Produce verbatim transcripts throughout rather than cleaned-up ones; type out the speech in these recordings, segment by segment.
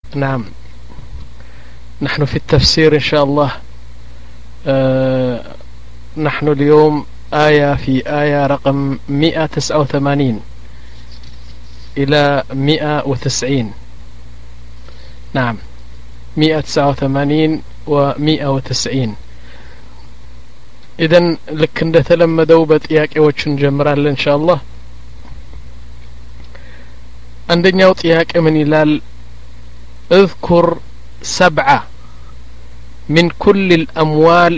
نعم نحن في التفسير إن شاء الله. آه نحن اليوم آية في آية رقم مئة وتسعة وثمانين إلى مئة وتسعين. نعم مئة وتسعة وثمانين ومئة وتسعين. إذن لك عند تلمدوا بطياقዎች እንጀምራለን إن شاء الله. عندنا ጥያቄ ምን ይላል? اذكر سبعة من كل الأموال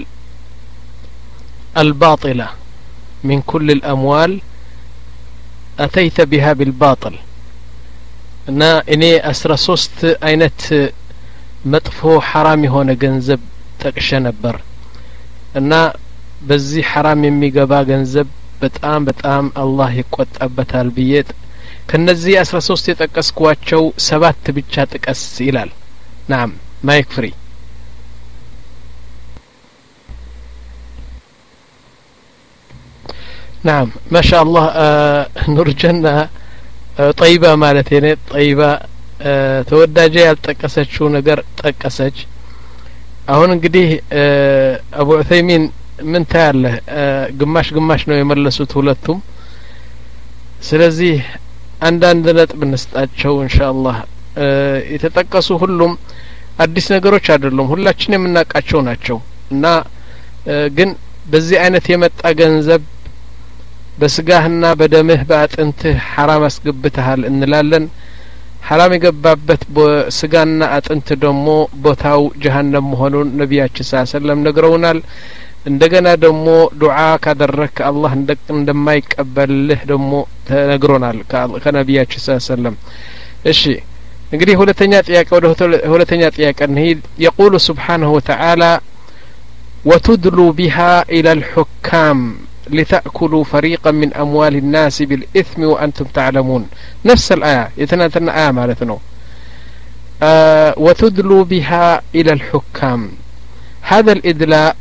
الباطلة من كل الأموال أتيت بها بالباطل. እና እኔ አስራ ሶስት አይነት መጥፎ حرام የሆነ ገንዘብ ጠቅሼ ነበር እና በዚህ حرام የሚገባ ገንዘብ በጣም በጣም አላህ ይቆጣበታል ብዬ ከነዚህ አስራ ሶስት የጠቀስኳቸው ሰባት ብቻ ጥቀስ ይላል። نعم مايك فري. نعم ما شاء الله. آه نور جنة آه طيبة مالتين طيبة آه ተወዳጀ ያልጠቀሰችው ነገር ጠቀሰች። አሁን እንግዲህ አቡ ዑሰይሚን ምን ታያለህ? ግማሽ ግማሽ ነው የመለሱት ሁለቱም። ስለዚህ አንዳንድ ነጥብ እንስጣቸው ኢንሻአላህ። የተጠቀሱ ሁሉም አዲስ ነገሮች አይደሉም፣ ሁላችን የምናውቃቸው ናቸው እና ግን በዚህ አይነት የመጣ ገንዘብ በስጋህና በደምህ በአጥንትህ حرام አስገብተሃል እንላለን። حرام የገባበት በስጋና አጥንት ደግሞ ቦታው ጀሃነም መሆኑን ነብያችን ሰለላሁ ዐለይሂ ወሰለም ነግረውናል። እንደገና ደግሞ ዱዓ ካደረክ አላህ እንደማይቀበልህ ደግሞ ተነግሮናል ከነብያችን ሰለላሁ ዐለይሂ ወሰለም። እሺ እንግዲህ ሁለተኛ ጥያቄ ወደ ሁለተኛ ጥያቄ እንሂድ። يقول سبحانه وتعالى وتدلوا بها إلى الحكام لتأكلوا فريقا من أموال الناس بالإثم وأنتم تعلمون. نفس الآية يتناتنا آية مالتنا آه وتدلوا بها إلى الحكام. هذا الإدلاء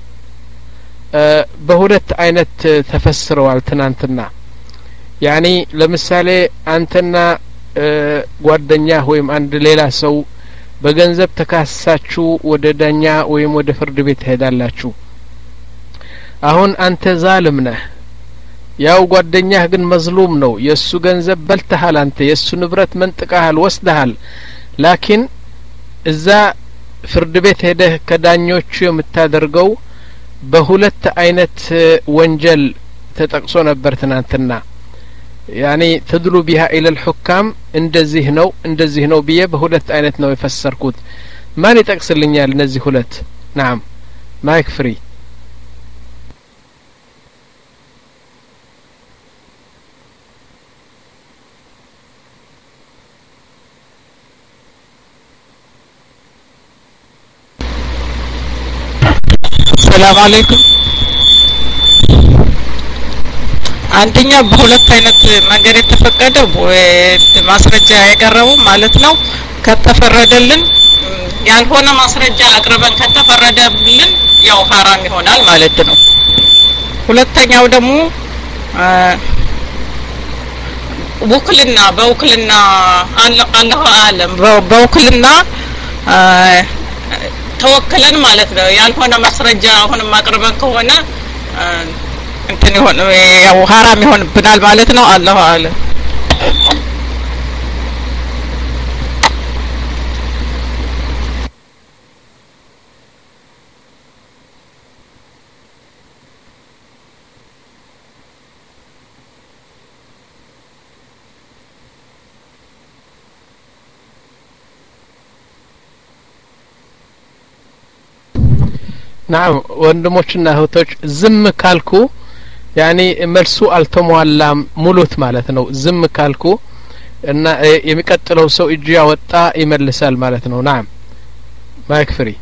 آه بهولت عينت تفسروا على تنانتنا. يعني لمثالي أنتنا ጓደኛህ ወይም አንድ ሌላ ሰው በገንዘብ ተካሳችሁ ወደ ዳኛ ወይም ወደ ፍርድ ቤት ትሄዳላችሁ። አሁን አንተ ዛልም ነህ፣ ያው ጓደኛህ ግን መዝሉም ነው። የሱ ገንዘብ በልተሃል፣ አንተ የሱ ንብረት መንጥቀሃል፣ ወስደሃል። ላኪን እዛ ፍርድ ቤት ሄደህ ከዳኞቹ የምታደርገው በሁለት አይነት ወንጀል ተጠቅሶ ነበር ትናንትና። يعني تدلو بها إلى الحكام እንደዚህ ነው እንደዚህ ነው ብዬ በሁለት አይነት ነው የፈሰርኩት። ማን ይጠቅስልኛል እነዚህ ሁለት? نعم مايك فري. السلام عليكم. አንደኛ በሁለት አይነት መንገድ የተፈቀደው ማስረጃ ያቀረበው ማለት ነው ከተፈረደልን፣ ያልሆነ ማስረጃ አቅርበን ከተፈረደልን ያው حرام ይሆናል ማለት ነው። ሁለተኛው ደግሞ ወክልና በወክልና አላህ አለም በወክልና ተወክለን ማለት ነው። ያልሆነ ማስረጃ አሁንም አቅርበን ከሆነ እንትን ይሆን ያው حرام ይሆንብናል ማለት ነው። አላህ አለም። نعم ወንድሞችና እህቶች ዝም ካልኩ يعني መልሱ አልተሟላም ሙሉት ማለት ነው። ዝም ካልኩ እና የሚቀጥለው ሰው እጁ ያወጣ ይመልሳል ማለት ነው። نعم مايك فري.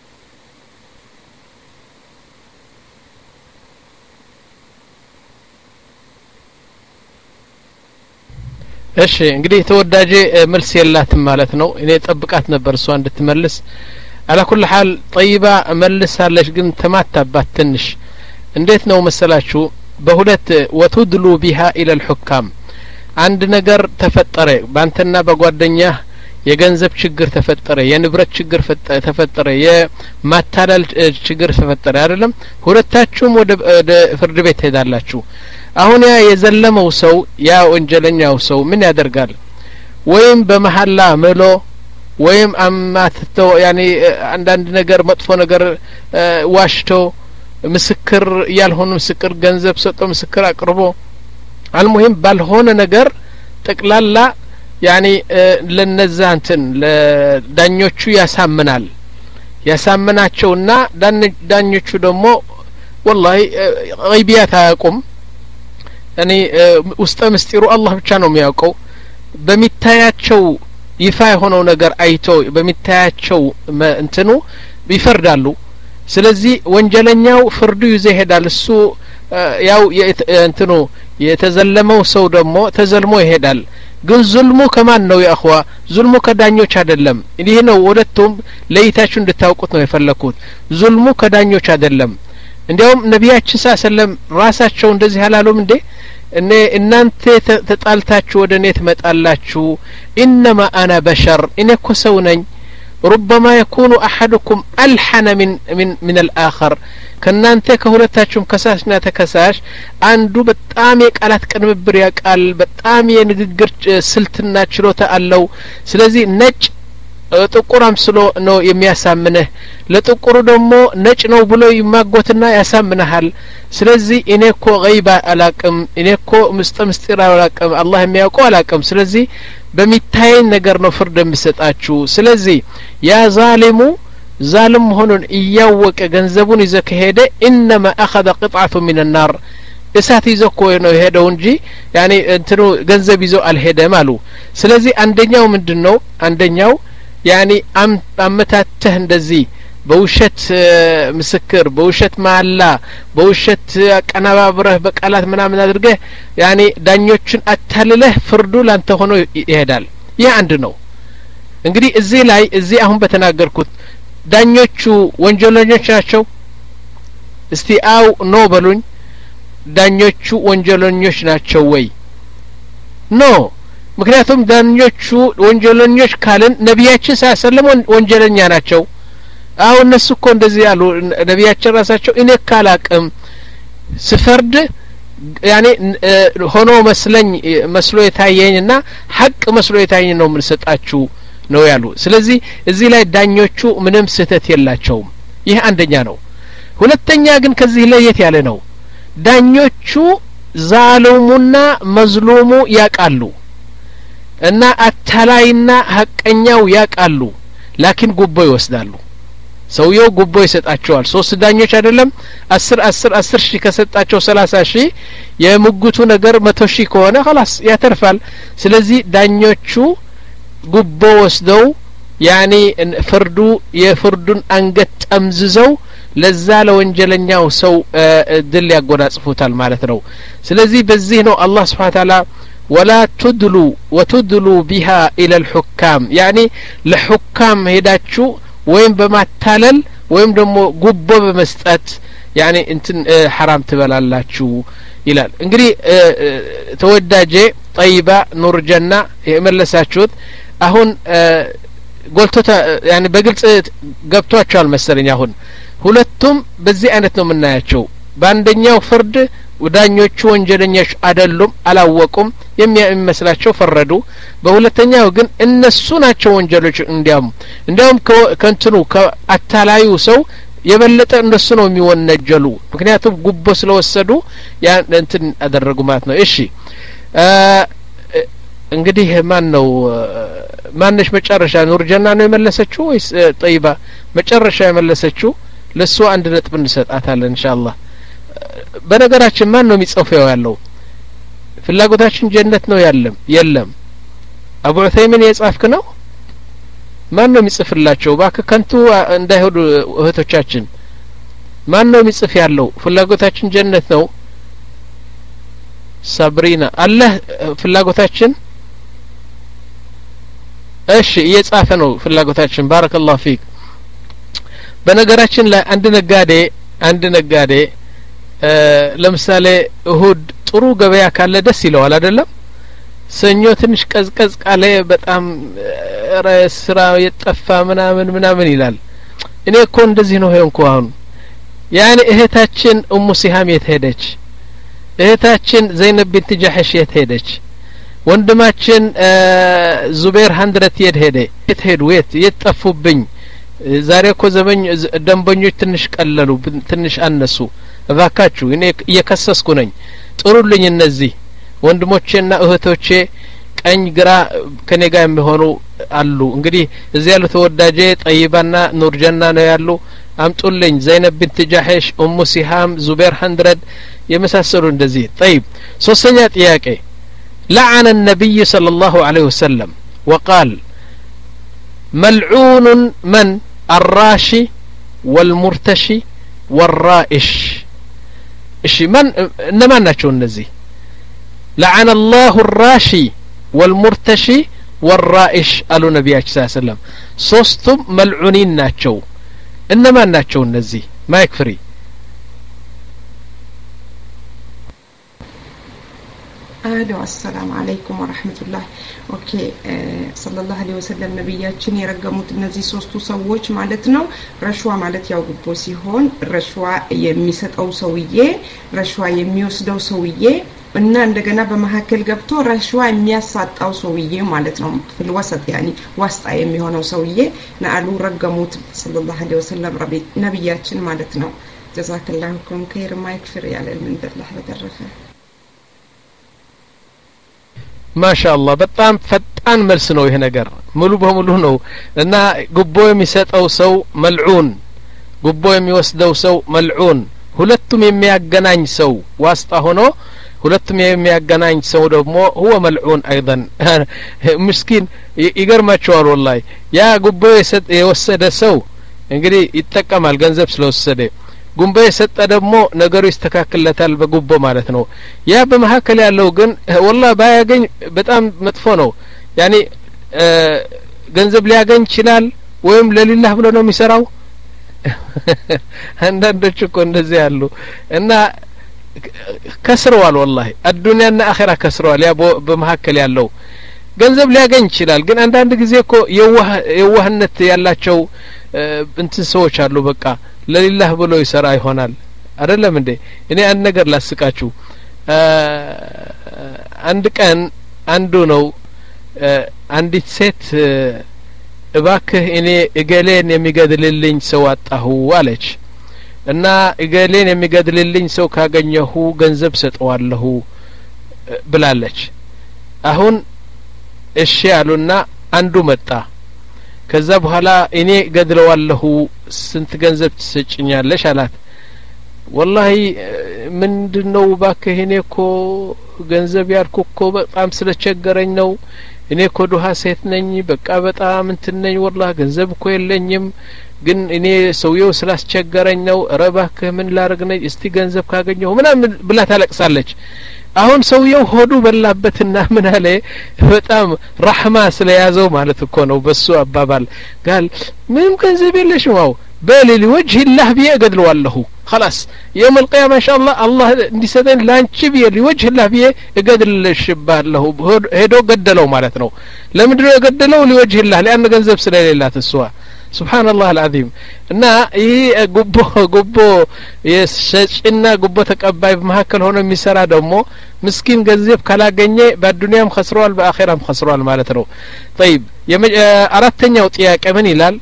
እሺ እንግዲህ ተወዳጄ መልስ የላትም ማለት ነው። እኔ ጠብቃት ነበር እሷ እንድትመልስ። على كل حال طيبة መልሳለች ግን ተማታባት ትንሽ። እንዴት ነው መሰላችሁ? በሁለት وتدلوا بها إلى الحكام አንድ ነገር ተፈጠረ ባንተና በጓደኛህ የገንዘብ ችግር ተፈጠረ የንብረት ችግር ተፈጠረ የማታለል ችግር ተፈጠረ አይደለም ሁለታችሁም ወደ ፍርድ ቤት ሄዳላችሁ አሁን ያ የዘለመው ሰው ያ ወንጀለኛው ሰው ምን ያደርጋል ወይም በመሐላ ምሎ ወይም አማተው ያኒ አንዳንድ ነገር መጥፎ ነገር ዋሽቶ ምስክር ያልሆነ ምስክር ገንዘብ ሰጥቶ ምስክር አቅርቦ አልሙሂም ባልሆነ ነገር ጠቅላላ ያኒ ለነዛ እንትን ለዳኞቹ ያሳምናል ያሳምናቸውና ዳኞቹ ደግሞ والله غيبيات አያውቁም እኔ ውስጥ ምስጢሩ አላህ ብቻ ነው የሚያውቀው በሚታያቸው ይፋ የሆነው ነገር አይቶ በሚታያቸው እንትኑ ይፈርዳሉ ስለዚህ ወንጀለኛው ፍርዱ ይዘ ይሄዳል እሱ ያው እንትኑ የተዘለመው ሰው ደግሞ ተዘልሞ ይሄዳል ግን ዙልሙ ከማን ነው ያخዋ ዙልሙ ከዳኞች አይደለም ይሄ ነው ወደቱም ለይታችሁ እንድታውቁት ነው የፈለኩት ዙልሙ ከዳኞች አይደለም እንዲያውም ነብያችን ሰለላሁ ራሳቸው እንደዚህ ያላሉም እንዴ እኔ እናንተ ተጣልታችሁ ወደ እኔ ትመጣላችሁ انما انا بشر እኔ እኮ ሰው ነኝ ربما يكون احدكم الحن من من من الاخر ከናንተ ከሁለታችሁም ከሳሽና ተከሳሽ አንዱ በጣም የቃላት ቅንብር ያቃል በጣም የንግግር ስልትና ችሎታ አለው ስለዚህ ነጭ ጥቁራም ስሎ ነው የሚያሳምነህ ለጥቁሩ ደግሞ ነጭ ነው ብሎ ይማጎትና ያሳምነሃል ስለዚህ እኔ እኮ ገይባ አላቅም እኔ እኮ ምስጥምስጢር አላቅም አላህ የሚያውቀው አላቅም ስለዚህ በሚታይ ነገር ነው ፍርድ የምሰጣችሁ ስለዚህ ያ ዛሊሙ ዛልም ሆኖን እያወቀ ገንዘቡን ይዘከሄደ انما اخذ قطعه من النار እሳት ይዘኮ ነው ሄደው እንጂ ያኔ እንትኑ ገንዘብ ይዞ አልሄደም አሉ ስለዚህ አንደኛው ምንድነው አንደኛው ያኒ አመታተህ እንደዚህ በውሸት ምስክር በውሸት ማላ በውሸት አቀናባብረህ በቃላት ምናምን አድርገህ ያኒ ዳኞችን አታልለህ ፍርዱ ላንተ ሆኖ ይሄዳል ይሄ አንድ ነው እንግዲህ እዚህ ላይ እዚህ አሁን በተናገርኩት ዳኞቹ ወንጀለኞች ናቸው እስቲ አው ኖ በሉኝ ዳኞቹ ወንጀለኞች ናቸው ወይ ኖ ምክንያቱም ዳኞቹ ወንጀለኞች ካልን ነብያችን ሰለላሁ ወንጀለኛ ናቸው አው እነሱ እኮ እንደዚህ ያሉ ነብያችን ራሳቸው እኔ ካላቅም ስፈርድ ያኔ ሆኖ መስለኝ መስሎ የታየኝና ሐቅ መስሎ የታየኝ ነው ምን ሰጣችሁ ነው ያሉ ስለዚህ እዚህ ላይ ዳኞቹ ምንም ስህተት የላቸውም ይሄ አንደኛ ነው ሁለተኛ ግን ከዚህ ለየት ያለ ነው ዳኞቹ ዛሉሙና መዝሉሙ ያቃሉ እና አታላይና ሐቀኛው ያቃሉ ላኪን ጉቦ ይወስዳሉ ሰውየው ጉቦ ይሰጣቸዋል ሶስት ዳኞች አይደለም አስር አስር አስር ሺህ ከሰጣቸው ሰላሳ ሺህ የሙግቱ ነገር መቶ ሺህ ከሆነ خلاص ያተርፋል ስለዚህ ዳኞቹ ጉቦ ወስደው ያኒ ፍርዱ የፍርዱን አንገት ጠምዝዘው ለዛ ለወንጀለኛው ሰው ድል ያጎናጽፉታል ማለት ነው ስለዚህ በዚህ ነው አላህ Subhanahu Wa Ta'ala ولا تدلوا وتدلوا بها الى الحكام يعني لحكام ሄዳችሁ ወይም በማታለል ወይም ደግሞ ጉቦ በመስጠት يعني እንትን حرام ትበላላችሁ ይላል እንግዲህ ተወዳጄ ጠይባ ኑር ጀና የመለሳችሁት አሁን ጎልቶታ يعني በግልጽ ገብቷቸዋል መሰለኝ አሁን ሁለቱም በዚህ አይነት ነው የምናያቸው በአንደኛው ፍርድ ወዳኞቹ ወንጀለኞች አይደሉም አላወቁም የሚመስላቸው ፈረዱ በሁለተኛው ግን እነሱ ናቸው ወንጀሎች እንዲያም እንዲያም ከንትኑ ከአታላዩ ሰው የበለጠ እነሱ ነው የሚወነጀሉ ምክንያቱም ጉቦ ስለወሰዱ ያ እንትን አደረጉ ማለት ነው እሺ እንግዲህ ማን ነው ማንሽ መጨረሻ ኑር ጀና ነው የመለሰችው ወይስ ጠይባ መጨረሻ የመለሰችው ለሱ አንድ ነጥብ እንሰጣታለን ኢንሻአላህ በነገራችን ማን ነው የሚጽፈው ያለው ፍላጎታችን ጀነት ነው ያለም የለም አቡ ዑሰይሚን የጻፍክ ነው ማን ነው የሚጽፍላቸው ባክ ከንቱ እንዳይሆዱ እህቶቻችን ማን ነው የሚጽፍ ያለው ፍላጎታችን ጀነት ነው ሳብሪና አላህ ፍላጎታችን እሺ እየጻፈ ነው ፍላጎታችን ባረከላሁ ፊክ በነገራችን ላይ አንድ ነጋዴ አንድ ነጋዴ ለምሳሌ እሁድ ጥሩ ገበያ ካለ ደስ ይለዋል አይደለም ሰኞ ትንሽ ቀዝቀዝ ቃለ በጣም ስራ የጠፋ ምናምን ምናምን ይላል እኔ እኮ እንደዚህ ነው ሄንኩ አሁን ያኔ እህታችን ኡሙ ሲሃም የተሄደች እህታችን ዘይነብ ቢንት ጃህሽ የተሄደች ወንድማችን ዙበይር ሀንድረት የሄደ የተሄዱ የት የጠፉብኝ ዛሬ እኮ ዘበኝ ደንበኞች ትንሽ ቀለሉ ትንሽ አነሱ እባካችሁ እኔ እየከሰስኩ ነኝ ጥሩልኝ እነዚህ ወንድሞቼና እህቶቼ ቀኝ ግራ ከኔ ጋር የሚሆኑ አሉ እንግዲህ እዚህ ያሉ ተወዳጄ ጠይባና ኑርጀና ነው ያሉ አምጡልኝ ዘይነብ ቢንት ጃህሽ ኡሙ ሲሃም ዙበይር ሀንድረት የመሳሰሉ እንደዚህ طيب ሶስተኛ ጥያቄ لعن النبي صلى الله عليه وسلم وقال ملعون من الراشي والمرتشي والرائش ايش من انما ناتشو النزي لعن الله الراشي والمرتشي والرائش قالوا النبي صلى الله عليه وسلم صوستم ملعونين ناتشو انما ناتشو النزي ما يكفري الو السلام عليكم ورحمه الله اوكي صلى الله عليه وسلم ነብያችን የረገሙት እነዚህ ሶስቱ ሰዎች ማለት ነው ረሽዋ ማለት ያው ግቦ ሲሆን ረሽዋ የሚሰጠው ሰውዬ ረሽዋ የሚወስደው ሰውዬ እና እንደገና በመሐከል ገብቶ ረሽዋ የሚያሳጣው ሰውዬ ማለት ነው ፍልወሰት يعني ዋስጣ የሚሆነው ሰውዬ ናአሉ ረገሙት صلى الله عليه وسلم ነብያችን ማለት ነው جزاك الله خير ما يكفر ያለ ምን ደላህ በተረፈ ማሻአላህ በጣም ፈጣን መልስ ነው ይሄ ነገር ሙሉ በሙሉ ነው እና ጉቦ የሚሰጠው ሰው መልዑን ጉቦ የሚወስደው ሰው መልዑን ሁለቱም የሚያገናኝ ሰው ዋስጣ ሆኖ ሁለቱም የሚያገናኝ ሰው ደግሞ هو መልዑን ايضا ምስኪን ይገርማቸዋል والله ያ ጉቦ የወሰደ ሰው እንግዲህ ይተቀማል ገንዘብ ስለወሰደ ጉንበ የሰጠ ደግሞ ነገሩ ይስተካከለታል በጉቦ ማለት ነው ያ በመሐከል ያለው ግን والله ባያገኝ በጣም መጥፎ ነው ያኒ ገንዘብ ሊያገኝ ይችላል ወይም ለሊላህ ብሎ ነው የሚሰራው አንዳንዶች እኮ እንደዚህ ያሉ እና ከስረዋል والله አዱንያና አኺራ ከስረዋል ያ በመሐከል ያለው ገንዘብ ሊያገኝ ይችላል ግን አንዳንድ ጊዜ እኮ የዋህ የዋህነት ያላቸው እንትን ሰዎች አሉ በቃ ለሊላህ ብሎ ይሰራ ይሆናል አይደለም እንዴ እኔ አንድ ነገር ላስቃችሁ አንድ ቀን አንዱ ነው አንዲት ሴት እባክህ እኔ እገሌን የሚገድልልኝ ሰው አጣሁ አለች እና እገሌን የሚገድልልኝ ሰው ካገኘሁ ገንዘብ ሰጠዋለሁ ብላለች አሁን እሺ አሉና አንዱ መጣ ከዛ በኋላ እኔ ገድለዋለሁ ስንት ገንዘብ ትሰጭኛለሽ አላት والله ምንድነው ባከህ እኔ እኮ ገንዘብ ያልኩ እኮ በጣም ስለቸገረኝ ነው እኔ እኮ ዱሃ ሴት ነኝ በቃ በጣም እንትን ነኝ والله ገንዘብ እኮ የለኝም ግን እኔ ሰውየው ስላስቸገረኝ ነው ረባከህ ምን ላርግ ነኝ እስቲ ገንዘብ ካገኘሁ ምናምን ብላ ታለቅሳለች አሁን ሰውየው ሆዱ በላበትና ምን አለ በጣም ረህማ ስለያዘው ማለት እኮ ነው በሱ አባባል قال ምንም ገንዘብ የለሽም አው በል لوجه الله ቢየ ገድለዋለሁ خلاص يوم القيامه ان شاء الله الله እንዲሰጠን ላንቺ ቢየ لوجه الله ቢየ እገድልልሽባለሁ ሄዶ ገደለው ማለት ነው ለምንድነው የገደለው لوجه الله ለአን ገንዘብ ስለሌላት እሷ سبحان الله العظيم እና ይሄ ጉቦ ጉቦ የሰጭና ጉቦ ተቀባይ በመሐከል ሆኖ የሚሰራ ደግሞ ምስኪን ገንዘብ ካላገኘ በዱንያም خسሯል በአኺራም خسሯል ማለት ነው طيب አራተኛው ጥያቄ ምን ይላል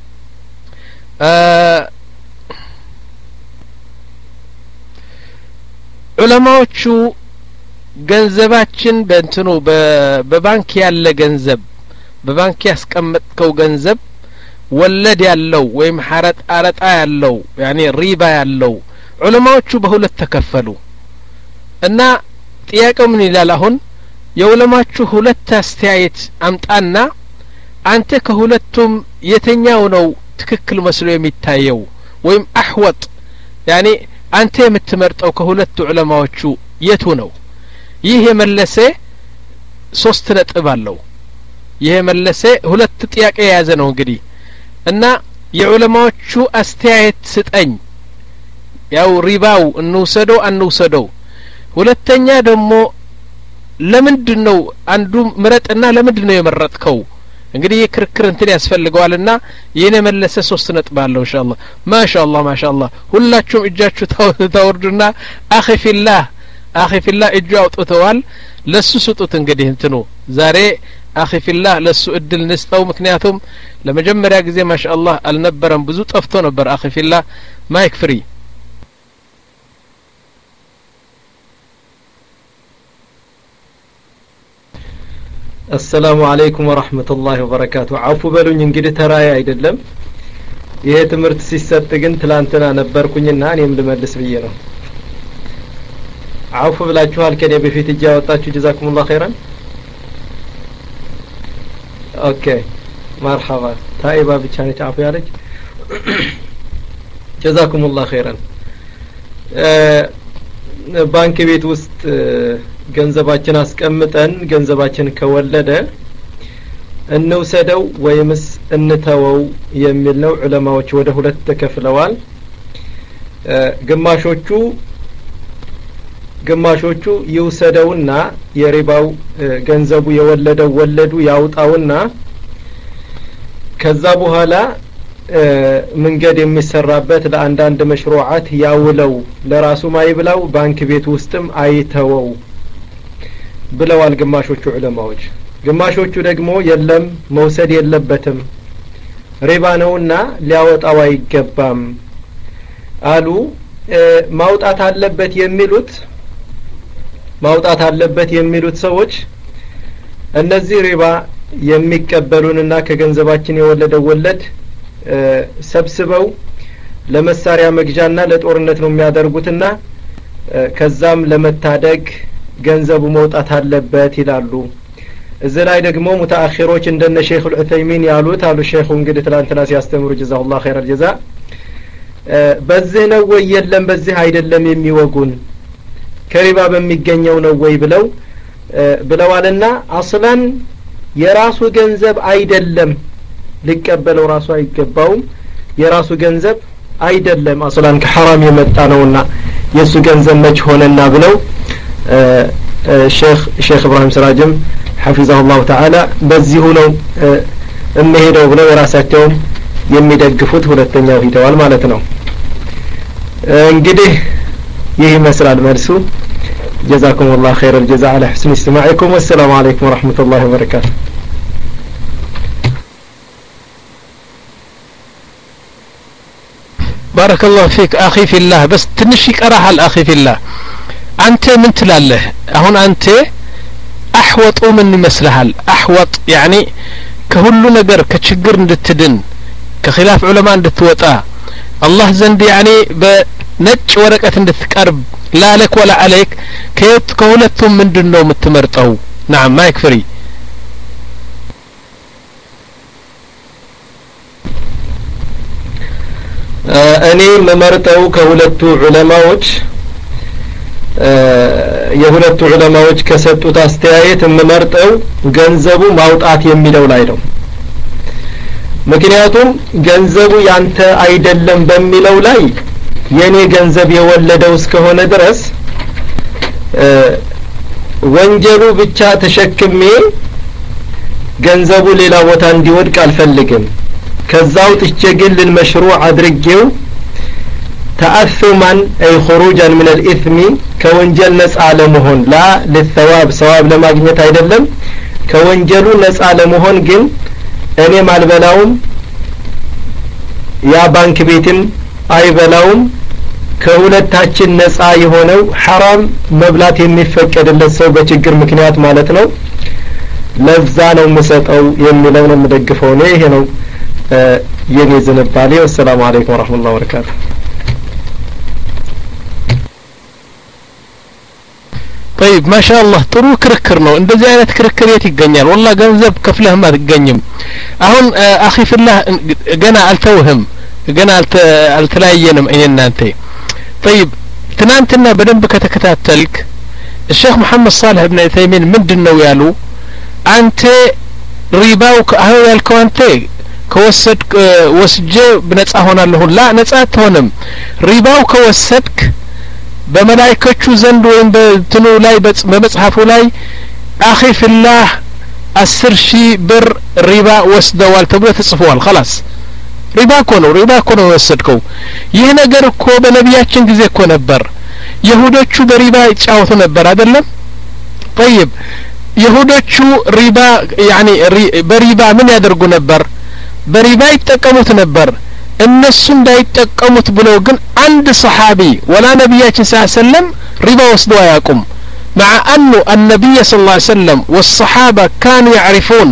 ዑለማዎቹ ገንዘባችን በእንትኑ በባንክ ያለ ገንዘብ በባንክ ያስቀመጥከው ገንዘብ ወለድ ያለው ወይም ሐረጥ አረጣ ያለው ያኒ ሪባ ያለው ዑለማዎቹ በሁለት ተከፈሉ እና ጥያቄው ምን ይላል አሁን የዑለማዎቹ ሁለት አስተያየት አምጣና አንተ ከሁለቱም የተኛው ነው ትክክል መስሎ የሚታየው ወይም አህወጥ ያኒ አንተ የምትመርጠው ከሁለቱ ዑለማዎቹ የቱ ነው ይሄ የመለሰ ሶስት ነጥብ አለው ይሄ መለሰ ሁለት ጥያቄ የያዘ ነው እንግዲህ እና የዑለማዎቹ አስተያየት ስጠኝ ያው ሪባው እንውሰደው አንውሰደው ሁለተኛ ደግሞ ለምንድነው አንዱ ምረጥና ለምንድነው የመረጥከው እንግዲህ የክርክር እንትን ያስፈልገዋልና የኔ መለሰ ሶስት ነጥብ አለው ኢንሻአላህ ማሻአላህ ማሻአላህ ሁላችሁም እጃችሁ ታወርዱና አኺ ፊላህ አኺ ፊላህ እጁ አውጥተዋል ለሱ ስጡት እንግዲህ እንትኑ ዛሬ አኺ ፊላህ ለሱ እድል ንስጠው ምክንያቱም ለመጀመሪያ ጊዜ ማሻአላህ አልነበረም ብዙ ጠፍቶ ነበር አኺ ፊላህ ማይክ ፍሪ السلام عليكم ورحمة الله وبركاته عفو በሉኝ እንግዲህ ተራይ አይደለም ይሄ ትምርት ሲሰጥ ግን ትላንትና ነበርኩኝና እኔም ልመልስ ብዬ ነው عفو ብላችኋል ከኔ በፊት እጅ ያወጣችሁ جزاكم الله خيرا ኦኬ مرحبا ታይባ ብቻ ነች عفو ያለች جزاكم الله خيرا ባንክ ቤት ውስጥ ገንዘባችን አስቀምጠን ገንዘባችን ከወለደ እንውሰደው ወይምስ እንተወው የሚል ነው ዑለማዎች ወደ ሁለት ተከፍለዋል ግማሾቹ ግማሾቹ ይውሰደውና የሪባው ገንዘቡ የወለደው ወለዱ ያውጣውና ከዛ በኋላ መንገድ የሚሰራበት ለአንዳንድ መሽሩዓት ያውለው ለራሱ ማይብላው ባንክ ቤት ውስጥም አይተወው ብለዋል ግማሾቹ ዑለማዎች ግማሾቹ ደግሞ የለም መውሰድ የለበትም ሪባ ነውና ሊያወጣው አይገባም አሉ ማውጣት አለበት የሚሉት ማውጣት አለበት የሚሉት ሰዎች እነዚህ ሪባ የሚቀበሉንና ከገንዘባችን የወለደው ወለድ ሰብስበው ለመሳሪያ መግዣና ለጦርነት ነው የሚያደርጉትና ከዛም ለመታደግ ገንዘቡ መውጣት አለበት ይላሉ እዚህ ላይ ደግሞ ሙተአኺሮች እንደነ ሼኽ አልዑተይሚን ያሉት አሉ ሼኹ እንግዲህ ትላንትና ሲያስተምሩ ጀዛሁላህ ኸይረል ጀዛ በዚህ ነው ወይ የለም በዚህ አይደለም የሚወጉን ከሪባ በሚገኘው ነው ወይ ብለው ብለዋልና አስላን የራሱ ገንዘብ አይደለም ሊቀበለው ራሱ አይገባውም የራሱ ገንዘብ አይደለም አስላን ከሐራም የመጣ ነውና የሱ ገንዘብ መች ሆነና ብለው ሼኽ ሼኽ ኢብራሂም ስራጅም حفظه الله تعالى በዚሁ ነው እመሄደው ብለው የራሳቸው የሚደግፉት ሁለተኛው ሂደዋል ማለት ነው እንግዲህ ይህ መስራል መልሱ جزاكم الله خير الجزاء على حسن استماعكم والسلام عليكم ورحمة الله وبركاته بارك الله فيك أخي في الله بس تنشي قراها الأخي في الله أنت من تلاله هون أنت أحوط من مسلها أحوط يعني كهلو نجر كتشجر ندتدن كخلاف علماء ندتوطا الله زند يعني بنج ورقة ندتقرب لا لك ولا عليك كيت كهولتهم من دنو متمرطو نعم ما يكفري እኔ መመርጠው ከሁለቱ ዑለማዎች የሁለቱ ዑለማዎች ከሰጡት አስተያየት መመርጠው ገንዘቡ ማውጣት የሚለው ላይ ነው ምክንያቱም ገንዘቡ ያንተ አይደለም በሚለው ላይ የኔ ገንዘብ የወለደው እስከሆነ ድረስ ወንጀሉ ብቻ ተሸክሜ ገንዘቡ ሌላ ቦታ እንዲወድቅ አልፈልግም ከዛው ትቸግል ለልመሽሩዕ አድርጌው تأثما أي خروجا من الإثم كونجل نسعى لمهن لا للثواب ثواب لما قنيت أيدلم كونجل نسعى لمهن قن أني مع البلاوم يا بانك بيتم أي بلاوم كولتاችን ነፃ የሆነው حرام መብላት የሚፈቀድለት ሰው በችግር ምክንያት ማለት ነው ለዛ ነው መሰጠው የሚለው ነው መደግፈው ነው ይሄ ነው የኔ ዝንባሌ ወሰላሙ አለይኩም ወራህመቱላሂ ወበረካቱ طيب ما شاء الله ጥሩ ክርክር ነው እንደዚህ አይነት ክርክር የት ይገኛል والله ገንዘብ ከፍለህ ማትገኝም አሁን አኺ ፍላህ ገና አልተውህም ገና አልተላየንም እኔናንተ طيب ትናንትና በደንብ ከተከታተልክ الشيخ محمد صالح بن عثيمين ምንድነው ያሉ አንተ ሪባው አሁን ያልከው አንተ ከወሰድክ ወስጄ በነፃ ሆናለሁ ላ ነፃ አትሆንም ሪባው ከወሰድክ በመላእክቶቹ ዘንድ ወይም በትኑ ላይ በመጽሐፉ ላይ أخي في الله አስር ሺህ ብር ሪባ ወስደዋል ተብሎ ተጽፏል خلاص ሪባ እኮ ነው ሪባ እኮ ነው ወሰድከው ይህ ነገር እኮ በነቢያችን ጊዜ እኮ ነበር ይሁዶቹ በሪባ ይጫወቱ ነበር አይደለም طيب ይሁዶቹ ሪባ يعني በሪባ ምን ያደርጉ ነበር በሪባ ይጠቀሙት ነበር እነሱ እንዳይጠቀሙት ብለው ግን አንድ ሰሃቢ ወላ ነቢያችን ሰለላሁ ዐለይሂ ወሰለም ሪባ ወስደው አያውቁም مع أنه النبي صلى الله عليه وسلم والصحابة كانوا يعرفون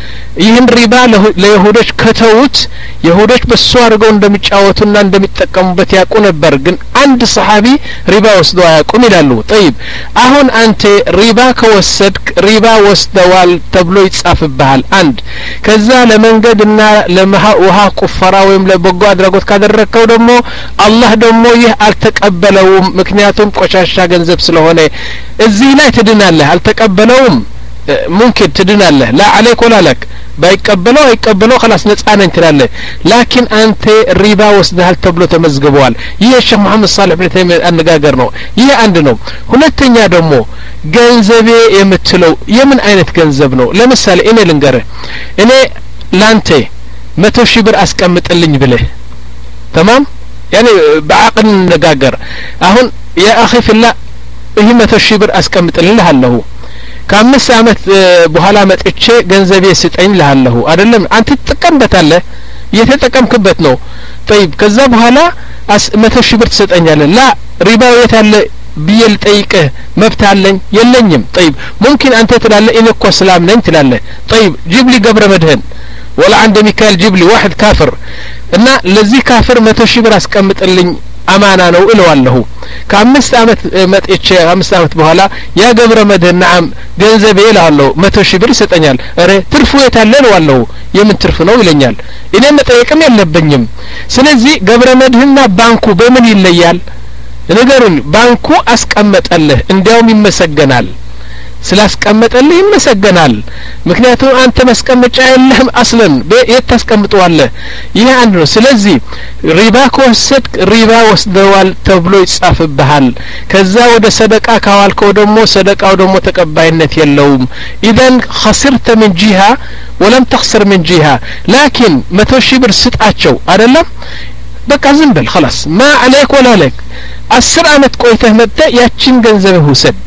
ይህን ሪባ ለይሁዶች ከተውት ይሁዶች በሱ አድርገው እንደሚጫወቱና እንደሚጠቀሙበት ያውቁ ነበር ግን አንድ ሰሃቢ ሪባ ወስዶ አያውቁም ይላሉ طيب አሁን አንተ ሪባ ከወሰድክ ሪባ ወስደዋል ተብሎ ይጻፍብሃል አንድ ከዛ ለመንገድና ለውሃ ቁፈራ ወይም ለበጎ አድራጎት ካደረከው ደግሞ አላህ ደግሞ ይህ አልተቀበለውም ምክንያቱም ቆሻሻ ገንዘብ ስለሆነ እዚህ ላይ ትድናለህ አልተቀበለውም ممكن تدناله لا عليك ولا لك بايقبلوا يقبلوا خلاص نصا نن تلاله لكن انت الربا وسدሃል ተብሎ ተመዝግበዋል ይሄ ሼህ መሐመድ ሷሊህ ኢብኑ ተይሚያ አነጋገር ነው ይሄ አንድ ነው ሁለተኛ ደግሞ ገንዘቤ የምትለው የምን አይነት ገንዘብ ነው ለምሳሌ እኔ ልንገርህ እኔ ላንተ መቶ ሺህ ብር አስቀምጥልኝ ብለህ تمام يعني بعقل نነጋገር አሁን يا اخي في الله ይሄ መቶ ሺህ ብር አስቀምጥልሃለሁ ከአምስት አመት በኋላ መጥቼ ገንዘቤ ስጠኝ ለሃለሁ አይደለም አንተ ተጠቀምበታለህ የተጠቀምክበት ነው طيب ከዛ በኋላ መቶ ሺህ ብር ትሰጠኛለህ ላ ሪባው የታለ ቢል ጠይቀህ መብት አለኝ የለኝም طيب ممكن አንተ ትላለህ እኔ እኮ እስላም ነኝ ትላለህ طيب جيب لي قبر مدهن ولا عند ميكال جيب لي واحد كافر እና ለዚህ ካፍር መቶ ሺህ ብር አስቀምጥልኝ አማና ነው እለዋለሁ ከአምስት አመት መጥቼ አምስት አመት በኋላ ያ ገብረ መድህን ናም ገንዘቤ እላለሁ መቶ ሺህ ብር ይሰጠኛል አረ ትርፉ የታለ እለዋለሁ የምን ትርፍ ነው ይለኛል እኔ መጠየቅም የለብኝም ስለዚህ ገብረ መድህንና ባንኩ በምን ይለያል ነገሩን ባንኩ አስቀመጠልህ እንዲያውም ይመሰገናል ስላስቀመጠልህ ይመሰገናል ምክንያቱም አንተ መስቀመጫ የለህም አስለን የት ታስቀምጠዋለህ ይሄ አንድ ነው ስለዚህ ሪባ ከወሰድክ ሪባ ወስደዋል ተብሎ ይጻፍብሃል ከዛ ወደ ሰደቃ ካዋልከው ደግሞ ሰደቃው ደግሞ ተቀባይነት የለውም اذا خسرت من جهه ولم تخسر من جهه لكن መቶ ሺህ ብር ስጣቸው አይደለም በቃ ዝም በል خلاص ما عليك ولا لك አስር አመት ቆይተህ መጥተህ ያቺን ገንዘብህ ውሰድ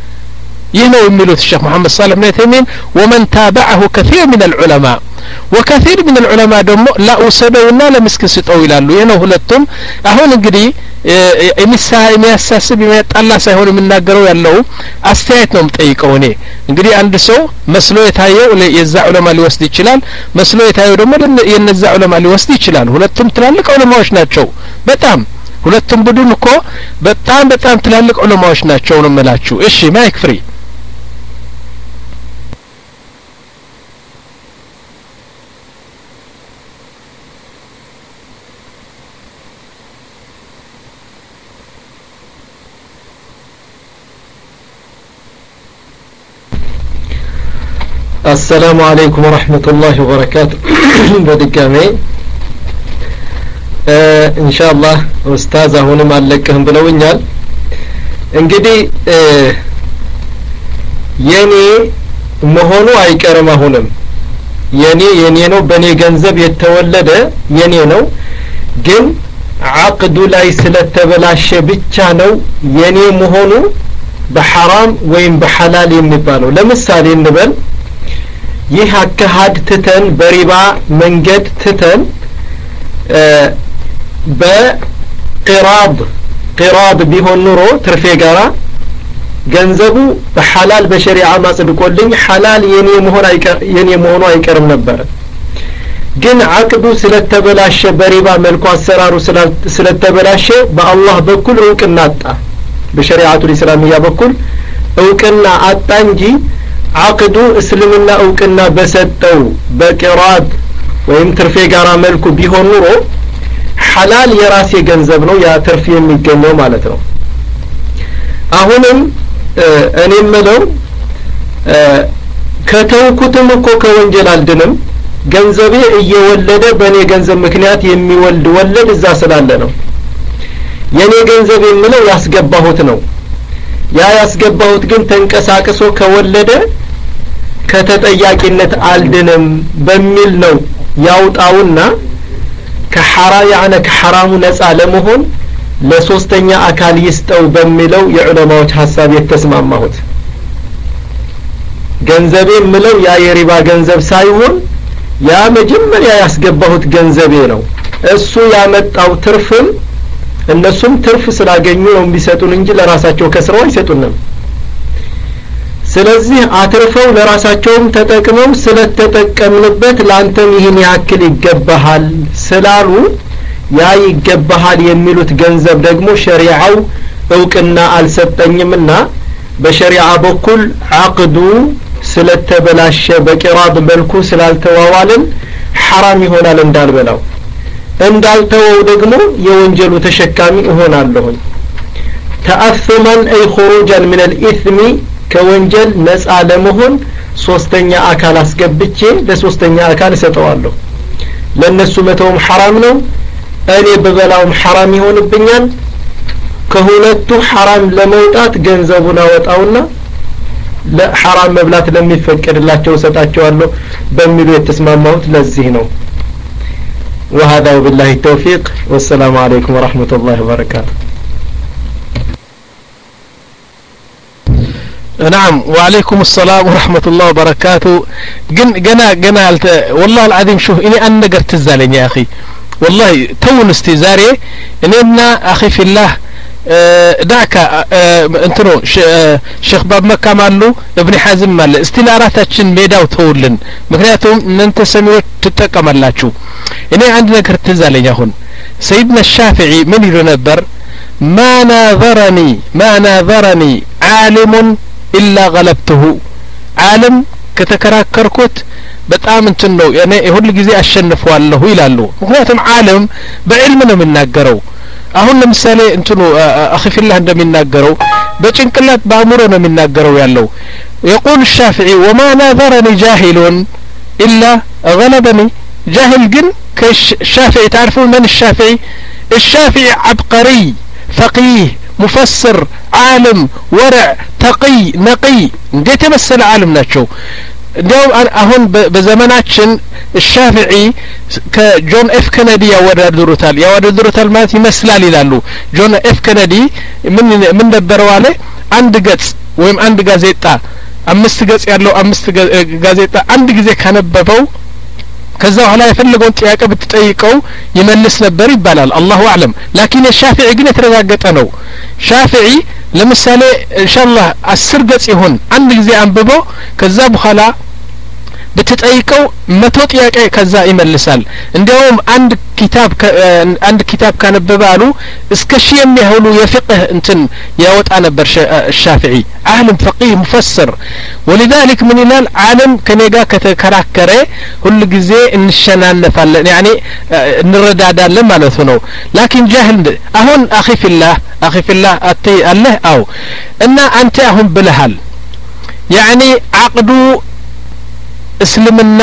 ينو يميلوت الشيخ محمد صالح بن تيمين ومن تابعه كثير من العلماء وكثير من العلماء دمو لا أسدونا لمسك ستو يلالو ينو هلتم أهون انقدي إمسا إمياساسب إميات سيهون من ناقروا يالو أستيتنا متأيكوني انقدي عند سو مسلو يتايو يزع علماء لوسدي چلال مسلو يتايو دمو ينزع علماء لوسدي چلال هلتم تلالك علماء وشناتشو بتام ሁለቱም ቡድን እኮ በጣም በጣም ትላልቅ ዑለማዎች ናቸው ነው መላችሁ እሺ ማይክ ፍሪ السلام عليكم ورحمة الله وبركاته بدقامي ان شاء الله استاذ هون ማለቀህም ብለውኛል እንግዲህ የኔ መሆኑ አይቀርም አሁንም የኔ የኔ ነው በኔ ገንዘብ የተወለደ የኔ ነው ግን عقد ላይ ስለተበላሸ ብቻ ነው የኔ መሆኑ በሐራም ወይም በሐላል የሚባለው ለምሳሌ እንበል ይህ አካሃድ ትተን በሪባ መንገድ ትተን በቅራብ ቅራብ ቢሆን ኑሮ ትርፌ ጋራ ገንዘቡ በሐላል በሸሪዓ ማጽድቆልኝ ሐላል የኔ መሆን አይቀር የኔ መሆኑ አይቀርም ነበር ግን አቅዱ ስለተበላሸ በሪባ መልኩ አሰራሩ ስለተበላሸ በአላህ በኩል እውቅና አጣ በሸሪዓቱ ኢስላሚያ በኩል እውቅና አጣ እንጂ አቅዱ እስልምና እውቅና በሰጠው በቅራብ ወይም ትርፌ ጋራ መልኩ ቢሆን ኑሮ ሐላል የራሴ ገንዘብ ነው ያ ትርፍ የሚገኘው ማለት ነው አሁንም እኔ ምለው ከተውኩትም እኮ ከወንጀል አልድንም ገንዘቤ እየወለደ በኔ ገንዘብ ምክንያት የሚወልድ ወለድ እዛ ስላለ ነው የኔ ገንዘብ የምለው ያስገባሁት ነው ያ ያስገባሁት ግን ተንቀሳቅሶ ከወለደ ከተጠያቂነት አልድንም በሚል ነው ያውጣውና ከሐራ ያነ ከሐራሙ ነፃ ለመሆን ለሶስተኛ አካል ይስጠው በሚለው የዑለማዎች ሐሳብ የተስማማሁት ገንዘቤ ምለው ያ የሪባ ገንዘብ ሳይሆን ያ መጀመሪያ ያስገባሁት ገንዘቤ ነው እሱ ያመጣው ትርፍም እነሱም ትርፍ ስላገኙ ነው የሚሰጡን እንጂ ለራሳቸው ከስራው አይሰጡንም ስለዚህ አትርፈው ለራሳቸውም ተጠቅመው ስለተጠቀምንበት ላንተም ይህን ያክል ይገባሃል ስላሉ ያ ይገባሃል የሚሉት ገንዘብ ደግሞ ሸሪዓው እውቅና አልሰጠኝምና በሸሪዓ በኩል አቅዱ ስለተበላሸ በቂራድ መልኩ ስላልተዋዋልን حرام ይሆናል እንዳልበላው እንዳልተወው ደግሞ የወንጀሉ ተሸካሚ እሆናለሁ تأثما أي خروجا من الإثم ከወንጀል ነፃ ለመሆን ሶስተኛ አካል አስገብቼ ለሶስተኛ አካል ሰጠዋለሁ ለነሱ መተውም حرام ነው እኔ በበላውም حرام ይሆንብኛል ከሁለቱ حرام ለመውጣት ገንዘቡን አወጣውና ለሐራም መብላት ለሚፈቀድላቸው ሰጣቸዋለሁ በሚሉ የተስማማሁት ለዚህ ነው وهذا بالله التوفيق والسلام عليكم ورحمة الله وبركاته نعم وعليكم السلام ورحمة الله وبركاته جن جنا جنا والله العظيم شوف إني أنا نقرت الزالين يا أخي والله تون استزاري إننا أخي في الله دعك انترو شيخ باب مكة مالو ابن حازم مال استناراتችን ሜዳው ተውልን ምክንያቱም እናንተ ሰሚዎች ተጠቀማላችሁ እኔ አንድ ነገር ትዝ አለኝ አሁን سيدنا الشافعي ምን ይሉ ነበር ما ناظرني ما ناظرني عالم إلا غلبته عالم ከተከራከርኩት በጣም እንትን ነው እኔ ሁሉ ጊዜ አሸንፈዋለሁ ይላሉ ምክንያቱም ዓለም በዕልም ነው የሚናገረው አሁን ለምሳሌ እንትኑ اخي في الله እንደሚናገረው በጭንቅላት ባሙሮ ነው የሚናገረው ያለው يقول الشافعي وما ناظرني جاهل الا غلبني جاهل ግን ከሻፊዒ تعرفون من الشافعي الشافعي عبقري فقيه مفسر عالم ورع تقي نقي እንዴት መሰለ ዓለም ናቸው እንዲያው አሁን በዘመናችን الشافعي ከጆን ኤፍ ከነዲ ያወዳድሩታል ያወዳድሩታል ማለት ይመስላል ይላሉ ጆን ኤፍ ከነዲ ምን ምን ነበረው አለ አንድ ገጽ ወይም አንድ ጋዜጣ አምስት ገጽ ያለው አምስት ጋዜጣ አንድ ጊዜ ካነበበው ከዛ በኋላ የፈለገውን ጥያቄ ብትጠይቀው ይመልስ ነበር ይባላል አላሁ አለም ላኪን الشافعي ግን የተረጋገጠ ነው ሻፊዒ ለምሳሌ ኢንሻአላህ አስር ገጽ ይሆን አንድ ጊዜ አንብበው ከዛ በኋላ بتتأيكو متو ጥያቄ ከዛ ይመልሳል እንዲያውም አንድ ኪታብ አንድ ኪታብ ካነበባሉ እስከ ሺህ የሚያህሉ የፍቅህ እንትን ያወጣ ነበር الشافعي عالم فقيه مفسر ولذلك من ይላል ዓለም ከኔጋ ከተከራከረ ሁሉ ጊዜ እንሸናነፋለን يعني እንረዳዳለን ማለት ነው لكن جاهل አሁን اخي في الله اخي في الله اتي الله او እና አንተ አሁን ብለሃል يعني عقدو እስልምና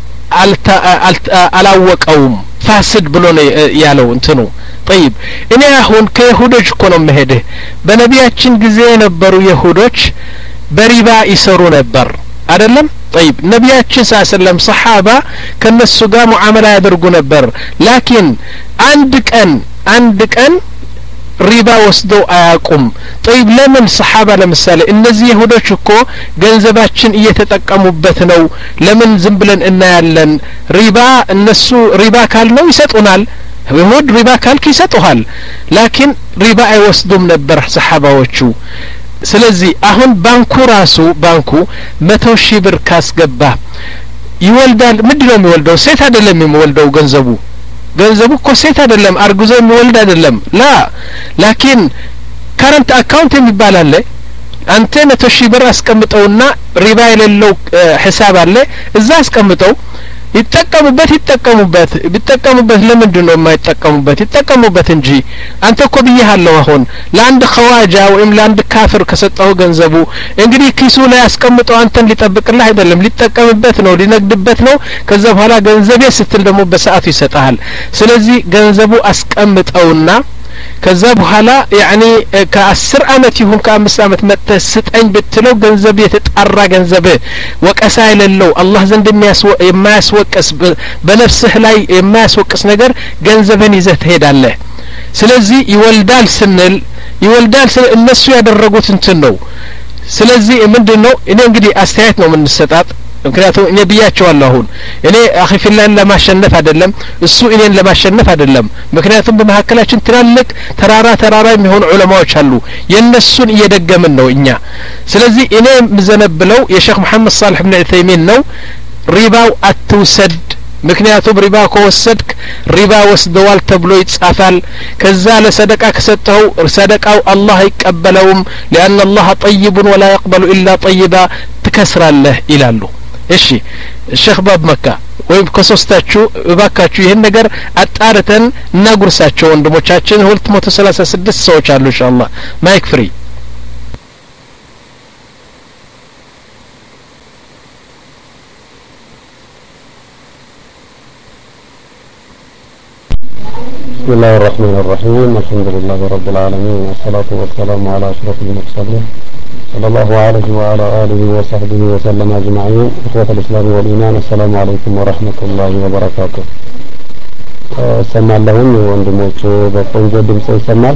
አላወቀውም ፋስድ ብሎ ነው ያለው እንትኑ طيب እኔ አሁን ከይሁዶች እኮ ነው መሄደ በነቢያችን ጊዜ የነበሩ ይሁዶች በሪባ ይሰሩ ነበር አይደለም طيب ነቢያችን ሰለላሁ ሰሃባ ከነሱ ጋር ሙዓመላ ያደርጉ ነበር ላኪን አንድ ቀን አንድ ቀን ሪባ ወስደው አያቁም طيب ለምን ሰሃባ ለምሳሌ እነዚህ ይሁዶች እኮ ገንዘባችን እየተጠቀሙበት ነው ለምን ዝም ብለን እናያለን ሪባ እነሱ ሪባ ካልነው ይሰጡናል ይሁድ ሪባ ካልክ ይሰጡሃል ላኪን ሪባ አይወስዱም ነበር ሰሃባዎቹ ስለዚህ አሁን ባንኩ ራሱ ባንኩ መቶ ሺህ ብር ካስገባ ይወልዳል ምንድነው የሚወልደው ሴት አይደለም የሚወልደው ገንዘቡ ገንዘቡ እኮ ሴት አይደለም አርጉዞ የሚወልድ አይደለም ላ ላኪን ካረንት አካውንት የሚባል አለ አንተ መቶ ሺህ ብር አስቀምጠውና ሪባ የሌለው ሂሳብ አለ እዛ አስቀምጠው ይተቀሙበት ይተቀሙበት ቢተቀሙበት ለምንድን ነው የማይተቀሙበት ይተቀሙበት እንጂ አንተ እኮ ብየሃለው አሁን ለአንድ ኸዋጃ ወይም ለአንድ ካፍር ከሰጠው ገንዘቡ እንግዲህ ኪሱ ላይ አስቀምጠው አንተን ሊጠብቅልህ አይደለም ሊተቀምበት ነው ሊነግድበት ነው ከዛ በኋላ ገንዘቤ ስትል ደግሞ በሰዓቱ ይሰጣል ስለዚህ ገንዘቡ አስቀምጠውና ከዛ በኋላ ያኒ ከአስር አመት ይሁን ከአምስት አመት መተስጠኝ ብትለው ገንዘብ የተጣራ ገንዘብ ወቀሳ የሌለው አላህ ዘንድ የማያስወቅስ በነፍስህ ላይ የማያስወቅስ ነገር ገንዘብን ይዘህ ትሄዳለህ ስለዚህ ይወልዳል ስንል ይወልዳል እነሱ ያደረጉት እንትን ነው ስለዚህ ምንድነው እኔ እንግዲህ አስተያየት ነው ምን ሰጣት ምክንያቱም እኔ ብያቸዋለሁ አሁን እኔ አኺ ፊላን ለማሸነፍ አይደለም እሱ እኔን ለማሸነፍ አይደለም ምክንያቱም በመሐከላችን ትላልቅ ተራራ ተራራ የሚሆኑ ዑለማዎች አሉ የነሱን እየደገምን ነው እኛ ስለዚህ እኔ ምዘነብለው የሼክ መሐመድ صالح بن عثيمين ነው ሪባው አትውሰድ ምክንያቱም ሪባ ከወሰድክ ሪባ ወስደዋል ተብሎ ይጻፋል ከዛ ለሰደቃ ከሰጠው ሰደቃው አላህ ይቀበለውም لأن الله طيب ولا يقبل إلا طيبا ትከስራለህ ይላሉ እሺ ሼክ ባብ መካ ወይም ከሶስታችሁ እባካችሁ ይሄን ነገር አጣርተን እናጉርሳቸው ወንድሞቻችን ሁለት መቶ ሰላሳ ስድስት ሰዎች አሉ ኢንሻአላህ ማይክ ፍሪ بسم الله الرحمن الرحيم الحمد لله رب العالمين والصلاة والسلام على أشرف المرسلين صلى الله عليه وعلى آله وصحبه وسلم أجمعين إخوة الإسلام والإيمان السلام عليكم ورحمة الله وبركاته سمع لهم وندموت بقنجة دمسي سمع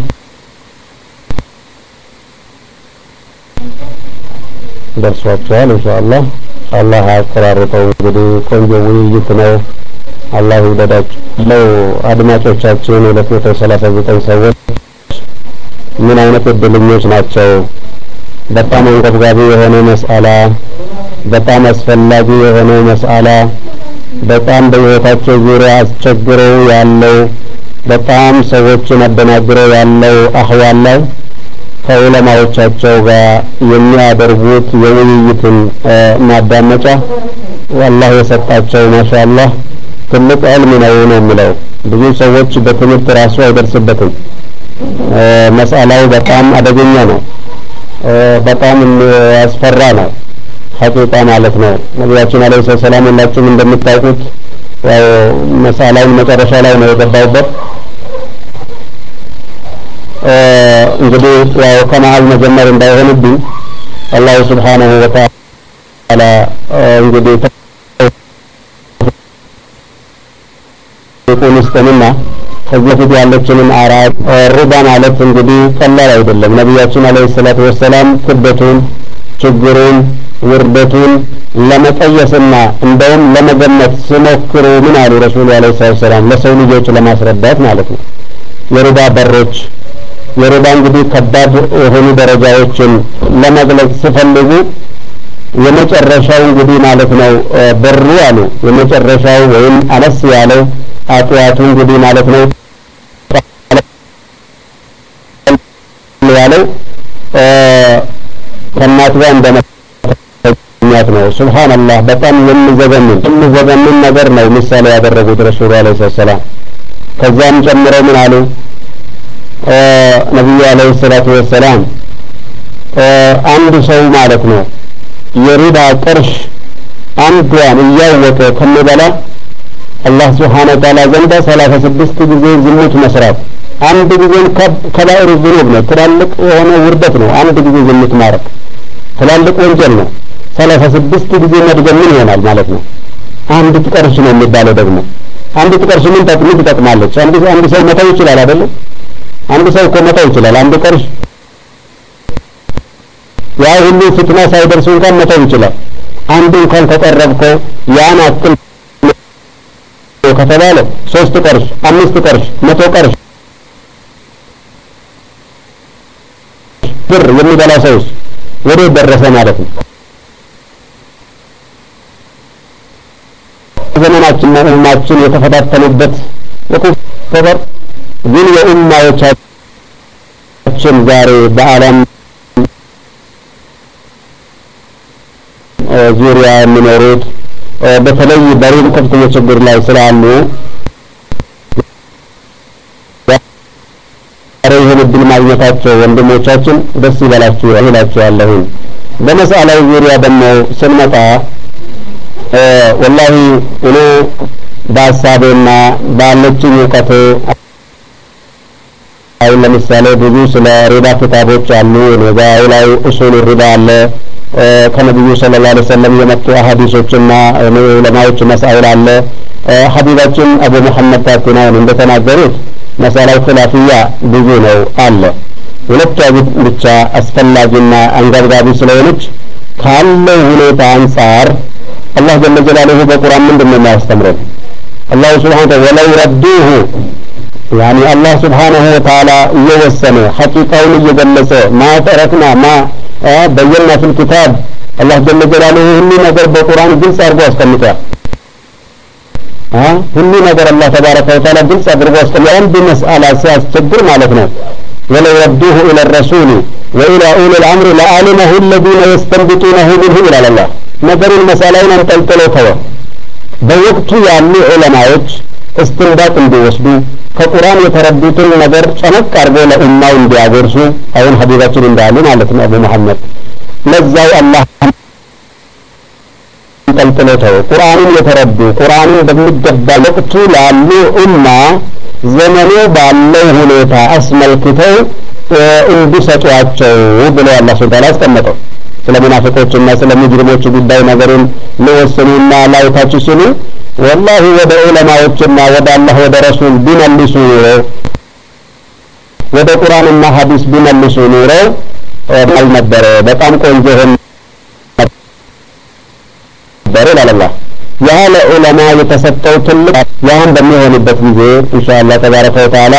درس وقتال إن شاء الله الله أكرار توجدي قنجة ويجتنا الله يبدأ لو አድማጮቻችን ሁለት መቶ ሰላሳ ዘጠኝ ሰዎች ምን አይነት እድለኞች ናቸው በጣም አንገብጋቢ የሆነ መስአላ በጣም አስፈላጊ የሆነ መስአላ በጣም በህይወታቸው ዙሪያ አስቸግረው ያለው በጣም ሰዎችን አደናግረው ያለው አህዋል ላይ ከዑለማዎቻቸው ጋር የሚያደርጉት የውይይትን ማዳመጫ والله የሰጣቸው ማሻአላህ ትልቅ ዕልም ነው ነው የሚለው ብዙ ሰዎች በትምህርት ራሱ አይደርስበትም መስአላው በጣም አደገኛ ነው በጣም ያስፈራ ነው ሐቂቃ ማለት ነው ነብያችን አለይሂ ሰላም ሁላችሁም እንደምታውቁት ያው መስአላው መጨረሻ ላይ ነው የገባውበት እንግዲህ ያው ከመሃል መጀመር እንዳይሆንብኝ አላህ Subhanahu Wa Ta'ala እንግዲህ ቁንስተንና ከዚህ ፊት ያለችንን አራት ሩባ ማለት እንግዲህ ቀላል አይደለም ነብያችን አለይሂ ሰላቱ ወሰለም ክበቱን ችግሩን ውርደቱን ለመቀየስና እንደውም ለመገመት ሲሞክሩ ምን አሉ ረሱል አለይሂ ሰላም ለሰው ልጆች ለማስረዳት ማለት ነው የሩባ በሮች የሩባ እንግዲህ ከባድ የሆኑ ደረጃዎችን ለመግለጽ ሲፈልጉ የመጨረሻው እንግዲህ ማለት ነው በሩ አሉ የመጨረሻው ወይም አነስ ያለው አጥያቱ እንግዲህ ማለት ነው ያለው ከናት ጋር እንደመጣት ነው ሱብሃንአላህ በጣም የሚዘገንን የሚዘገንን ነገር ነው ምሳሌ ያደረጉት ረሱል አለይሂ ሰላም ከዛም ጀምረው ምን አሉ ነብዩ አለይሂ ሰላቱ ወሰላም አንድ ሰው ማለት ነው የሪባ ቅርሽ አንዷን እያወቀ ከመበላ አላህ Subhanahu Wa Ta'ala ዘንድ ሰላሳ ስድስት ጊዜ ዝሙት መስራት አንድ ጊዜ ከባኢር ዝኑብ ነው ትላልቅ የሆነ ውርደት ነው አንድ ጊዜ ዝሙት ማረክ ትላልቅ ወንጀል ነው ሰላሳ ስድስት ጊዜ መድገም ምን ይሆናል ማለት ነው አንድ ቅርሽ ነው የሚባለው ደግሞ አንድ ቅርሽ ምን ተጥምት ተጠቅማለች አንድ አንድ ሰው መተው ይችላል አይደል አንድ ሰው እኮ መተው ይችላል አንድ ቅርሽ ያ ሁሉ ፍትና ሳይደርስ እንኳን መተው ይችላል አንድ እንኳን ተቀረብከው ያን አክል ከተባለ ሶስት ቅርሽ አምስት ቅርሽ መቶ ቅርሽ ብር የሚበላ ሰው ወደ ደረሰ ማለት ነው ዘመናችን ነው ኡማችን የተፈታተኑበት ወቁፈር ግን የኡማዎቻችን ዛሬ በአለም ዙሪያ የሚኖሩት በተለይ በሪም ከፍተኛ ችግር ላይ ስላሉ ይህን እድል ማግኘታቸው ወንድሞቻችን ደስ ይበላችሁ ይላችኋለሁ በመስአላው ዙሪያ ደግሞ ስንመጣ ወላሂ እኔ በሐሳቤና ባለችኝ እውቀት አሁን ለምሳሌ ብዙ ስለ ሪባ ክታቦች አሉ ሪባው ላይ ኡሱል ሪባ አለ ከነብዩ ሰለላሁ ዐለይሂ ወሰለም የመጡ ሐዲሶችና ዑለማዎች መስአል አለ ሐቢባችን አቡ መሐመድ ታቲናን እንደተናገሩት መሳላው ኺላፊያ ብዙ ነው አለ ሁለቱ ብቻ አስፈላጊና አንገብጋቢ ስለሆነች ካለው ሁኔታ አንፃር አላህ ጀለ ጀላሉሁ በቁርአን ምንድነው የሚያስተምረው አላህ Subhanahu wa ta'ala ረዱሁ يعني الله سبحانه وتعالى يوسن حقيقة يجلس ما تركنا ما بينا في الكتاب الله جل جلاله هني نظر بالقرآن جلس أربع استمتع ها هني نظر الله تبارك وتعالى جلس أربع استمتع بمسألة أساس تدر مالتنا ولو ردوه إلى الرسول وإلى أولي الأمر لعلمه الذين يستنبطونه منه إلى الله نظر المسألين أن تلتلوا بوقت يعني علماء استنباط እንዲወስዱ ከቁርአን የተረዱትን ነገር ጨመቅ አርጎ ለኡማው እንዲያጎርሱ አሁን ሐዲሳችን እንዳሉ ማለት ነው አቡ መሐመድ ለዛው አላህ ተልተለው ቁርአንን የተረዱ ቁርአንን በሚገባ ወቅቱ ላሉ ኡማ ዘመኑ ባለው ሁኔታ አስመልክተው እንዲሰጧቸው ብሎ አላህ ሱብሃነሁ አስቀመጠው ስለ ሙናፊቆችና ስለ ሙጅሪሞች ጉዳይ ነገርን ለወሰኑና ላይታችሁ ሲሉ والله ወደ ዑለማዎችና ወደ አላህ ወደ ረሱል ቢመልሱ ወደ ቁርአንና ሐዲስ ቢመልሱ ኑሮ አልነበረ በጣም ቆንጆ ነበር አላህ ያለ ዑለማ የተሰጠው ትልቅ ያን በሚሆንበት ጊዜ ኢንሻአላህ ተባረከ ወተዓላ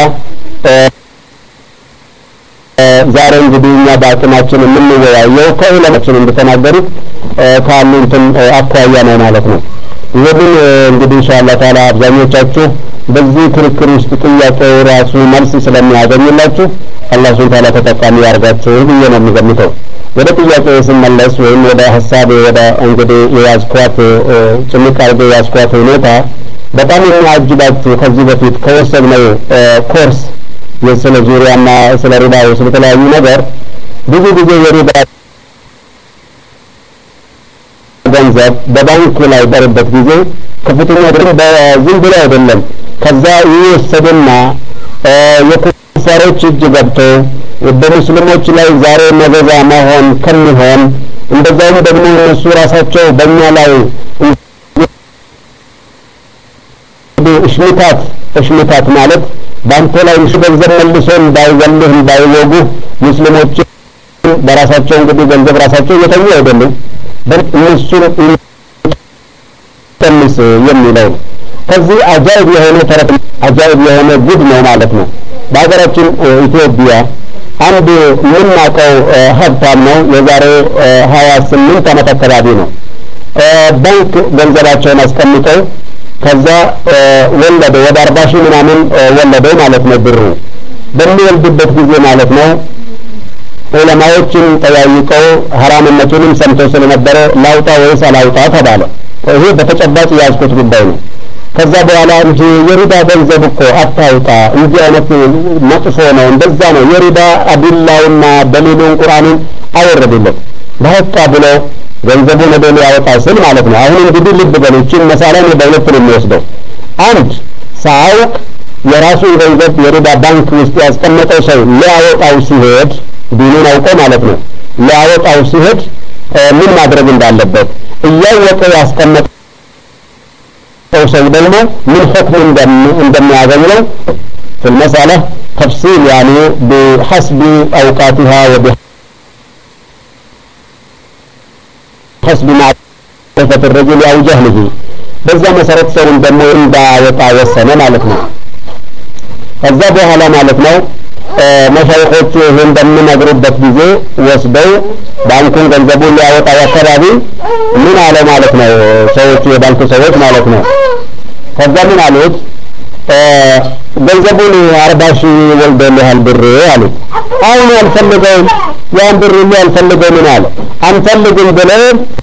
ዛሬ እንግዲህ እኛ ባጥናችን የምንወያየው ከዑለማችን እንደተናገሩት ካሉ እንትን አኳያ ነው ማለት ነው ይሄን እንግዲህ ኢንሻአላህ ተዓላ አብዛኞቻችሁ በዚህ ክርክር ውስጥ ጥያቄው ራሱ መልስ ስለሚያገኝላችሁ አላህ ሱብሓነሁ ወተዓላ ተጠቃሚ ያርጋችሁ ብዬ ነው የምገምተው ወደ ጥያቄው ስንመለስ ወይም ወደ ሐሳብ ወደ እንግዲህ የያዝኳት ጭምቅ አድርጌ የያዝኳት ሁኔታ በጣም የሚያጅባችሁ ከዚህ በፊት ከወሰድነው ኮርስ የስለ ዙሪያና ስለ ሪባ ስለ ተለያዩ ነገር ብዙ ጊዜ የሪባ ገንዘብ በባንክ ላይ በረበት ጊዜ ከፍተኛ ድርም በዝም ብሎ አይደለም ከዛ ይወሰድና የኩፋሮች እጅ ገብቶ በሙስሊሞች ላይ ዛሬ መገዛ መሆን ከሚሆን እንደዛውም ደግሞ እነሱ ራሳቸው በእኛ ላይ እሽሚታት እሽሚታት ማለት ባንተ ላይ ገንዘብ መልሶ እንዳይዘልህ እንዳይወጉ ሙስሊሞች በራሳቸው እንግዲህ ገንዘብ ራሳቸው የተኙ አይደለም በእነሱ ተንስ የሚለው ከዚህ አጃይብ የሆነ ተረት አጃይብ የሆነ ጉድ ነው ማለት ነው በሀገራችን ኢትዮጵያ አንድ ምናቀው ሀብታም ነው የዛሬ ሀያ ስምንት ዓመት አካባቢ ነው ባንክ ገንዘባቸውን አስቀምጠው ከዛ ወለደ ወደ አርባ ሺህ ምናምን ወለደ ማለት ነው ብሩ በሚወልድበት ጊዜ ማለት ነው ዑለማዎችን ጠያይቀው ሐራምነቱንም ሰምተው ስለነበረ ላውጣ ወይስ አላውጣ ተባለ ይሄ በተጨባጭ ያዝኩት ጉዳይ ነው ከዛ በኋላ እንጂ የሪባ ገንዘብ እኮ አታውጣ እንጂ አይነት መጥፎ ነው እንደዛ ነው የሪባ አድላውና ደሊሉን ቁርአንን አወረደለት በህቃ ብሎ ገንዘቡን ወደ ሊያወጣ ስል ማለት ነው አሁን እንግዲህ ልብ በሉችን መሳለን በሁለት ነው የሚወስደው አንድ ሳውቅ የራሱ ገንዘብ የሪባ ባንክ ውስጥ ያስቀመጠው ሰው ሊያወጣው ሲሄድ ዲኑን አውቆ ማለት ነው ሊያወጣው ሲሄድ ምን ማድረግ እንዳለበት እያወቀ ያስቀመጠው ሰው ደግሞ ምን ሁክም እንደሚያገኘው في المسألة تفصيل يعني بحسب أوقاتها وبحسب معرفة الرجل أو جهله بذا مسارات سور دمو إندا وطاوسنا مالتنا فذا بحالا مالتنا መሻይኾቹ ይሄን በሚነግሩበት ጊዜ ወስደው ባንኩን ገንዘቡን ሊያወጣ ያከራቢ ምን አለ ማለት ነው ሰዎቹ የባንኩ ሰዎች ማለት ነው ከዛ ምን አሉት ገንዘቡን አርባ ሺህ ወልደልሃል ብር አሉት አሁን አልፈልገውም ያን ብር አልፈልገውም ምን አለ አንፈልግም ብለው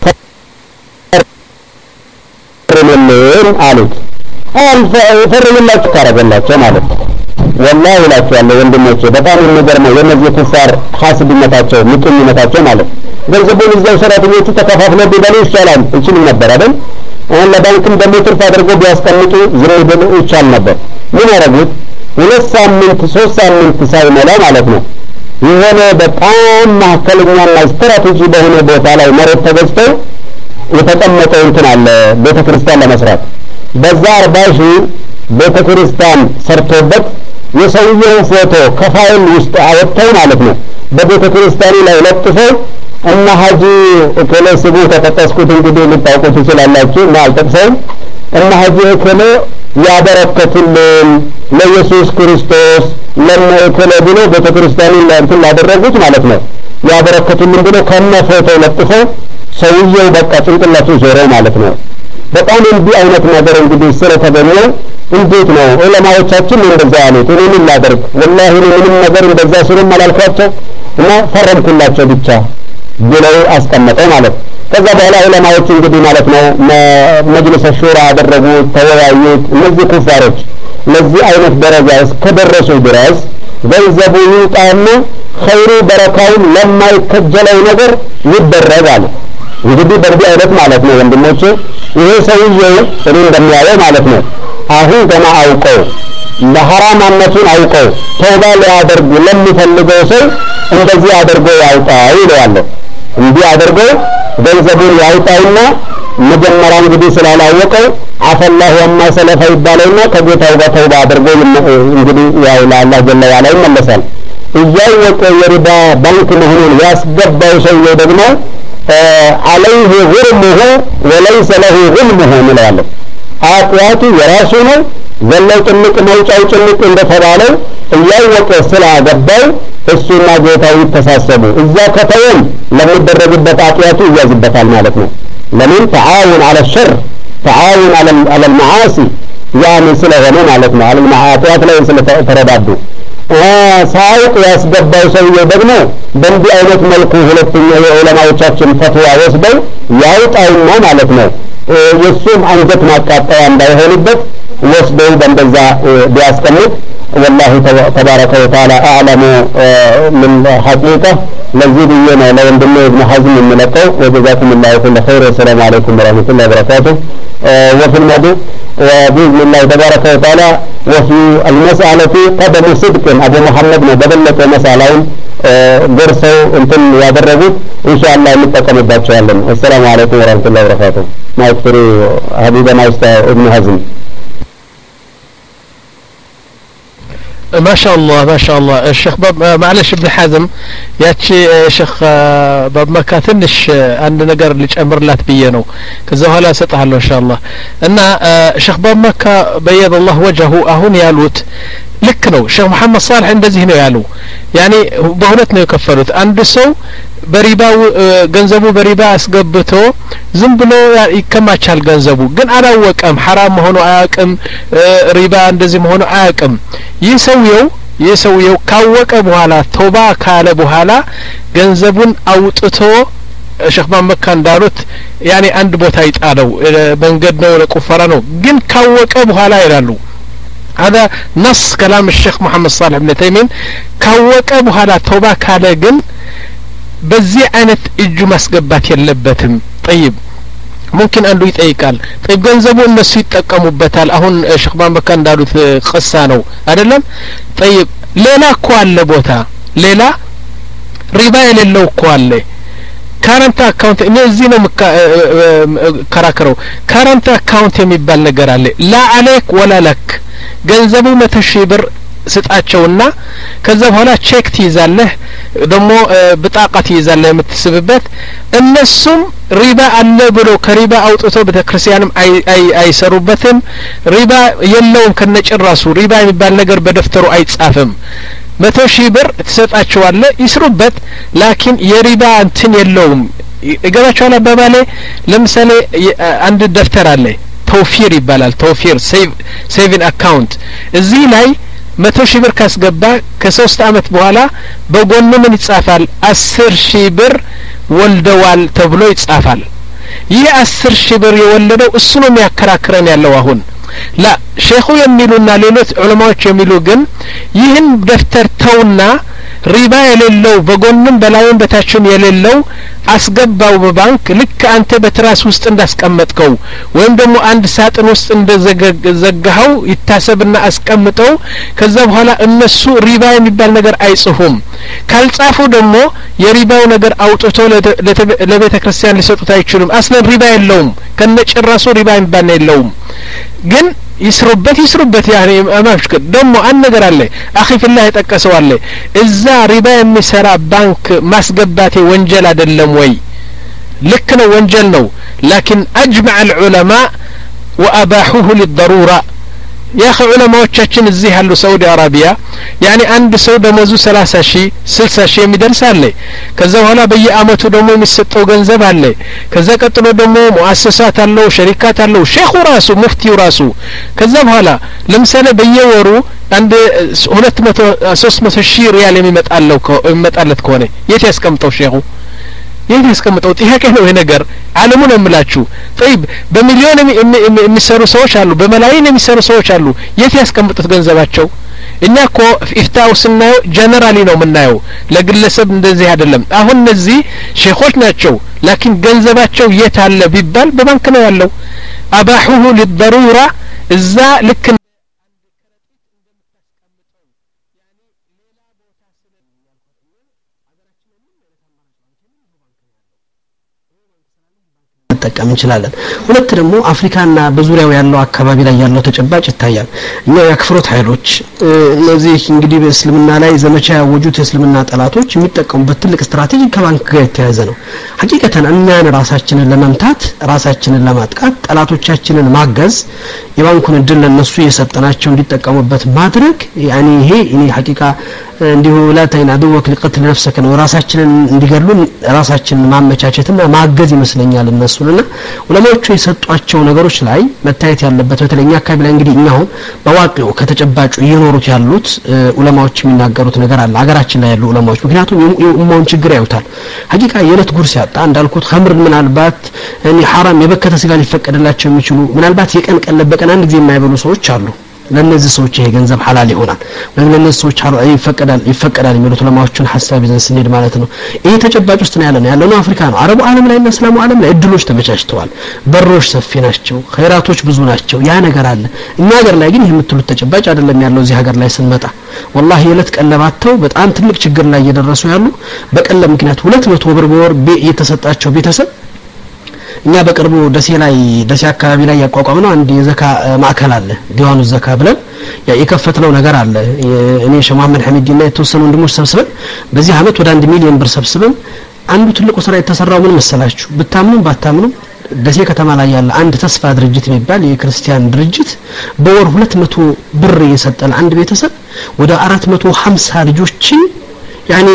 ፈርመልን አሉት አልፈ ፈርመላችሁ ካረገላቸው ማለት ነው والله لا تعالى ወንድሞቼ በጣም የሚገርመው የነዚህ ኩፋር ሐስብነታቸው ምጥኝነታቸው ማለት ገንዘቡን እዛው ሰራተኞቹ ተከፋፍለው ቢበሉ ይችላል እቺን ነበር አይደል አሁን ለባንክም ደግሞ ትርፍ አድርገው ቢያስቀምጡ ዝም ብለው ይቻል ነበር ምን ያረጉት ሁለት ሳምንት ሶስት ሳምንት ሳይሞላ ማለት ነው የሆነ በጣም ማከለኛና ስትራቴጂ በሆነ ቦታ ላይ መሬት ተገዝተው የተቀመጠው እንትን አለ ቤተክርስቲያን ለመስራት በዛ አርባ ሺህ ቤተክርስቲያን ሰርቶበት የሰውየው ፎቶ ከፋይል ውስጥ አወጣው ማለት ነው በቤተክርስቲያኑ ላይ ለጥፈው እና ሀጂ እከለ ስቡ ተጠቀስኩት እንግዲህ ልታውቁት ትችላላችሁ እና አልጠቅሰውም እና ሀጂ እከለ ያበረከቱልን ለኢየሱስ ክርስቶስ ለነከለ ብሎ ቤተክርስቲያኑ ላይ እንትን ያደረጉት ማለት ነው ያበረከቱልን ብሎ ከነ ፎቶ ለጥፈው ሰውየው በቃ ጭንቅላቱ ዞረ ማለት ነው በጣም እንዲህ አይነት ነገር እንግዲህ ስለተገኘ እንዴት ነው ዑለማዎቻችን እንደዛ ያሉት እኔን ላደርግ ወላሂ ምንም ነገር እንደዛ ሲሉም አላልኳቸው እና ፈረምኩላቸው ብቻ ብለው አስቀመጠው ማለት ከዛ በኋላ ዑለማዎች እንግዲህ ማለት ነው መጅልስ ሹራ ያደረጉ ተወያዩት እነዚህ ኩፋሮች ለዚህ አይነት ደረጃ እስከደረሱ ድረስ ገንዘቡ ይጣና ኸይሩ በረካውን ለማይከጀለው ነገር ይደረጋል እንግዲህ በዚህ አይነት ማለት ነው ወንድሞቼ ይሄ ሰውዬው እኔ እንደሚያየው ማለት ነው አሁን ገና አውቀው ለሐራማነቱን አውቀው ተውባ ሊያደርጉ ለሚፈልገው ሰው እንደዚህ አድርጎ ያውጣው ይላል እንዲህ አድርጎ ገንዘቡን ያውጣውና መጀመሪያ እንግዲህ ስላላወቀው አፈላህ ወማ ሰለፈ ይባልና ከጌታው ጋር ተውባ አድርጎ እንግዲህ ያው ለአላህ ጀለ ያለ ይመለሳል እያወቀ የሪባ ባንክ መሆኑን ያስገባው ሰውዬው ደግሞ عليه غرمه وليس له غلمه ይላል አጥያቱ የራሱ ነው ዘለው ጥልቅ መውጫው ጥልቅ እንደተባለው እያወቀ ስላገባው እሱና ጌታው ይተሳሰቡ እዛ ከተወም ለሚደረግበት አጥያቱ ይያዝበታል ማለት ነው ለምን تعاون على الشر تعاون على على المعاصي يعني ስለሆነ ማለት ነው على المعاصي ላይ ስለተረዳዱ ሳይቅ ያስገባው ሰውዬው ደግሞ በእንዲህ አይነት መልኩ ሁለተኛ የዑለማዎቻችን ፈትዋ ወስደው ያውጣውና ማለት ነው የሱም አንጀት ማቃጠያ እንዳይሆንበት ወስደው በእንደዛ ቢያስቀምጥ والله تبارك وتعالى اعلم من حقيقه الذي بينا لو عندنا ابن حزم من لقوا وجزاكم الله كل خير والسلام عليكم ورحمه الله وبركاته وفي الموضوع وبإذن الله تبارك وتعالى وفي المسألة قدم صدق أبو محمد مبدلة مسألة درسوا انتم يادرقوا إن شاء الله نتقم الدات شاء السلام عليكم ورحمة الله وبركاته ما يكفري حبيبنا أستاذ ابن حزم ما شاء الله ما شاء الله الشيخ باب معلش ابن حازم ياتشي شيخ باب ما كاتنش عند نجار اللي امرلات بينه كذا هلا سطح له ان شاء الله ان شيخ باب مكه بيض الله وجهه اهون يالوت ልክ ነው ሼህ መሐመድ ሳልህ እንደዚህ ነው ያሉ ያኒ በሁለት ነው የከፈሉት አንድ ሰው በሪባው ገንዘቡ በሪባ አስገብቶ ዝም ብሎ ይከማቻል ገንዘቡ ግን አላወቀም حرام መሆኑ አያውቅም ሪባ እንደዚህ መሆኑ አያውቅም ይህ ሰውየው ይህ ሰውየው ካወቀ በኋላ ተውባ ካለ በኋላ ገንዘቡን አውጥቶ ሼህ መሐመድ እንዳሉት ያኒ አንድ ቦታ ይጣለው መንገድ ነው ለቁፈራ ነው ግን ካወቀ በኋላ ይላሉ هذا نص كلام الشيخ محمد صالح بن تيمين كوكا بهذا توبة كاله جن بزي عينت اجو مسقبات يلبتهم طيب ممكن أن يتأيكال طيب جنزبوا الناس يتقموا بتال أهون الشيخ محمد كان دارو خصانو أدلم طيب ليلا كوال لبوتا ليلا ربا للو كوال كارنت اكاونت نزينا كراكرو كارنت اكاونت የሚባል ነገር አለ لا عليك ولا لك ገንዘቡ መቶ ሺህ ብር ስጣቸውና ከዛ በኋላ ቼክ ትይዛለህ ደሞ በጣቃ ትይዛለህ የምትስብበት እነሱም ሪባ አለ ብሎ ከሪባ አውጥቶ በተክርስቲያንም አይ አይ አይሰሩበትም ሪባ የለውም ከነጭራሱ ሪባ የሚባል ነገር በደፍተሩ አይጻፍም መቶ ሺህ ብር ትሰጣቸዋለህ ይስሩበት ላኪን የሪባ እንትን የለውም ይገባቸዋል አባባሌ ለምሳሌ አንድ ደፍተር አለ ተውፊር ይባላል ተውፊር ሴቭ ሴቪንግ አካውንት እዚህ ላይ መቶ ሺህ ብር ካስገባ ከሶስት አመት በኋላ በጎኑ ምን ይጻፋል አስር ሺህ ብር ወልደዋል ተብሎ ይጻፋል ይህ አስር ሺህ ብር የወለደው እሱ ነው የሚያከራክረን ያለው አሁን لا ሼኹ የሚሉና ሌሎች ዑለማዎች የሚሉ ግን ይህን ደፍተር ተውና ሪባ የሌለው በጎንም በላይም በታችም የሌለው አስገባው በባንክ ልክ አንተ በትራስ ውስጥ እንዳስቀመጥከው ወይም ደግሞ አንድ ሳጥን ውስጥ እንደዘጋኸው ይታሰብና አስቀምጠው ከዛ በኋላ እነሱ ሪባ የሚባል ነገር አይጽፉም ካልጻፉ ደግሞ የሪባው ነገር አውጥቶ ለቤተ ክርስቲያን ሊሰጡት አይችሉም አስለን ሪባ የለውም ከነጭራሱ ሪባ የሚባል የለውም ግን ይስሩበት ይስሩበት ያኔ አማሽከ ደሞ አንድ ነገር አለ አኺ ፍላህ ተጠቀሰው አለ እዛ ሪባ የሚሰራ ባንክ ማስገባቴ ወንጀል አይደለም ወይ ልክ ነው ወንጀል ነው ላኪን اجمع العلماء واباحوه للضروره يا اخي علماءዎቻችን እዚህ ያሉ ሳውዲ አረቢያ ያኒ አንድ ሰው ደሞዙ ሰላሳ ሺህ ስልሳ ሺህ የሚደርስ አለ ከዛ በኋላ በየአመቱ ደግሞ የሚሰጠው ገንዘብ አለ ከዛ ቀጥሎ ደግሞ ሙአሰሳት አለው ሸሪካት አለው ሼኹ ራሱ ሙፍቲው ራሱ ከዛ በኋላ ለምሳሌ በየወሩ አንድ ሁለት መቶ ሶስት መቶ ሺህ ሪያል የሚመጣለው የሚመጣለት ከሆነ የት ያስቀምጠው ሼኹ የት ያስቀምጠው ጥያቄ ነው ይሄ ነገር ዓለሙ ነው የምላችሁ طيب በሚሊዮን የሚሰሩ ሰዎች አሉ በመላእክት የሚሰሩ ሰዎች አሉ የት ያስቀምጡት ገንዘባቸው እኛ እኮ ኢፍታው ስናየው ጀነራሊ ነው የምናየው ለግለሰብ እንደዚህ አይደለም አሁን እነዚህ ሼኾች ናቸው ላኪን ገንዘባቸው የት አለ ቢባል በባንክ ነው ያለው አባሁሁ للضروره እዛ ልክ መጠቀም እንችላለን ሁለት ደግሞ አፍሪካና በዙሪያው ያለው አካባቢ ላይ ያለው ተጨባጭ ይታያል እኛ ያክፍሩት ኃይሎች እነዚህ እንግዲህ በእስልምና ላይ ዘመቻ ያወጁት እስልምና ጠላቶች የሚጠቀሙበት ትልቅ ስትራቴጂ ከባንክ ጋር የተያያዘ ነው ሐቂቀተን እኛን ራሳችንን ለመምታት ራሳችንን ለማጥቃት ጠላቶቻችንን ማገዝ የባንኩን እድል ለነሱ የሰጠናቸው እንዲጠቀሙበት ማድረግ ያኒ ይሄ እኔ ሐቂቃ እንዲሁ ላታይና አድወክ ለቅትል ነፍሰከ ነው ራሳችንን እንዲገሉን ራሳችንን ማመቻቸትና ማገዝ ይመስለኛል እነሱና ዑለማዎቹ የሰጧቸው ነገሮች ላይ መታየት ያለበት በተለኛ አካባቢ ላይ እንግዲህ እኛው በዋቂው ከተጨባጩ እየኖሩት ያሉት ዑለማዎች የሚናገሩት ነገር አለ ሀገራችን ላይ ያሉ ዑለማዎች ምክንያቱም የኡማውን ችግር ያዩታል ሐቂቃ የለት ጉርስ ያጣ እንዳልኩት ኸምር ምናልባት እኔ حرام የበከተ ስጋ ሊፈቀድላቸው የሚችሉ ምናልባት የቀን ቀን በቀን አንድ ጊዜ የማይበሉ ሰዎች አሉ ለነዚህ ሰዎች ይሄ ገንዘብ ሐላል ይሆናል ለነዚህ ሰዎች ይፈቀዳል ይፈቀዳል የሚሉት ለማዎችን ሐሳብ ይዘን ስንሄድ ማለት ነው ይሄ ተጨባጭ ውስጥ ነው ያለነው ያለነው አፍሪካ ነው አረቡ ዓለም ላይ እና እስላሙ ዓለም ላይ እድሎች ተመቻችተዋል በሮች ሰፊ ናቸው ኸይራቶች ብዙ ናቸው ያ ነገር አለ እኛ ሀገር ላይ ግን ይሄ የምትሉት ተጨባጭ አይደለም ያለው እዚህ ሀገር ላይ ስንመጣ والله የለት ቀለባቸው በጣም ትልቅ ችግር ላይ እየደረሱ ያሉ በቀለብ ምክንያት ሁለት መቶ ብር በወር የተሰጣቸው ቤተሰብ እኛ በቅርቡ ደሴ ላይ ደሴ አካባቢ ላይ ያቋቋመው አንድ የዘካ ማዕከል አለ ዲዋኑ ዘካ ብለን ያ የከፈተው ነገር አለ እኔ ሸህ መሐመድ ሐሚድና የተወሰኑ ወንድሞች ሰብስበን በዚህ አመት ወደ አንድ ሚሊዮን ብር ሰብስበን አንዱ ትልቁ ስራ የተሰራው ምን መሰላችሁ ብታምኑ ባታምኑ ደሴ ከተማ ላይ ያለ አንድ ተስፋ ድርጅት የሚባል የክርስቲያን ድርጅት በወር ሁለት መቶ ብር እየሰጠን አንድ ቤተሰብ ወደ አራት መቶ ሀምሳ ልጆችን يعني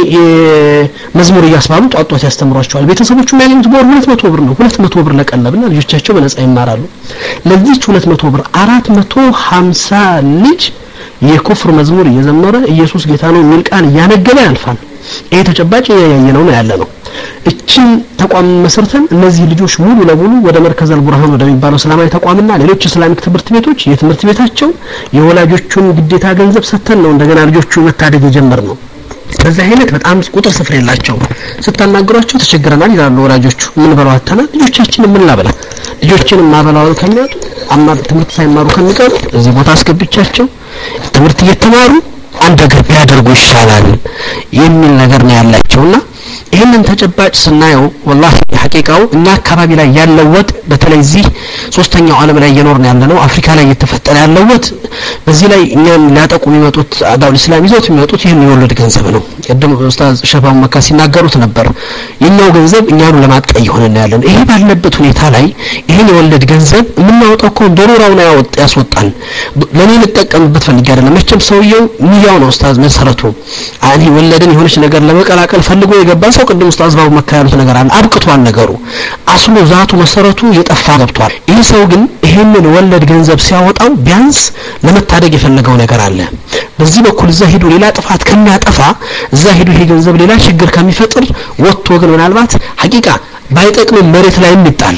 መዝሙር እያስባሉ ጧጧት ያስተምሯቸዋል ቤተሰቦቹ የሚያገኙት በወር ሁለት መቶ ብር ነው ሁለት መቶ ብር ለቀለብና ልጆቻቸው በነፃ ይማራሉ ለዚህ ሁለት መቶ ብር አራት መቶ ሀምሳ ልጅ የኩፍር መዝሙር እየዘመረ ኢየሱስ ጌታ ነው የሚል ቃል ያነገበ ያልፋል ይሄ ተጨባጭ ያያየነው ነው ያለ ነው እቺን ተቋም መስርተን እነዚህ ልጆች ሙሉ ለሙሉ ወደ መርከዝ አልቡርሃን ወደሚባለው ሰላማዊ ተቋምና ሌሎች እስላሚክ ትምህርት ቤቶች የትምህርት ቤታቸው የወላጆቹን ግዴታ ገንዘብ ሰተን ነው እንደገና ልጆቹ መታደግ የጀመርነው በዛ አይነት በጣም ቁጥር ስፍር የላቸው ስታናገሯቸው ተቸግረናል ይላሉ ወላጆቹ ምን በለው አጣና ልጆቻችንን ምን ላበላ ልጆችንም ማበላው ከሚያጡ አማ ትምህርት ሳይማሩ ከሚቀሩ እዚህ ቦታ አስገብቻቸው ትምህርት እየተማሩ አንድ ነገር ቢያደርጉ ይሻላል የሚል ነገር ነው ያላቸውና ይሄንን ተጨባጭ ስናየው والله ሐቂቃው እና አካባቢ ላይ ያለው ወጥ በተለይ እዚህ ሶስተኛው ዓለም ላይ እየኖርን ያለነው አፍሪካ ላይ እየተፈጠረ ያለው ወጥ በዚህ ላይ እኛን ሊያጠቁ የሚመጡት አዳው እስላም ይዘውት የሚመጡት ይሄን የወለድ ገንዘብ ነው ቀደም ኡስታዝ ሸፋው መካ ሲናገሩት ነበር የኛው ገንዘብ እኛኑ ለማጥቀይ ሆነና ያለን ይሄ ባለበት ሁኔታ ላይ ይሄን የወለድ ገንዘብ ምናወጣው እኮ ዶሮራውን ያወጣ ያስወጣን ለኔ ልጠቀምበት ፈልጌ አይደለም መቼም ሰውየው ሚያው ነው ኡስታዝ መሰረቱ አኒ ወለድን የሆነች ነገር ለመቀላቀል ፈልጎ የገባ ሰው ቅድም ኡስታዝ ባው መካ ያሉት ነገር አለ አብቅቷል ነገሩ አስሉ ዛቱ መሰረቱ የጠፋ ገብቷል ይህ ሰው ግን ይሄንን ወለድ ገንዘብ ሲያወጣው ቢያንስ ለመታደግ የፈለገው ነገር አለ በዚህ በኩል እዛ ሄዱ ሌላ ጥፋት ከሚያጠፋ እዛ ሄዱ ይሄ ገንዘብ ሌላ ችግር ከሚፈጥር ወጥቶ ግን ምናልባት ሐቂቃ ባይጠቅም መሬት ላይ የሚጣል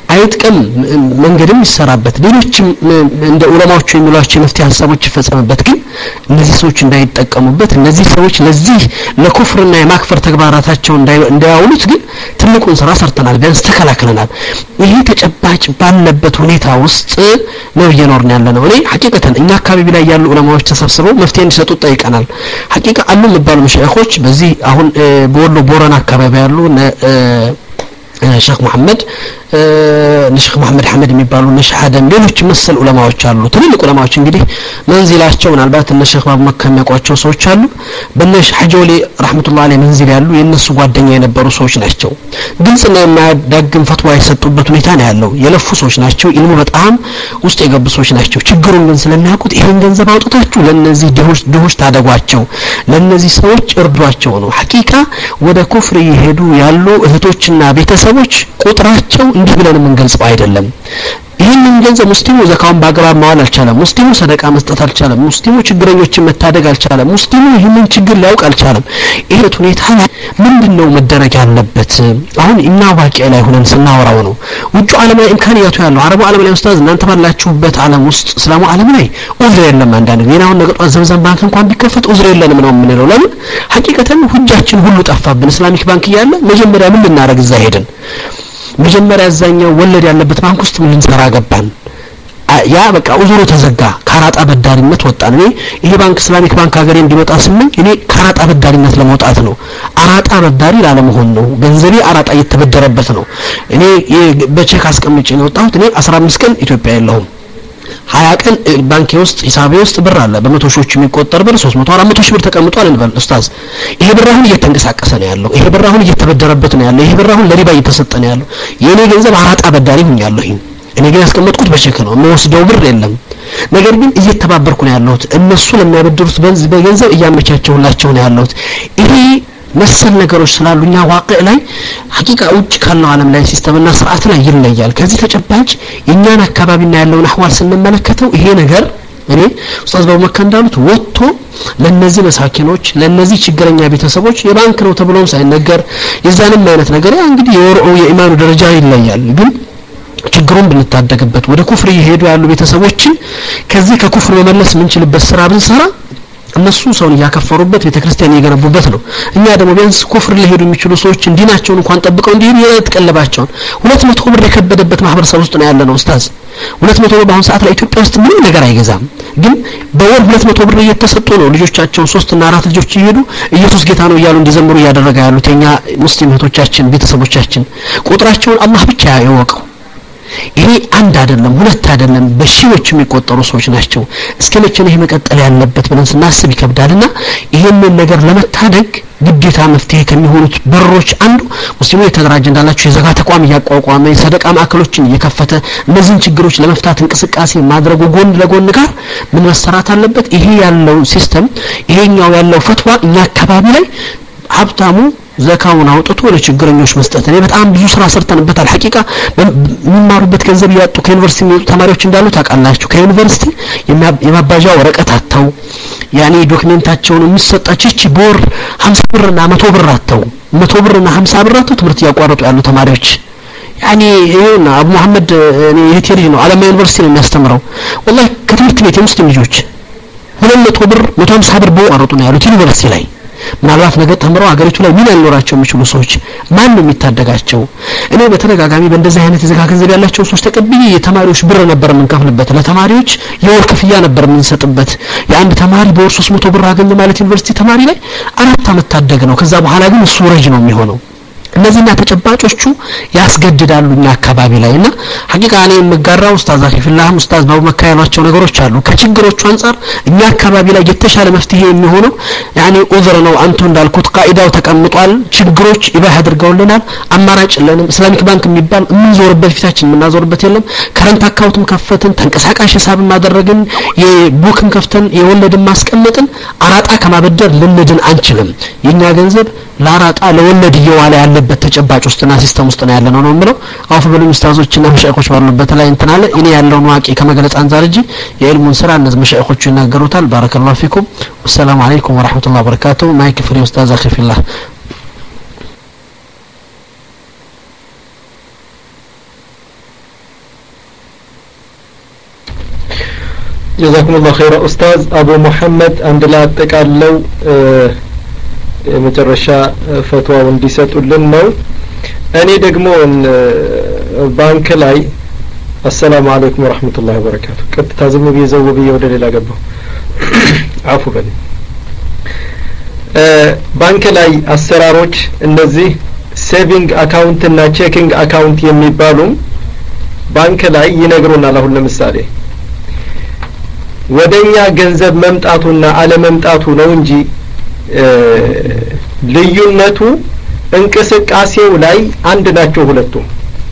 አይጥቀም መንገድም ይሰራበት ሌሎችም እንደ ዑለማዎቹ የሚሏቸው መፍትሄ ሐሳቦች ይፈጸምበት ግን እነዚህ ሰዎች እንዳይጠቀሙበት እነዚህ ሰዎች ለዚህ ለኩፍርና የማክፈር ተግባራታቸው እንዳያውሉት ግን ትልቁን ስራ ሰርተናል ቢያንስ ተከላክለናል ይሄ ተጨባጭ ባለበት ሁኔታ ውስጥ ነው እየኖርን ያለነው እኔ ሐቂቀተን እኛ አካባቢ ላይ ያሉ ዑለማዎች ተሰብስበው መፍትሄ እንዲሰጡ ጠይቀናል ሐቂቃ አሉ የሚባሉ መሻይኾች በዚህ አሁን በወሎ ቦረና አካባቢ ያሉ ሼክ መሐመድ ንሽክ መሐመድ ሐመድ የሚባሉ ነሽሃደም ሌሎች መሰል ዑለማዎች አሉ ትልልቅ ዑለማዎች እንግዲህ መንዚላቸው ምናልባት እነ ሼክ ባብ መካ የሚያውቋቸው ሰዎች አሉ በነሽ ሐጆሊ ረህመቱላህ ዐለይሂ መንዚል ያሉ የነሱ ጓደኛ የነበሩ ሰዎች ናቸው ግልጽና የማያዳግም ፈትዋ የሰጡበት ሁኔታ ነው ያለው የለፉ ሰዎች ናቸው ኢልሙ በጣም ውስጥ የገቡ ሰዎች ናቸው ችግሩን ግን ስለሚያውቁት ይሄን ገንዘብ አውጥታችሁ ለነዚህ ድሆች ድሆች ታደጓቸው ለነዚህ ሰዎች እርዷቸው ነው ሐቂቃ ወደ ኩፍር ይሄዱ ያሉ እህቶችና ቤተሰቦች ቁጥራቸው እንዲህ ብለን የምንገልጸው አይደለም ይሄንን ገንዘብ ሙስሊሙ ዘካውን በአግባብ ማዋል አልቻለም ሙስሊሙ ሰደቃ መስጠት አልቻለም ሙስሊሙ ችግረኞችን መታደግ አልቻለም ሙስሊሙ ይሄንን ችግር ሊያውቅ አልቻለም ይሄ ሁኔታ ምንድነው መደረግ ያለበት አሁን እኛ ዋቂ ላይ ሆነን ስናወራው ነው ውጭ ዓለም ላይ ኢምካኒያቱ ያለው አረቡ ዓለም ላይ ኡስታዝ እናንተ ባላችሁበት ዓለም ውስጥ እስላሙ ዓለም ላይ ኡዝር የለም አንዳንድ ጊዜ አሁን ነገጧ ዘምዘም ባንክ እንኳን ቢከፈት ኡዝር የለንም ነው የምንለው ለምን ሐቂቀተን ሁጃችን ሁሉ ጠፋብን እስላሚክ ባንክ ያለ መጀመሪያ ምን ልናረግ እዛ ሄደን መጀመሪያ ያዛኛው ወለድ ያለበት ባንክ ውስጥ ምን ልንሰራ ገባን ያ በቃ ኡዙሩ ተዘጋ ካራጣ በዳሪነት ወጣን እኔ ይሄ ባንክ እስላሚክ ባንክ ሀገሬ እንዲመጣ ስመኝ እኔ ካራጣ በዳሪነት ለመውጣት ነው አራጣ በዳሪ ላለመሆን ነው ገንዘቤ አራጣ እየተበደረበት ነው እኔ በቼክ አስቀምጬ ነው ወጣሁት እኔ አስራ አምስት ቀን ኢትዮጵያ የለሁም ሀያ ቀን ባንክ ውስጥ ሂሳቤ ውስጥ ብር አለ በመቶ ሺዎች የሚቆጠር ብር ሶስት መቶ አራት መቶ ሺህ ብር ተቀምጧል እንበል ኡስታዝ ይሄ ብር አሁን እየተንቀሳቀሰ ነው ያለው ይሄ ብር አሁን እየተበደረበት ነው ያለው ይሄ ብር አሁን ለሪባ እየተሰጠ ነው ያለው የኔ ገንዘብ አራጣ በዳሪ ሆኛለሁ እኔ ግን ያስቀመጥኩት በቼክ ነው የምወስደው ብር የለም ነገር ግን እየተባበርኩ ነው ያለሁት እነሱ ለሚያበድሩት በገንዘብ እያመቻቸውላቸው ነው ያለሁት ይሄ መሰል ነገሮች ስላሉኛ ዋቅዕ ላይ ሐቂቃ ውጭ ካለው ዓለም ላይ ሲስተምና ስርዓት ላይ ይለያል ከዚህ ተጨባጭ የኛን አካባቢና ያለውን አህዋል ስንመለከተው ይሄ ነገር እኔ ኡስታዝ በመካ እንዳሉት ወጥቶ ለነዚህ መሳኪኖች ለነዚህ ችግረኛ ቤተሰቦች የባንክ ነው ተብሎም ሳይነገር የዛንም አይነት ነገር ያ እንግዲህ የወርኦ የኢማኑ ደረጃ ይለያል ግን ችግሩን ብንታደግበት ወደ ኩፍር ይሄዱ ያሉ ቤተሰቦችን ከዚህ ከኩፍር መመለስ ምንችልበት ስራ ብንሰራ እነሱ ሰውን ያከፈሩበት ቤተክርስቲያን የገነቡበት ነው እኛ ደግሞ ቢያንስ ኩፍር ሊሄዱ የሚችሉ ሰዎች እንዲናቸውን እንኳን ጠብቀው እንዲሄዱ የተቀለባቸውን ሁለት መቶ ብር የከበደበት ማህበረሰብ ውስጥ ነው ያለነው ኡስታዝ ሁለት መቶ ብር በአሁን ሰዓት ላይ ኢትዮጵያ ውስጥ ምንም ነገር አይገዛም ግን በወር ሁለት መቶ ብር እየተሰጡ ነው ልጆቻቸው ሶስት እና አራት ልጆች ይሄዱ ኢየሱስ ጌታ ነው እያሉ እንዲዘምሩ ያደረጋ ያሉት የኛ ሙስሊም እህቶቻችን ቤተሰቦቻችን ቁጥራቸውን አላህ ብቻ ያወቀው ይሄ አንድ አይደለም ሁለት አይደለም በሺዎች የሚቆጠሩ ሰዎች ናቸው እስከ መቼ ነው ይሄ መቀጠል ያለበት ብለን ስናስብ ይከብዳልና ይሄንን ነገር ለመታደግ ግዴታ መፍትሄ ከሚሆኑት በሮች አንዱ ሙስሊሙ የተደራጀ እንዳላችሁ የዘካ ተቋም ያቋቋመ የሰደቃ ማዕከሎችን እየከፈተ እነዚህን ችግሮች ለመፍታት እንቅስቃሴ ማድረጉ ጎን ለጎን ጋር ምን መሰራት አለበት ይሄ ያለው ሲስተም ይሄኛው ያለው ፈትዋ እኛ አካባቢ ላይ ሀብታሙ ዘካውን አውጥቶ ለችግረኞች መስጠት እኔ በጣም ብዙ ስራ ሰርተንበታል ሐቂቃ የሚማሩበት ገንዘብ ያጡ ከዩኒቨርሲቲ የሚወጡ ተማሪዎች እንዳሉ ታውቃላችሁ ከዩኒቨርሲቲ የማባዣ ወረቀት አጥተው ያኔ ዶክመንታቸውን የሚሰጣቸው እቺ ቦር ሀምሳ ብር እና መቶ ብር አጥተው መቶ ብር እና ሀምሳ ብር አጥተው ትምህርት ያቋርጡ ያሉ ተማሪዎች ያኔ ይሄና አቡ መሐመድ እኔ የቴሪ ነው አለማ ዩኒቨርሲቲ ነው የሚያስተምረው والله ከትምህርት ቤት የሙስሊም ልጆች ሁለት መቶ ብር መቶ ሀምሳ ብር በወራጡ ነው ያሉት ዩኒቨርሲቲ ላይ ምናልባት ነገ ተምረው ሀገሪቱ ላይ ምን ያኖራቸው የሚችሉ ሰዎች ማን ነው የሚታደጋቸው እኔ በተደጋጋሚ በእንደዚህ አይነት የዘካ ገንዘብ ያላቸው ሰዎች ተቀብዬ የተማሪዎች ብር ነበር የምንከፍልበት ለተማሪዎች የወር ክፍያ ነበር የምንሰጥበት የአንድ ተማሪ በወር ሶስት መቶ ብር አገኘ ማለት ዩኒቨርሲቲ ተማሪ ላይ አራት አመት ታደገ ነው ከዛ በኋላ ግን እሱ ረጅ ነው የሚሆነው እነዚህና ተጨባጮቹ ያስገድዳሉኛ አካባቢ ላይና ሐቂቃ እኔ መጋራው ኡስታዝ አኺፊላህ ኡስታዝ ባቡ መካ ያሏቸው ነገሮች አሉ ከችግሮቹ አንፃር እኛ አካባቢ ላይ የተሻለ መፍትሄ የሚሆነው ያኒ ኡዝር ነው አንተ እንዳልኩት ቃኢዳው ተቀምጧል ችግሮች ይባህ አድርገውልናል አማራጭ ለንም እስላሚክ ባንክ የሚባል ምን ዞርበት ፊታችን ምናዞርበት የለም ከረንት አካውንትም ከፈትን ተንቀሳቃሽ ሂሳብም ማደረግን የቡክም ከፍተን የወለድም ማስቀመጥን አራጣ ከማበደር ልንድን አንችልም የኛ ገንዘብ ላራጣ ለወለድ እየዋለ ያለበት ተጨባጭ ውስጥና ሲስተም ውስጥ ነው ያለነው ነው የምለው አውፍ ብሉ ኡስታዞችና መሻይኾች ባሉበት ላይ እንትን አለ እኔ ያለውን ዋቂ ከመገለጽ አንፃር እንጂ የዕልሙን ስራ እነዚህ መሻይኾቹ ይናገሩታል ባረከላሁ ፊኩም ወሰላሙ አለይኩም ወራህመቱላሂ ወበረካቱ ማይክ ፍሪ ኡስታዝ አኺፊላህ جزاكم الله خير أستاذ أبو محمد عند لا تقالوا መጨረሻ ፈትዋው እንዲሰጡልን ነው እኔ ደግሞ ባንክ ላይ السلام عليكم ورحمة الله وبركاته ቀጥታ ዝም ብዬ ዘው ብዬ ወደ ሌላ ገባሁ አፉ በል ባንክ ላይ አሰራሮች እነዚህ ሴቪንግ አካውንት እና ቼኪንግ አካውንት የሚባሉ ባንክ ላይ ይነግሩናል አሁን ለምሳሌ ወደኛ ገንዘብ መምጣቱና አለመምጣቱ ነው እንጂ ልዩነቱ እንቅስቃሴው ላይ አንድ ናቸው ሁለቱም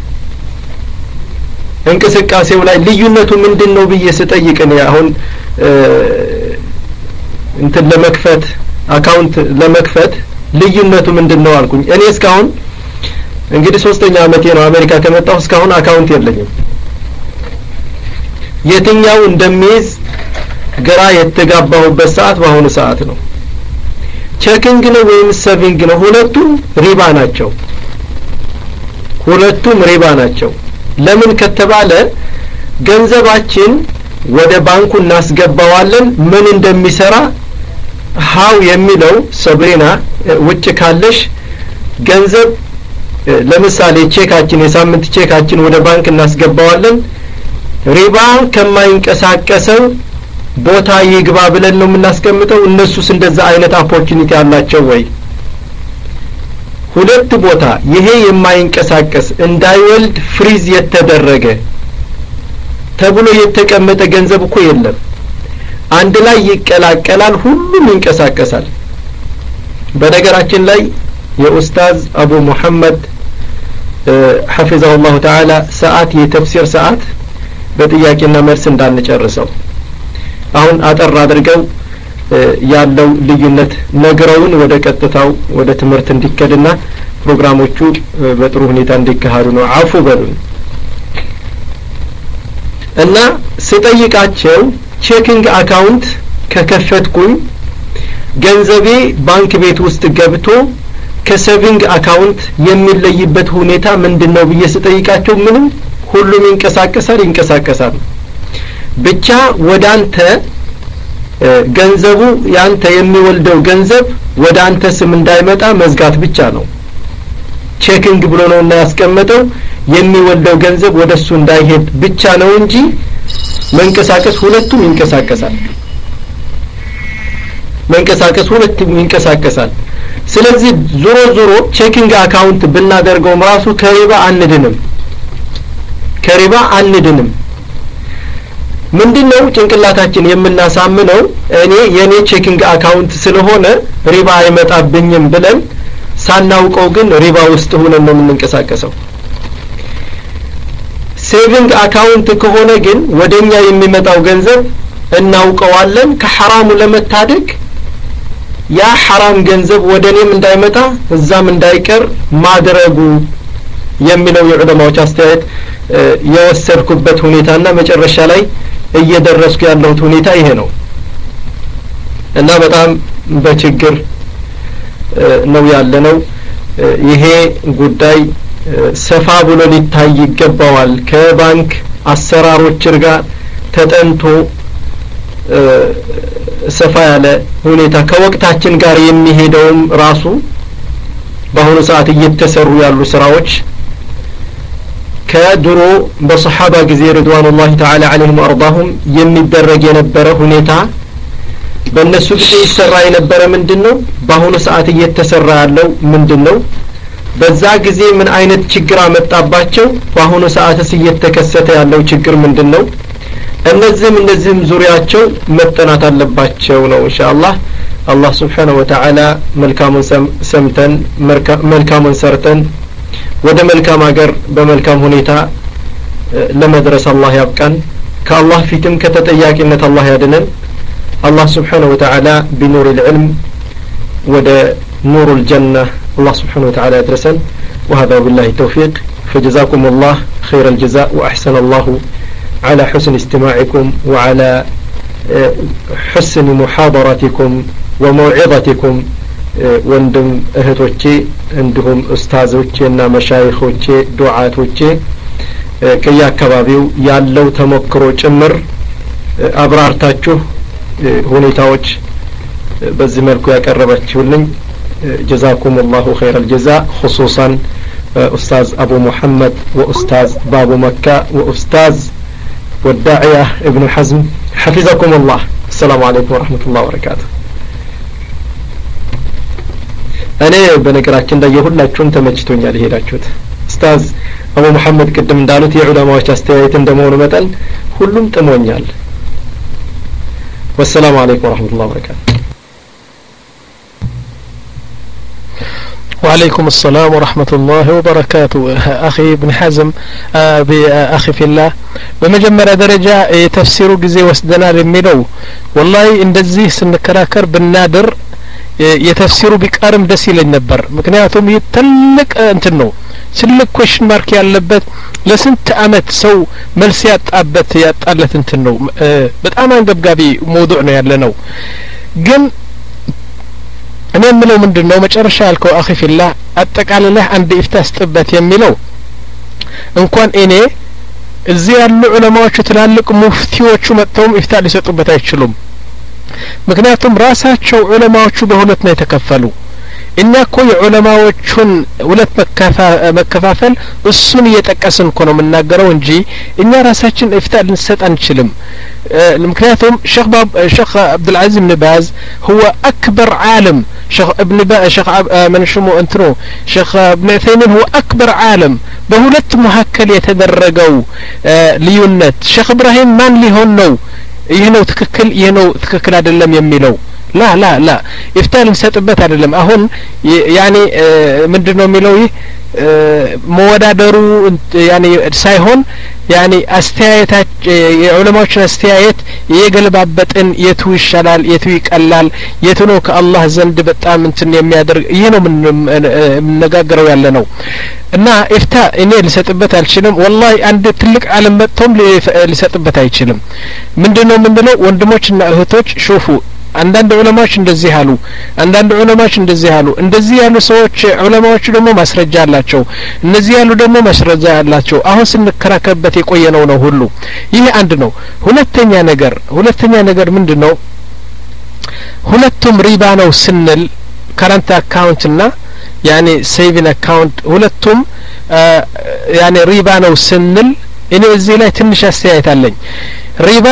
እንቅስቃሴው ላይ ልዩነቱ ምንድነው ብዬ ስጠይቅ ነው አሁን እንትን ለመክፈት አካውንት ለመክፈት ልዩነቱ ምንድነው አልኩኝ እኔ እስካሁን እንግዲህ ሶስተኛ አመቴ ነው አሜሪካ ከመጣሁ እስካሁን አካውንት የለኝም የትኛው እንደሚይዝ ግራ የተጋባሁበት ሰዓት በአሁኑ ሰዓት ነው ቼኪንግ ነው ወይም ሴቪንግ ነው ሁለቱም ሪባ ናቸው ሁለቱም ሪባ ናቸው ለምን ከተባለ ገንዘባችን ወደ ባንኩ እናስገባዋለን ምን እንደሚሰራ ሃው የሚለው ሰብሪና ውጭ ካለሽ ገንዘብ ለምሳሌ ቼካችን የሳምንት ቼካችን ወደ ባንክ እናስገባዋለን ሪባ ከማይንቀሳቀሰው ቦታ ይግባ ብለን ነው የምናስቀምጠው እነሱስ እንደዛ አይነት ኦፖርቹኒቲ አላቸው ወይ ሁለት ቦታ ይሄ የማይንቀሳቀስ እንዳይወልድ ፍሪዝ የተደረገ ተብሎ የተቀመጠ ገንዘብ እኮ የለም አንድ ላይ ይቀላቀላል ሁሉም ይንቀሳቀሳል በነገራችን ላይ የኡስታዝ አቡ መሐመድ حفظه الله تعالى ሰዓት የተፍሲር ሰዓት በጥያቄና መልስ እንዳንጨርሰው አሁን አጠር አድርገው ያለው ልዩነት ነገረውን ወደ ቀጥታው ወደ ትምህርት እንዲከድና ፕሮግራሞቹ በጥሩ ሁኔታ እንዲካሄዱ ነው አፉ በሉን እና ስጠይቃቸው ቼኪንግ አካውንት ከከፈትኩኝ ገንዘቤ ባንክ ቤት ውስጥ ገብቶ ከሴቪንግ አካውንት የሚለይበት ሁኔታ ምንድነው ብዬ ስጠይቃቸው ምንም ሁሉም ይንቀሳቀሳል ይንቀሳቀሳል ብቻ ወዳንተ ገንዘቡ ያንተ የሚወልደው ገንዘብ ወደ አንተ ስም እንዳይመጣ መዝጋት ብቻ ነው ቼኪንግ ብሎ ነው እና ያስቀመጠው የሚወልደው ገንዘብ ወደሱ እንዳይሄድ ብቻ ነው እንጂ መንቀሳቀስ ሁለቱም ይንቀሳቀሳል መንቀሳቀስ ሁለቱም ይንቀሳቀሳል ስለዚህ ዞሮ ዞሮ ቼኪንግ አካውንት ብናደርገው ራሱ ከሪባ አንድንም ከሪባ አንድንም ምንድነው ጭንቅላታችን የምናሳምነው እኔ የኔ ቼኪንግ አካውንት ስለሆነ ሪባ አይመጣብኝም ብለን ሳናውቀው ግን ሪባ ውስጥ ሆነን ነው የምንንቀሳቀሰው ሴቪንግ አካውንት ከሆነ ግን ወደኛ የሚመጣው ገንዘብ እናውቀዋለን ከሐራሙ ለመታደግ ያ ሐራም ገንዘብ ወደኔም እንዳይመጣ እዛም እንዳይቀር ማድረጉ የሚለው የዑለማዎች አስተያየት የወሰድኩበት ሁኔታና መጨረሻ ላይ እየደረስኩ ያለው ሁኔታ ይሄ ነው እና በጣም በችግር ነው ያለነው ይሄ ጉዳይ ሰፋ ብሎ ሊታይ ይገባዋል ከባንክ አሰራሮች ጋር ተጠንቶ ሰፋ ያለ ሁኔታ ከወቅታችን ጋር የሚሄደውም ራሱ በአሁኑ ሰዓት እየተሰሩ ያሉ ስራዎች ከድሮ በሰሃባ ጊዜ ረድዋኑላሂ ተዓላ ዐለይሂም ወአርዳሁም የሚደረግ የነበረ ሁኔታ በእነሱ ጊዜ ይሰራ የነበረ ምንድነው በአሁኑ ሰዓት እየተሰራ ያለው ምንድነው በዛ ጊዜ ምን አይነት ችግር አመጣባቸው በአሁኑ ሰዓትስ እየተከሰተ ያለው ችግር ምንድነው እነዚህም እነዚህም ዙሪያቸው መጠናት አለባቸው ነው ኢንሻአላህ አላህ Subhanahu Wa Ta'ala መልካሙን ሰምተን መልካሙን ሰርተን ወደ መልካም ሀገር በመልካም ሁኔታ ለመድረስ አላህ ያብቃን ከአላህ ፊትም ከተጠያቂነት አላህ ያድነን አላህ Subhanahu Wa Ta'ala بنور العلم ወደ نور الجنة الله سبحانه وتعالى يدرسن وهذا بالله التوفيق فجزاكم الله خير الجزاء وأحسن الله على حسن استماعكم وعلى حسن محاضرتكم وموعظتكم ወንድም እህቶቼ እንዲሁም ኡስታዞቼና መሻይኾቼ ዱዓቶቼ ከያካባቢው ያለው ተሞክሮ ጭምር አብራርታችሁ ሁኔታዎች በዚህ መልኩ ያቀረባችሁልኝ جزاكم الله خير الجزاء خصوصا أستاذ أبو محمد وأستاذ باب مكة وأستاذ والداعية ابن حزم حفظكم الله السلام عليكم ورحمة الله وبركاته እኔ በነገራችን ላይ የሁላችሁም ተመችቶኛል ሄዳችሁት ኡስታዝ አቡ መሐመድ ቅድም እንዳሉት የዑለማዎች አስተያየት እንደመሆኑ መጠን ሁሉም ጥሞኛል والسلام عليكم ورحمة الله وبركاته وعليكم السلام ورحمة الله وبركاته أخي ابن حزم أخي في الله بمجمرة درجة تفسير جزي وسدنا للميلو والله إن دزيه سنكراكر بالنادر የተፍሲሩ ቢቀርም ደስ ይለኝ ነበር ምክንያቱም ይተልቅ እንትን ነው ስልክ ኩዌሽን ማርክ ያለበት ለስንት አመት ሰው መልስ ያጣበት ያጣለት እንትን ነው በጣም አንገብጋቢ ሞዱዕ ነው ያለ ነው ግን እኔ ምለው ምንድነው መጨረሻ ያልከው አኺ ፊላህ አጠቃለለህ አንድ ኢፍታስጥበት የሚለው እንኳን እኔ እዚህ ያሉ ዑለማዎቹ ትላልቅ ሙፍቲዎቹ መጥተውም ኢፍታ ሊሰጡበት አይችሉም ምክንያቱም ራሳቸው ዑለማዎቹ በሁለት ነው የተከፈሉ እኛ እኮ የዑለማዎቹን ሁለት መከፋፈል እሱን እየጠቀስን እኮ ነው የምናገረው እንጂ እኛ ራሳችን ኢፍታ ልንሰጥ አንችልም ምክንያቱም ሼኽ ሼኽ አብዱል አዚዝ ኢብኑ ባዝ هو اكبر عالم ሼኽ ኢብኑ ባዝ ሼኽ من شمو እንትኑ ሼኽ ኢብኑ ዑሰይሚን هو اكبر عالم በሁለት መካከል የተደረገው ልዩነት ሼኽ ኢብራሂም ማን ሊሆን ነው ይሄ ነው ትክክል ይሄ ነው ትክክል አይደለም የሚለው ላ ላ ላ ኢፍታል እንሰጥበት አይደለም አሁን ያኒ ምንድነው የሚለው ይሄ መወዳደሩ ያኒ ሳይሆን ያኒ አስተያየታቸው የዑለማዎችን አስተያየት የገለባበጥን የቱ ይሻላል የቱ ይቀላል የቱ ነው ከአላህ ዘንድ በጣም እንትን የሚያደርግ ይሄ ነው የምንነጋገረው ያለ ነው እና ኢፍታ እኔ ልሰጥበት አልችልም والله አንድ ትልቅ ዓለም መጥቶም ሊሰጥበት አይችልም ምንድነው ምንድነው ወንድሞችና እህቶች ሹፉ አንዳንድ ዑለማዎች እንደዚህ አሉ አንዳንድ ዑለማዎች እንደዚህ አሉ እንደዚህ ያሉ ሰዎች ዑለማዎቹ ደግሞ ማስረጃ አላቸው እነዚህ ያሉ ደግሞ ማስረጃ አላቸው አሁን ስንከራከርበት የቆየነው ነው ሁሉ ይሄ አንድ ነው ሁለተኛ ነገር ሁለተኛ ነገር ምንድነው ሁለቱም ሪባ ነው ስንል ከረንት አካውንት እና ያኔ ሴቪንግ አካውንት ሁለቱም ያኔ ሪባ ነው ስንል እኔ እዚህ ላይ ትንሽ አስተያየት አለኝ ሪባ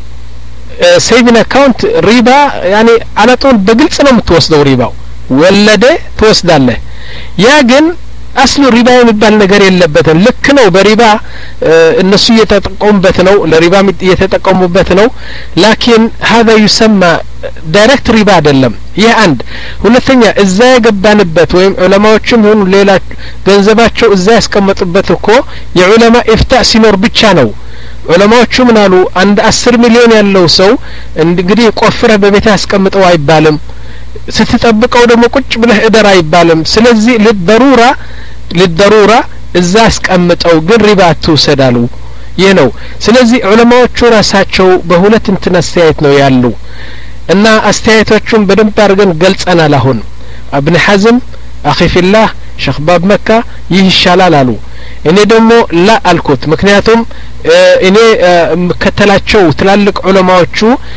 ሴቪንግ አካውንት ሪባ ያኔ አለጦን በግልጽ ነው የምትወስደው ሪባው ወለደ ትወስዳለህ ያ ግን አስሉ ሪባ የሚባል ነገር የለበትም ልክ ነው በሪባ እነሱ እየተጠቀሙበት ነው ለሪባ እየተጠቀሙበት ነው ላኪን هذا يسمى ዳይሬክት ሪባ አይደለም ይሄ አንድ ሁለተኛ እዛ የገባንበት ወይም ዑለማዎችም ሆኑ ሌላ ገንዘባቸው እዛ ያስቀመጡበት እኮ የዑለማ ኢፍታ ሲኖር ብቻ ነው ዑለማዎቹ ምን አሉ አንድ አስር ሚሊዮን ያለው ሰው እንግዲህ ቆፍረህ በቤት ያስቀምጠው አይባልም ስትጠብቀው ደግሞ ቁጭ ብለህ እደር አይባልም ስለዚህ ለደሩራ ለደሩራ እዛ አስቀምጠው ግን ሪባ አትውሰዳሉ ይሄ ነው ስለዚህ ዑለማዎቹ ራሳቸው በሁለት እንትን አስተያየት ነው ያሉ እና አስተያየቶቹን በደንብ አድርገን ገልጸናል አሁን ኢብኑ ሐዝም አኺ ፊላህ ሼኽ ባብ መካ ይህ ይሻላል አሉ እኔ ደግሞ ላ አልኩት ምክንያቱም እኔ ከተላቸው ትላልቅ ዑለማዎቹ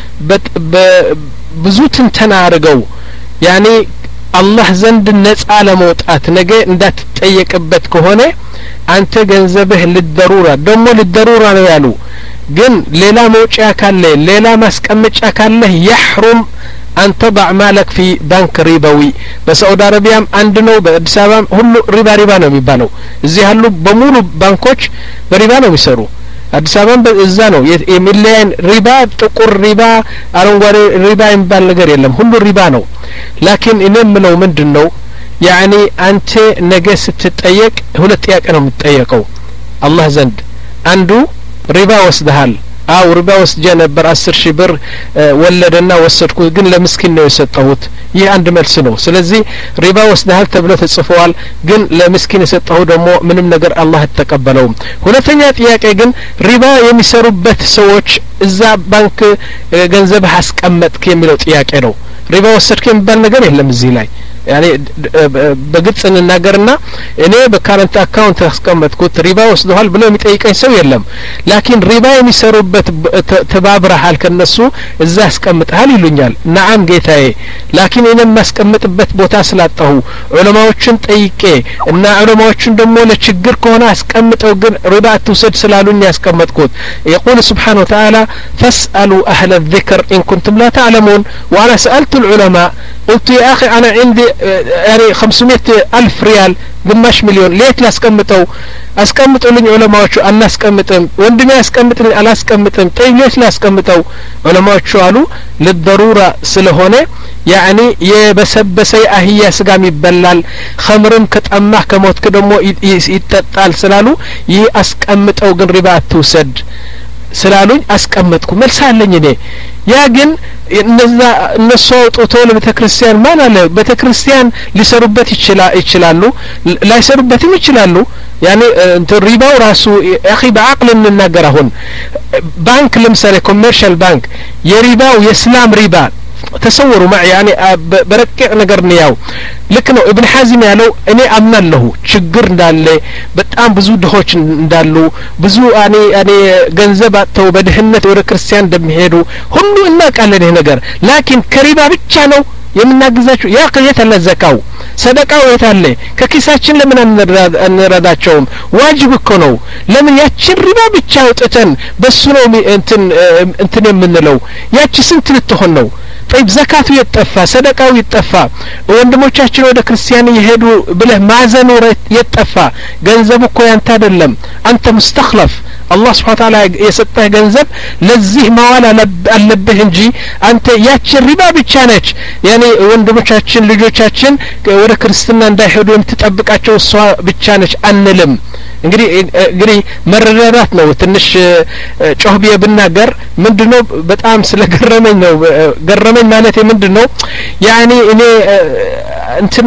ብዙ ትንተና አድርገው ያኔ አላህ ዘንድ ነጻ ለመውጣት ነገ እንዳትጠየቅበት ከሆነ አንተ ገንዘብህ ለደሩራ ደግሞ ለደሩራ ነው ያሉ ግን ሌላ መውጫ ካለ ሌላ ማስቀመጫ ካለ ይحرم أن تضع مالك في بنك ربوي بسعودي عربيا عند ነው በአዲስ አበባ ሁሉ ሪባ ሪባ ነው የሚባለው እዚህ ያሉ በሙሉ ባንኮች በሪባ ነው የሚሰሩ አዲስ አበባ እዛ ነው የሚለያን ሪባ ጥቁር ሪባ አረንጓዴ ሪባ የሚባል ነገር የለም ሁሉ ሪባ ነው ላኪን እኔ ምለው ምንድነው ያኒ አንተ ነገ ስትጠየቅ ሁለት ጥያቄ ነው የምትጠየቀው አላህ ዘንድ አንዱ ሪባ ወስደሃል አው ሪባ ወስጄ ነበር አስር ሺህ ብር ወለደና ወሰድኩት ግን ለምስኪን ነው የሰጠሁት ይህ አንድ መልስ ነው ስለዚህ ሪባ ወስደሃል ተብሎ ተጽፈዋል ግን ለምስኪን የሰጠው ደግሞ ምንም ነገር አላህ ተቀበለው ሁለተኛ ጥያቄ ግን ሪባ የሚሰሩበት ሰዎች እዛ ባንክ ገንዘብ አስቀመጥክ የሚለው ጥያቄ ነው ሪባ ወሰድክ የሚባል ነገር የለም እዚህ ላይ يعني በግልጽ እንናገርና እኔ በካረንት አካውንት አስቀመጥኩት ሪባ ወስደዋል ብለው የሚጠይቀኝ ሰው የለም ላኪን ሪባ የሚሰሩበት ተባብረሃል ከነሱ እዛ አስቀምጠሃል ይሉኛል ነዓም ጌታዬ ላኪን እኔ ማስቀምጥበት ቦታ ስላጣሁ ዑለማዎችን ጠይቄ እና ዑለማዎችን ደግሞ ለችግር ከሆነ አስቀምጠው ግን ሪባ አትውሰድ ስላሉኝ ያስቀመጥኩት يقول سبحانه وتعالى فاسألوا أهل الذكر إن كنتم لا تعلمون وأنا سألت العلماء قلت يا أخي أنا عندي يعني خمسمائة ألف ريال ግማሽ ሚሊዮን ሌት ላስቀምጠው አስቀምጡልኝ ዑለማዎቹ አናስቀምጥም ወንድሜ አስቀምጥልኝ አላስቀምጥም ጠይብ ሌት ላስቀምጠው ዑለማዎቹ አሉ ለደሩራ ስለሆነ ያኒ የበሰበሰ አህያ ስጋም ይበላል ኸምርም ከጠማህ ከሞትክ ደግሞ ይጠጣል ስላሉ ይህ አስቀምጠው ግን ሪባ አትውሰድ ስላሉኝ አስቀመጥኩ መልሳለኝ እኔ ያ ግን እነዛ እነሱ አውጥቶ ለቤተክርስቲያን ማን አለ ቤተክርስቲያን ሊሰሩበት ይችላል ይችላሉ ላይሰሩበትም ይችላሉ ያኔ እንት ሪባው ራሱ اخي بعقل እንናገር አሁን ባንክ ለምሳሌ ኮመርሻል ባንክ የሪባው የእስላም ሪባ ተሰወሩ ማይ ያኔ በረቀቅ ነገር ነው ያው ልክ ነው ኢብኑ ሐዚም ያለው እኔ አምናለሁ ችግር እንዳለ በጣም ብዙ ድሆች እንዳሉ ብዙ አኔ አኔ ገንዘብ አጥተው በድህነት ወደ ክርስቲያን እንደሚሄዱ ሁሉ እናውቃለን ይሄ ነገር ላኪን ከሪባ ብቻ ነው የምናግዛቸው ያ ቅየት አለ ዘካው ሰደቃው የታለ ከኪሳችን ለምን አንረዳቸውም ዋጅብ እኮ ነው ለምን ያችን ሪባ ብቻ አውጥተን በሱ ነው እንትን እንትን የምንለው ያቺ ስንት ልትሆን ነው طيب ዘካቱ ይጠፋ ሰደቃው ይጠፋ ወንድሞቻችን ወደ ክርስቲያን ይሄዱ ብለህ ማዘኑ ይጠፋ ገንዘብ እኮ ያንተ አይደለም አንተ مستخلف الله سبحانه وتعالى የሰጠህ ገንዘብ ለዚህ ማዋል አለብህ እንጂ አንተ ያቺ ሪባ ብቻ ነች ያኔ ወንድሞቻችን ልጆቻችን ወደ ክርስትና እንዳይሄዱ የምትጠብቃቸው እሷ ብቻ ነች አንልም እንግዲህ እንግዲህ መረዳዳት ነው ትንሽ ጮህብ የብናገር ምንድነው በጣም ስለገረመኝ ነው ገረመኝ ማለት ምንድነው ያኔ እኔ እንትና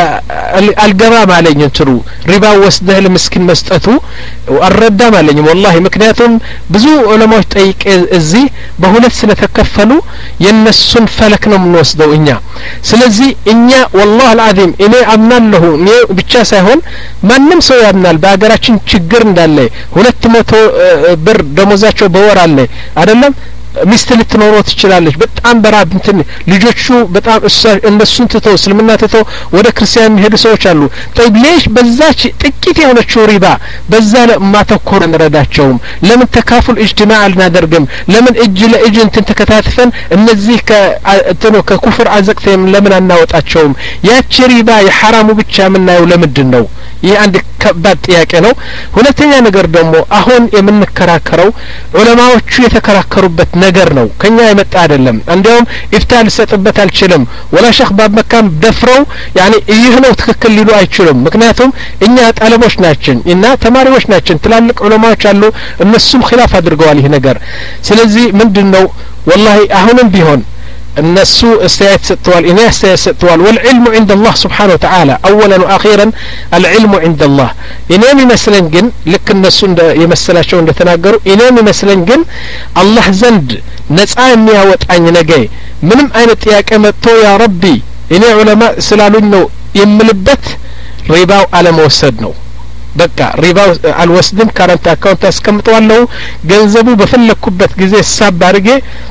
አልገባ ማለኝ እንትሩ ሪባ ወስደህ ለምስኪን መስጠቱ አረዳ ማለኝ والله ምክንያቱም ብዙ ዑለማዎች ጠይቄ እዚህ በሁለት ስለተከፈሉ የነሱን ፈለክ ነው የምንወስደው እኛ ስለዚህ እኛ والله العظيم እኔ አምናለሁ እኔ ብቻ ሳይሆን ማንም ሰው ያምናል በአገራችን ችግር እንዳለ ሁለት መቶ ብር ደሞዛቸው በወር አለ አይደለም ሚስት ልትኖር ትችላለች በጣም በራብ እንትን ልጆቹ በጣም እነሱን ትተው እስልምና ትተው ወደ ክርስቲያን የሚሄዱ ሰዎች አሉ طيب ليش በዛች ጥቂት የሆነችው ሪባ በዛ ለማተኮር እንረዳቸውም ለምን ተካፉል اجتماع አልናደርግም ለምን እጅ ለእጅ እንትን ተከታትፈን እነዚህ ከእንትኑ ከኩፍር አዘቅተም ለምን አናወጣቸውም ያቺ ሪባ የሐራሙ ብቻ ምናየው ለምንድን ነው ይሄ አንድ ከባድ ጥያቄ ነው ሁለተኛ ነገር ደግሞ አሁን የምንከራከረው ዑለማዎቹ የተከራከሩበት ነገር ነው ከኛ የመጣ አይደለም እንዲያውም ኢፍታል ሰጥበት አልችልም ወላ ሸኽ ባብ መካም ደፍረው ያኒ ይህ ነው ትክክል ሊሉ አይችሉም ምክንያቱም እኛ ጣለቦች ናችን እና ተማሪዎች ናችን ትላልቅ ዑለማዎች አሉ እነሱም ኺላፍ አድርገዋል ይሄ ነገር ስለዚህ ምንድነው والله አሁንም ቢሆን الناس استيات ستوال إنه استيات ستوال والعلم عند الله سبحانه وتعالى أولا وأخيرا العلم عند الله إنامي مثلا جن لك الناس يمثل شون تناقروا إنامي مثلا جن الله زند نسعى مياه وتعني نجاي منم أين تياك أمتو يا ربي إني علماء سلالون يملبت رباو على موسدنو በቃ ሪባው አልወስድም ካረንት አካውንት አስቀምጠዋለሁ ገንዘቡ በፈለኩበት ጊዜ ሳብ አድርጌ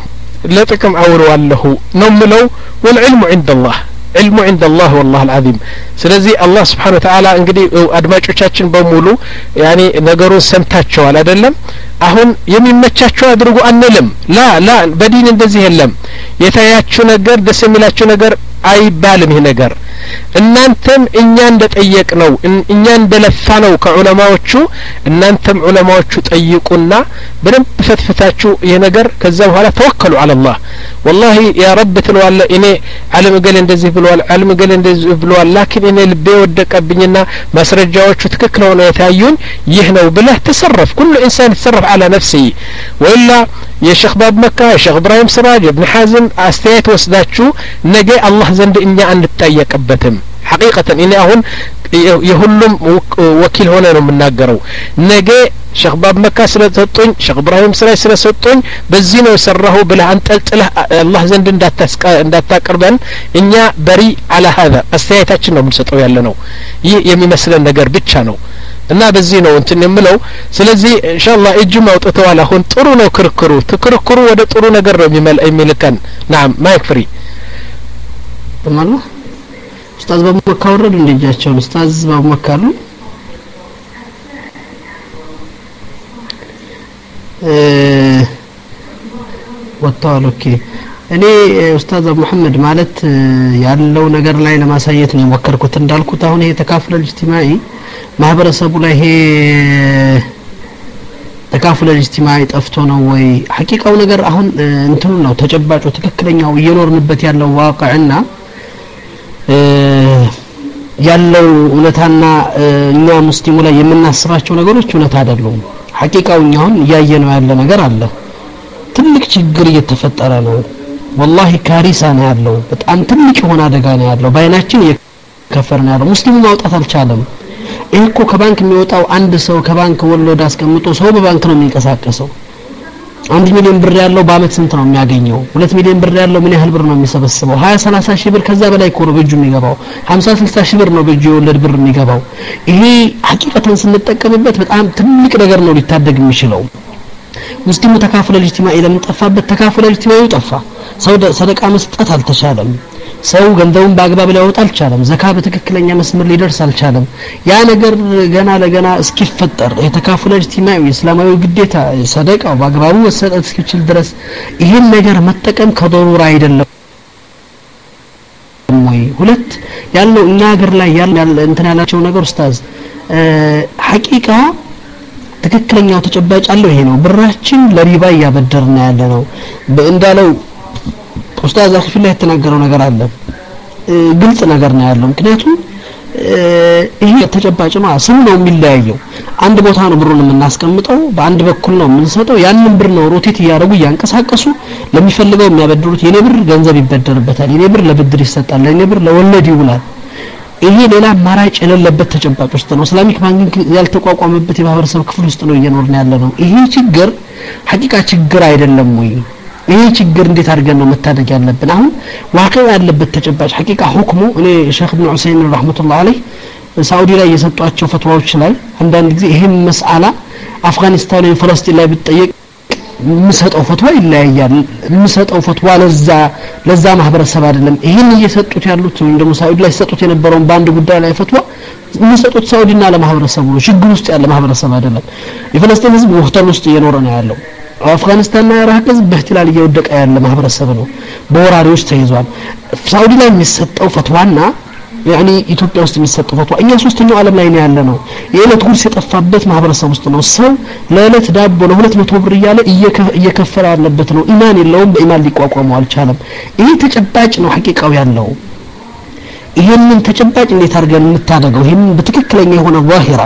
ለጥቅም አውረዋለሁ ነው ምለው والعلم عند الله علم عند الله والله العظيم ስለዚህ አላህ Subhanahu Wa Ta'ala እንግዲህ አድማጮቻችን በሙሉ ያኒ ነገሩን ሰምታቸዋል አይደለም አሁን የሚመቻቸው አድርጉ አንልም ላ ላ በዲን እንደዚህ የለም የታያችሁ ነገር ደስ የሚላችሁ ነገር አይባልም ይሄ ነገር እናንተም እኛ እንደጠየቅ ነው እኛ እንደለፋ ነው ከዑለማዎቹ እናንተም ዑለማዎቹ ጠይቁና በደንብ ፈትፈታችሁ ይሄ ነገር ከዛ በኋላ ተወከሉ على الله والله يا رب ትለዋለ እኔ ዓለም ገለ እንደዚህ ብለዋል ዓለም ገለ እንደዚህ ብለዋል ላኪን እኔ ልቤ ወደቀብኝና ማስረጃዎቹ ትክክል ሆነው የታዩኝ ይህ ነው ብለህ ተሰረፍ كل انسان يتصرف على نفسه ولا يا شيخ باب مكة يا شيخ ابراهيم سراج ابن حازم استيت وسداچو ነገ አላህ ዘንድ እኛ አንጠየቅበትም حقيقة إني أهون የሁሉም ወኪል ሆነ ነው የምናገረው ነገ ሸኽ ባብ መካ ስለሰጡኝ ሸኽ ኢብራሂም ስለ ስለሰጡኝ በዚህ ነው ሰራሁ ብለህ አንጠልጥለህ አላህ ዘንድ እንዳታስቀ እንዳታቀርበን እኛ በሪ على هذا አስተያየታችን ነው የምንሰጠው ያለ ነው ይህ የሚመስለን ነገር ብቻ ነው እና በዚህ ነው እንትን የምለው ስለዚህ ኢንሻአላህ እጅም አውጥተዋል አሁን ጥሩ ነው ክርክሩ ትክርክሩ ወደ ጥሩ ነገር ነው የሚልከን ናም ማይክ ፍሪ ተማሉ ኡስታዝ በመካ ወረዱ እንደጃቸው ኡስታዝ በመካ አሉ እ ወጣው ኦኬ እኔ ኡስታዝ መሐመድ ማለት ያለው ነገር ላይ ለማሳየት ነው የሞከርኩት እንዳልኩት አሁን ይሄ ተካፍለ ኢጅቲማዒ ማህበረሰቡ ላይ ይሄ ተካፍለ ኢጅቲማዒ ጠፍቶ ነው ወይ ሐቂቃው ነገር አሁን እንትኑ ነው ተጨባጭው ትክክለኛው እየኖርንበት ያለው ዋቂዕና ያለው እውነታና እኛ ሙስሊሙ ላይ የምናስባቸው ነገሮች እውነት አይደሉም ሐቂቃው እኛውን ያየነው ያለ ነገር አለ ትልቅ ችግር እየተፈጠረ ነው والله ካሪሳ ነው ያለው በጣም ትልቅ የሆነ አደጋ ነው ያለው ባይናችን እየከፈርን ያለው ሙስሊሙ ማውጣት አልቻለም እኮ ከባንክ የሚወጣው አንድ ሰው ከባንክ ወለድ አስቀምጦ ሰው በባንክ ነው የሚንቀሳቀሰው አንድ ሚሊዮን ብር ያለው በአመት ስንት ነው የሚያገኘው ሁለት ሚሊዮን ብር ያለው ምን ያህል ብር ነው የሚሰበስበው ሀያ ሰላሳ ሺህ ብር ከዛ በላይ እኮ ነው በእጁ የሚገባው ሀምሳ ስልሳ ሺህ ብር ነው በእጁ የወለድ ብር የሚገባው ይሄ ሐቂቀተን ስንጠቀምበት በጣም ትልቅ ነገር ነው ሊታደግ የሚችለው ሙስሊሙ ተካፍለ ኢጅቲማዒ ለምን ጠፋበት ተካፍለ ኢጅቲማዒ ጠፋ ሰው ሰደቃ መስጠት አልተቻለም ሰው ገንዘቡን በአግባብ ሊያወጣ አልቻለም ዘካ በትክክለኛ መስመር ሊደርስ አልቻለም ያ ነገር ገና ለገና እስኪፈጠር የተካፍለ ኢጅቲማዒ እስላማዊ ግዴታ ሰደቃው በአግባቡ መሰጠት እስኪችል ድረስ ይሄን ነገር መጠቀም ከዶሩራ አይደለም ወይ ሁለት ያለው እኛ ሀገር ላይ ያለ እንትን ያላቸው ነገር ኡስታዝ ሐቂቃ ትክክለኛው ተጨባጭ አለው ይሄ ነው ብራችን ለሪባ ያበደርና ያለ ነው እንዳለው ኡስታዝ አኺፊላ የተናገረው ነገር አለ ግልጽ ነገር ነው ያለው ምክንያቱም ይሄ ተጨባጭ ነው ስም ነው የሚለያየው አንድ ቦታ ነው ብሩን የምናስቀምጠው በአንድ በኩል ነው የምንሰጠው ያንን ብር ነው ሮቴት ያያረጉ ያንቀሳቀሱ ለሚፈልገው የሚያበድሩት የኔ ብር ገንዘብ ይበደርበታል የኔ ብር ለብድር ይሰጣል ለኔ ብር ለወለድ ይውላል ይሄ ሌላ ማራጭ የሌለበት ተጨባጭ ውስጥ ነው እስላሚክ ባንክ ያልተቋቋመበት የማህበረሰብ ክፍል ውስጥ ነው እየኖርን ያለ ነው ይሄ ችግር ሐቂቃ ችግር አይደለም ወይ ይሄ ችግር እንዴት አድርገን ነው መታደግ ያለብን አሁን ዋቂዕ ያለበት ተጨባጭ ሐቂቃ ሁክሙ እኔ ሼክ ኢብኑ ዑሰይሚን ረህመቱላህ ዐለይሂ ሳውዲ ላይ የሰጧቸው ፈትዋዎች ላይ አንዳንድ ጊዜ ይሄን መስአላ አፍጋኒስታን ወይ ፍልስጤም ላይ ቢጠየቅ ምሰጠው ፈትዋ ይለያያል ምሰጠው ፈትዋ ለዛ ለዛ ማህበረሰብ አይደለም ይሄን እየሰጡት ያሉት ወይ ደግሞ ሳውዲ ላይ ሰጡት የነበረውን ባንድ ጉዳይ ላይ ፈትዋ ምሰጡት ሳውዲና ለማህበረሰቡ ነው ችግር ውስጥ ያለ ማህበረሰብ አይደለም የፍልስጤም ህዝብ ወህተል ውስጥ እየኖረ ነው ያለው አፍጋኒስታንና ኢራቅ ህዝብ በህትላል እየወደቀ ያለ ማህበረሰብ ነው በወራሪዎች ተይዟል ሳውዲ ላይ የሚሰጠው ፈትዋና ያኒ ኢትዮጵያ ውስጥ የሚሰጠው ፈትዋ እኛ ሶስተኛው ዓለም ላይ ነው ያለ ነው የእለት ጉርስ የጠፋበት ማህበረሰብ ውስጥ ነው ሰው ለእለት ዳቦ ለሁለት መቶ ብር እያለ እየከፈለ ያለበት ነው ኢማን የለውም በኢማን ሊቋቋመው አልቻለም ይሄ ተጨባጭ ነው ሐቂቃው ያለው ይሄንን ተጨባጭ እንዴት አድርገን እንታደገው ይሄን በትክክለኛ የሆነ ዛሂራ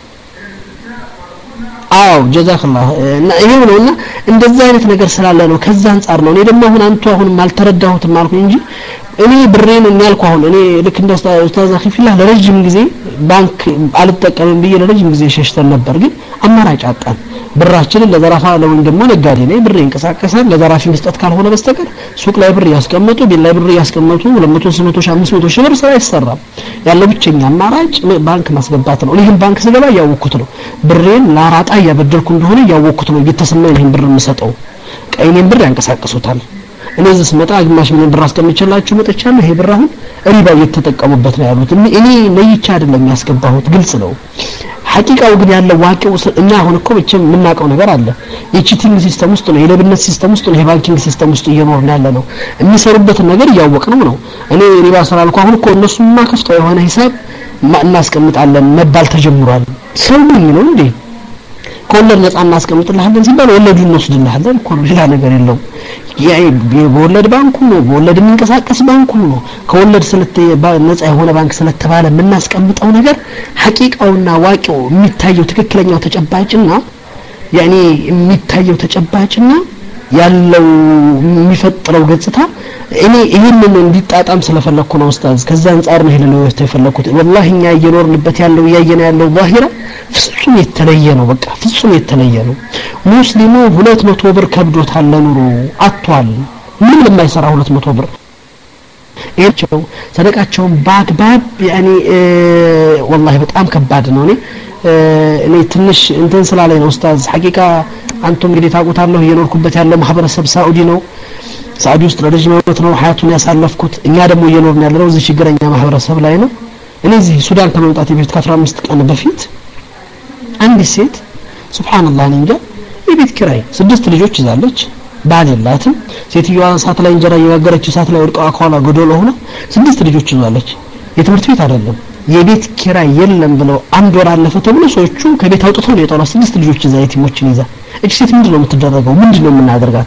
አው ጀዛከላህ እና ይሄው ነውና እንደዛ አይነት ነገር ስላለ ነው ከዛ አንፃር ነው እኔ ደግሞ አሁን አንተ አሁን ማልተረዳሁትም አልኩ እንጂ እኔ ብሬን እናልኩ አሁን እኔ ልክ እንደ ኡስታዝ አኺፊላህ ለረጅም ጊዜ ባንክ አልተጠቀምም ብዬ ለረጅም ጊዜ ሸሽተን ነበር ግን አማራጭ አጣን ብራችንን ለዘራፋ ለወን ደግሞ ነጋዴ ነኝ ብሬ እንቀሳቀሳል ለዘራፊ መስጠት ካልሆነ በስተቀር ሱቅ ላይ ብር ያስቀመጡ ቢል ላይ ብር ያስቀመጡ ሁለት መቶ ሶስት መቶ አምስት መቶ ሺህ ብር ስራ ይሰራል ያለው ብቸኛ አማራጭ ባንክ ማስገባት ነው ይሄን ባንክ ስገባ ያወኩት ነው ብሬን ላራጣ ያበደርኩ እንደሆነ ያወኩት ነው እየተሰማኝ ይሄን ብር መስጠው ቀይኔን ብር ያንቀሳቀሱታል እኔ እዚህ ስመጣ ግማሽ ምን ብር አስቀምጬላችሁ መጥቻለሁ ይሄ ብር አሁን ሪባ እየተጠቀሙበት ነው ያሉት እኔ ለይቻ አይደለም ያስገባሁት ግልጽ ነው ሐቂቃው ግን ያለው ዋቂው እኛ አሁን እኮ ብቻ የምናውቀው ነገር አለ የቺቲንግ ሲስተም ውስጥ ነው የሌብነት ሲስተም ውስጥ ነው የባንኪንግ ሲስተም ውስጥ እየኖርን ያለ ነው የሚሰሩበት ነገር ያወቅነው ነው እኔ ሪባ ስላልኩ አሁን እኮ እነሱም ማከፍተው የሆነ ሂሳብ እናስቀምጣለን መባል ተጀምሯል ሰው ምን ነው እንዴ ኮለር ነፃ እናስቀምጥልሃለን ሲባል ወለዱን እንወስድልሃለን እኮ ሌላ ነገር የለውም የወለድ ባንኩ ነው ወለድ የሚንቀሳቀስ ባንኩ ነው ከወለድ ስለተ ነፃ የሆነ ባንክ ስለተባለ የምናስቀምጠው ነገር ሐቂቃውና ዋቂው የሚታየው ትክክለኛው ተጨባጭና ያኒ የሚታየው ተጨባጭና ያለው የሚፈጥረው ገጽታ እኔ ይሄንን እንዲጣጣም ስለፈለኩ ነው ኡስታዝ ከዛ አንፃር ነው ይሄንን ነው የፈለኩት والله እኛ እየኖርንበት ያለው ያየነ ያለው ዛሂራ ፍጹም የተለየ ነው በቃ ፍጹም የተለየ ነው ሙስሊሙ ሁለት መቶ ብር ከብዶታል ለኑሮ አጥቷል ምን ለማይሰራ ሁለት መቶ ብር እየቸው ሰደቃቸውን ባግባብ ያኒ والله በጣም ከባድ ነው እኔ እኔ ትንሽ እንትን ስላለኝ ነው ኡስታዝ ሐቂቃ አንተም እንግዲህ ታውቁታለሁ እየኖርኩበት ያለው ማህበረሰብ ሳኡዲ ነው ሳኡዲ ውስጥ ለረጅም ዓመት ነው ሀያቱን ያሳለፍኩት እኛ ደግሞ እየኖርን ያለው እዚህ ችግረኛ ማህበረሰብ ላይ ነው እኔ እዚህ ሱዳን ከመምጣቴ በፊት ከአስራ አምስት ቀን በፊት አንድ ሴት ሱብሃንአላህ እንጃ የቤት ኪራይ ስድስት ልጆች ይዛለች ባል የላትም ሴትዮዋ ሳት ላይ እንጀራ እየጋገረች ሳት ላይ ወድቃ አኳላ ጎዶሎ ሆነ ስድስት ልጆች ይዛለች የትምህርት ቤት አይደለም የቤት ኪራይ የለም ብለው አንድ ወር አለፈ ተብሎ ሰዎቹ ከቤት አውጥተው ነው የጣሉ ስድስት ልጆች ይዛ የቲሞችን ይዛ እቺ ሴት ምንድነው የምትደረገው ምንድነው የምናደርጋት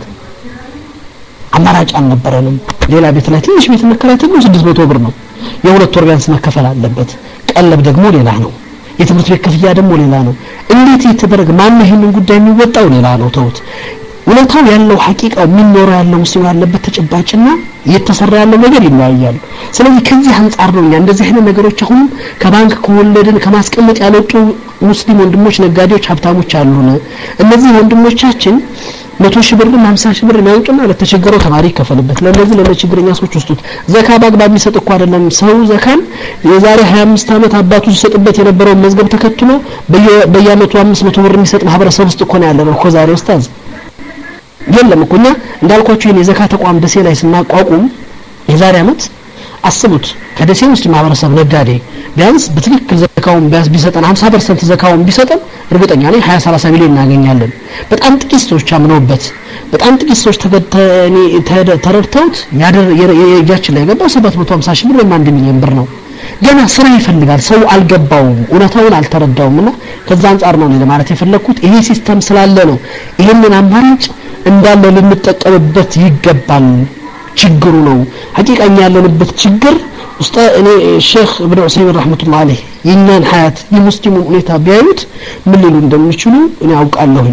አማራጭ አልነበረንም ሌላ ቤት ላይ ትንሽ ቤት መከራየት ነው ስድስት መቶ ብር ነው የሁለት ወር ቢያንስ መከፈል አለበት ቀለብ ደግሞ ሌላ ነው የትምህርት ቤት ክፍያ ደግሞ ሌላ ነው እንዴት ይተደረግ ማን ይሄንን ጉዳይ የሚወጣው ሌላ ነው ተውት ወለታው ያለው ሐቂቃው ምን ኖር ያለው ሙስሊም ያለበት ተጨባጭና እየተሰራ ያለው ነገር ይለያያል ስለዚህ ከዚህ አንፃር ነው እንደዚህ አይነት ነገሮች አሁን ከባንክ ከወለድን ከማስቀመጥ ያለጡ ሙስሊም ወንድሞች ነጋዴዎች ሀብታሞች አሉና እነዚህ ወንድሞቻችን መቶ ሺህ ብር ሃምሳ ሺህ ብር ያውጡና ለተቸገረው ተማሪ ከፈልበት ለነዚህ ለችግረኛ ሰዎች ወስጡት ዘካ ባግባብ የሚሰጥ እኮ አይደለም ሰው ዘካን የዛሬ ሃያ አምስት ዓመት አባቱ ሲሰጥበት የነበረው መዝገብ ተከትሎ በየአመቱ አምስት መቶ ብር የሚሰጥ ማህበረሰብ ውስጥ እኮ ነው ያለው እኮ ዛሬ ኡስታዝ የለም እኮ እና እንዳልኳችሁ የዘካ ተቋም ደሴ ላይ ስናቋቁም የዛሬ አመት አስቡት ከደሴ ሙስሊም ማህበረሰብ ነጋዴ ቢያንስ በትክክል ዘካውን ቢያንስ ቢሰጠን ሃምሳ ፐርሰንት ዘካውን ቢሰጠን እርግጠኛ ነኝ ሃያ ሰላሳ ሚሊዮን እናገኛለን በጣም ጥቂት ሰዎች አምነውበት በጣም ጥቂት ሰዎች ተገተኒ ተረድተውት ያደር የጃችን ላይ ገባው ሰባት መቶ ሃምሳ ሺህ ብር ወይም አንድ ሚሊዮን ብር ነው ገና ስራ ይፈልጋል ሰው አልገባውም እውነታውን አልተረዳውምና ከዛ አንፃር ነው ለማለት የፈለኩት ይሄ ሲስተም ስላለ ነው ይሄንን አማራጭ እንዳለ ልንጠቀምበት ይገባል ችግሩ ነው ሐቂቃኛ ያለንበት ችግር ውስጥ እኔ ሼክ ኢብኑ ዑሰይሚን ረህመቱላህ ዐለይሂ የኛን ሐያት የሙስሊሙን ሁኔታ ቢያዩት ምን ሊሉ እንደሚችሉ እኔ አውቃለሁ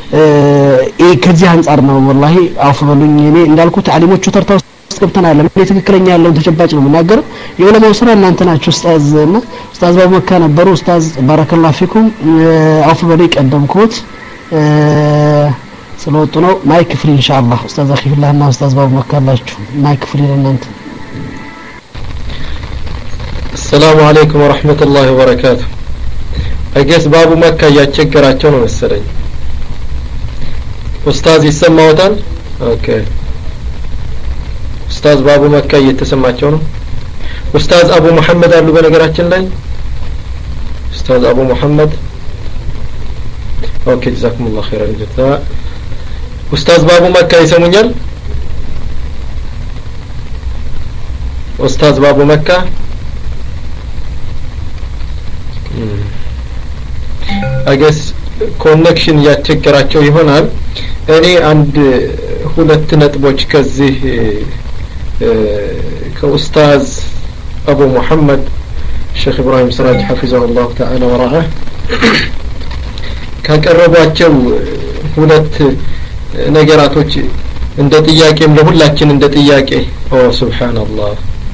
እ ከዚህ አንፃር ነው والله አውፍ በሉኝ እኔ እንዳልኩት አሊሞቹ ተርታው ስከብተናል ለምን ትክክለኛ ያለውን ተጨባጭ ነው የምናገር የዑለማው ስራ እናንተ ናችሁ ኡስታዝ እና ኡስታዝ ባቡመካ ነበሩ ኡስታዝ ባረከላሁ ፊኩም አውፍ በሉኝ ቀደምኩት እ ስለወጡ ነው ማይክ ፍሪ ኢንሻአላህ ኡስታዝ አኺፍላህና ኡስታዝ ባቡመካ አላችሁ ማይክ ፍሪ ለእናንተ السلام عليكم ورحمة الله وبركاته أجلس باب مكة يتشكراتون والسلام أستاذ يسمى وطن أوكي أستاذ باب مكة يتسمعون أستاذ أبو محمد قالوا بنقراتين لي أستاذ أبو محمد أوكي جزاكم الله خيرا الجزاء أستاذ باب مكة يسمونيال أستاذ باب مكة አገስ ኮኔክሽን ያስቸገራቸው ይሆናል እኔ አንድ ሁለት ነጥቦች ከዚህ ከኡስታዝ አቡ መሐመድ ሼክ ኢብራሂም ሰራጅ حفظه الله تعالى ورعاه ካቀረቧቸው ሁለት ነገራቶች እንደ ጥያቄም ለሁላችን እንደ ጥያቄ ኦ ሱብሃንአላህ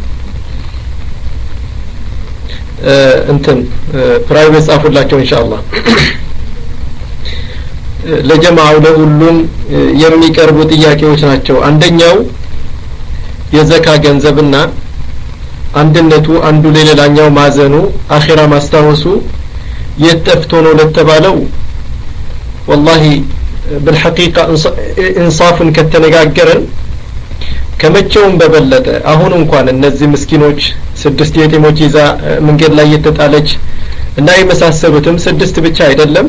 እንትን ፕራይቬት ጻፉላቸው ኢንሻአላህ ለጀማዓው ለሁሉም የሚቀርቡ ጥያቄዎች ናቸው አንደኛው የዘካ ገንዘብና አንድነቱ አንዱ ለሌላኛው ማዘኑ አኺራ ማስታወሱ የተፍቶ ነው ለተባለው والله بالحقيقه انصافን ከተነጋገረን ከመቼውም በበለጠ አሁን እንኳን እነዚህ ምስኪኖች ስድስት የቲሞች ይዛ መንገድ ላይ የተጣለች እና የመሳሰሉትም ስድስት ብቻ አይደለም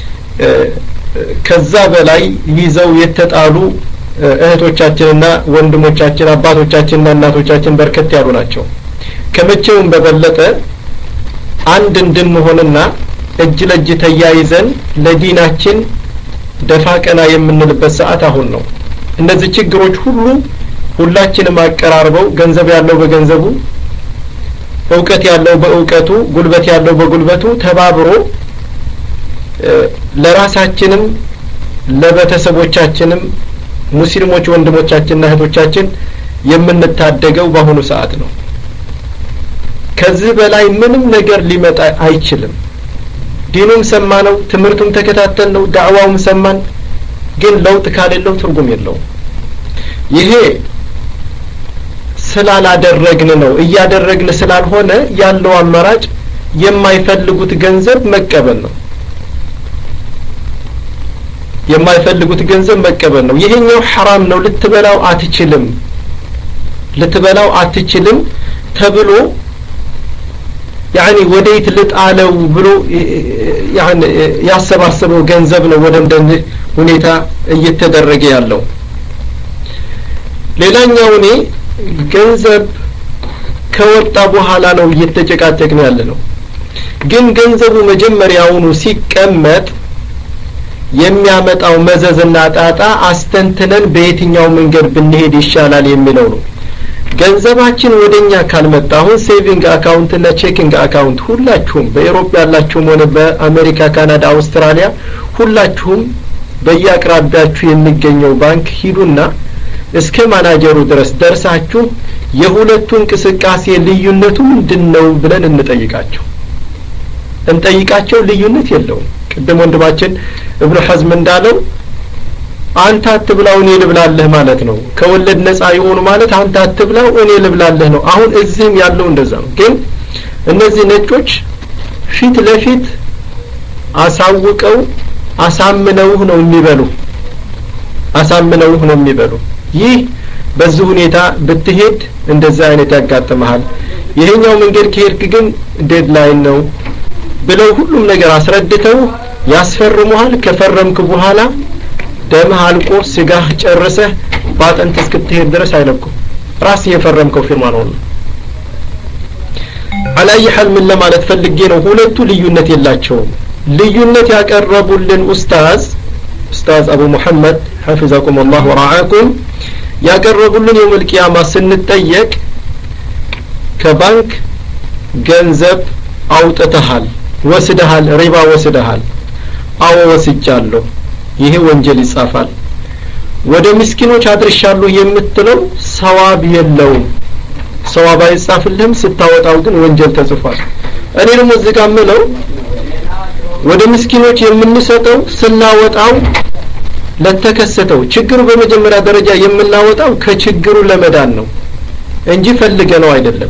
ከዛ በላይ ይዘው የተጣሉ እህቶቻችንና ወንድሞቻችን አባቶቻችንና እናቶቻችን በርከት ያሉ ናቸው ከመቼውም በበለጠ አንድ እንድንሆንና እጅ ለእጅ ተያይዘን ለዲናችን ደፋ ቀና የምንልበት ሰዓት አሁን ነው እነዚህ ችግሮች ሁሉ ሁላችንም አቀራርበው ገንዘብ ያለው በገንዘቡ ዕውቀት ያለው በዕውቀቱ ጉልበት ያለው በጉልበቱ ተባብሮ ለራሳችንም ለቤተሰቦቻችንም ሙስሊሞች ወንድሞቻችንና እህቶቻችን የምንታደገው በአሁኑ ሰዓት ነው። ከዚህ በላይ ምንም ነገር ሊመጣ አይችልም። ዲኑም ሰማነው፣ ትምህርቱም ተከታተልነው፣ ዳዕዋውም ሰማን፣ ግን ለውጥ ካሌለው ትርጉም የለውም። ይሄ ስላላደረግን ነው። እያደረግን ስላልሆነ ያለው አማራጭ የማይፈልጉት ገንዘብ መቀበል ነው። የማይፈልጉት ገንዘብ መቀበል ነው። ይሄኛው حرام ነው፣ ልትበላው አትችልም ልትበላው አትችልም ተብሎ يعني ወዴት ልጣለው ብሎ يعني ያሰባሰበው ገንዘብ ነው ወደ እንደዚህ ሁኔታ እየተደረገ ያለው። ሌላኛው እኔ ገንዘብ ከወጣ በኋላ ነው እየተጨቃጨቅን ያለ ነው። ግን ገንዘቡ መጀመሪያውኑ ሲቀመጥ የሚያመጣው መዘዝና ጣጣ አስተንተነን በየትኛው መንገድ ብንሄድ ይሻላል የሚለው ነው። ገንዘባችን ወደኛ ካልመጣ አሁን ሴቪንግ አካውንት እና ቼኪንግ አካውንት ሁላችሁም በአውሮፓ ያላችሁም ሆነ በአሜሪካ፣ ካናዳ፣ አውስትራሊያ ሁላችሁም በየአቅራቢያችሁ የሚገኘው ባንክ ሂዱና እስከ ማናጀሩ ድረስ ደርሳችሁ የሁለቱ እንቅስቃሴ ልዩነቱ ምንድነው ብለን እንጠይቃቸው እንጠይቃቸው ልዩነት የለውም። ቅድም ወንድማችን ኢብኑ ሐዝም እንዳለው አንተ አትብላው እኔ ልብላለህ ማለት ነው። ከወለድ ነፃ ይሆኑ ማለት አንተ አትብላው እኔ ልብላለህ ነው። አሁን እዚህም ያለው እንደዛ ነው። ግን እነዚህ ነጮች ፊት ለፊት አሳውቀው አሳምነው ነው የሚበሉ አሳምነው ነው የሚበሉ። ይህ በዚህ ሁኔታ ብትሄድ እንደዛ አይነት ያጋጥማል። ይሄኛው መንገድ ከሄድክ ግን ዴድላይን ነው ብለው ሁሉም ነገር አስረድተው ያስፈርሙሃል። ከፈረምክ በኋላ ደምህ አልቆ ስጋህ ጨርሰህ ባጠንት እስክትሄድ ድረስ አይለቁም። ራስ የፈረምከው ፊርማ ነው። አላይ ሐል ምን ለማለት ፈልጌ ነው፣ ሁለቱ ልዩነት የላቸውም። ልዩነት ያቀረቡልን ኡስታዝ ኡስታዝ አቡ መሐመድ حفظكم الله ورعاكم ያቀረቡልን የውመል ቂያማ ስንጠየቅ ከባንክ ገንዘብ አውጥተሃል ወስደሃል ሪባ ወስደሃል አዎ ወስጃለሁ ይሄ ወንጀል ይጻፋል። ወደ ምስኪኖች አድርሻለሁ የምትለው ሰዋብ የለውም። ሰዋብ አይጻፍልህም፣ ስታወጣው ግን ወንጀል ተጽፏል። እኔ ደግሞ እዚህ ጋር ምለው ወደ ምስኪኖች የምንሰጠው ስናወጣው ለተከሰተው ችግሩ በመጀመሪያ ደረጃ የምናወጣው ከችግሩ ለመዳን ነው እንጂ ፈልገነው አይደለም።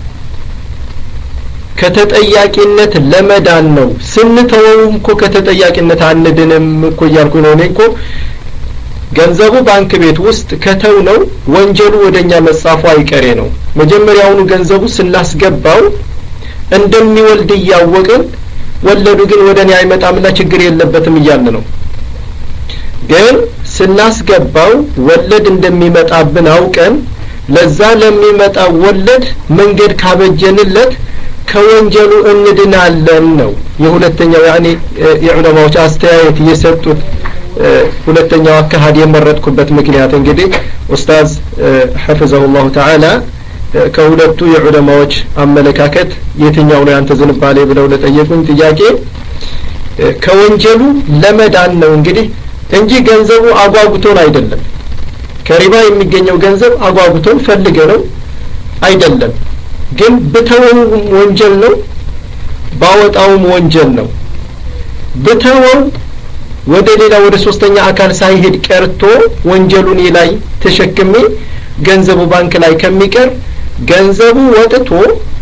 ከተጠያቂነት ለመዳን ነው። ስንተወውም እኮ ከተጠያቂነት አንድንም እኮ ያልኩ ነው። እኔ እኮ ገንዘቡ ባንክ ቤት ውስጥ ከተው ነው ወንጀሉ ወደኛ መጻፉ አይቀሬ ነው። መጀመሪያውኑ ገንዘቡ ስናስገባው እንደሚወልድ ያወቅን ወለዱ ግን ወደኔ አይመጣምና ችግር የለበትም እያልን ነው። ግን ስናስገባው ወለድ እንደሚመጣብን አውቀን ለዛ ለሚመጣው ወለድ መንገድ ካበጀንለት ከወንጀሉ እንድናለን ነው። የሁለተኛው ያኔ የዑለማዎች አስተያየት የሰጡት ሁለተኛው አካሄድ የመረጥኩበት ምክንያት እንግዲህ ኡስታዝ حفظه الله تعالى ከሁለቱ የዑለማዎች አመለካከት የትኛው ነው ያንተ ዝንባሌ ብለው ለጠየቁኝ ጥያቄ ከወንጀሉ ለመዳን ነው እንግዲህ እንጂ ገንዘቡ አጓጉቶን አይደለም። ከሪባ የሚገኘው ገንዘብ አጓጉቶን ፈልገ ነው አይደለም። ግን በተወው ወንጀል ነው፣ ባወጣውም ወንጀል ነው። በተወው ወደ ሌላ ወደ ሶስተኛ አካል ሳይሄድ ቀርቶ ወንጀሉን ላይ ተሸክሜ ገንዘቡ ባንክ ላይ ከሚቀር ገንዘቡ ወጥቶ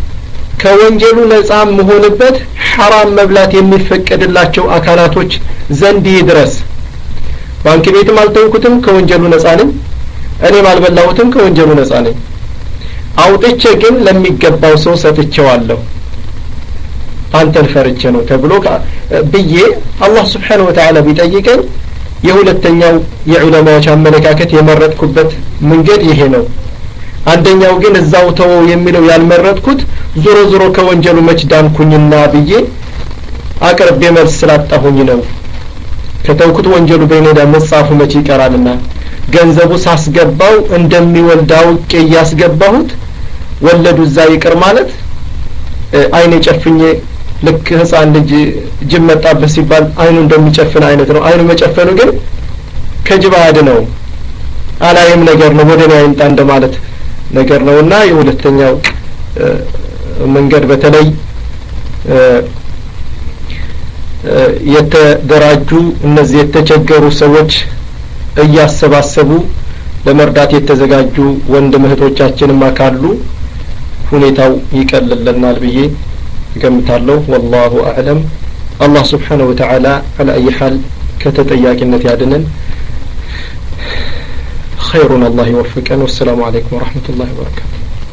ከወንጀሉ ነፃ መሆንበት حرام መብላት የሚፈቀድላቸው አካላቶች ዘንድ ይድረስ። ባንክ ቤትም አልተውኩትም ከወንጀሉ ነፃ ነኝ፣ እኔም አልበላሁትም ከወንጀሉ ነፃ ነኝ። አውጥቼ ግን ለሚገባው ሰው ሰጥቼዋለሁ አንተን ፈርቼ ነው ተብሎ ብዬ አላህ Subhanahu Wa Ta'ala ቢጠይቀኝ የሁለተኛው የዑለማዎች አመለካከት የመረጥኩበት መንገድ ይሄ ነው። አንደኛው ግን እዛው ተወው የሚለው ያልመረጥኩት ዞሮ ዞሮ ከወንጀሉ መች ዳንኩኝና ብዬ አቅርቤ መልስ ስላጣሁኝ ነው። ከተውኩት ወንጀሉ በእኔዳ መጻፉ መች ይቀራልና ገንዘቡ ሳስገባው እንደሚወልዳው ያስገባሁት ወለዱ እዛ ይቀር ማለት አይኔ ጨፍኜ ልክ ህፃን ልጅ ጅብ መጣበት ሲባል አይኑ እንደሚጨፍን አይነት ነው። አይኑ መጨፈኑ ግን ከጅብ አያድነው። አላየም ነገር ነው ወደ ላይ እንጣ እንደማለት ነገር ነውና የሁለተኛው መንገድ በተለይ የተደራጁ እነዚህ የተቸገሩ ሰዎች እያሰባሰቡ ለመርዳት የተዘጋጁ ወንድም እህቶቻችንም አካሉ ሁኔታው ይቀልልልናል ብዬ ገምታለሁ والله اعلم الله سبحانه وتعالى على اي حال ከተጠያቂነት ያድነን خيرنا الله يوفقنا والسلام عليكم ورحمة الله وبركاته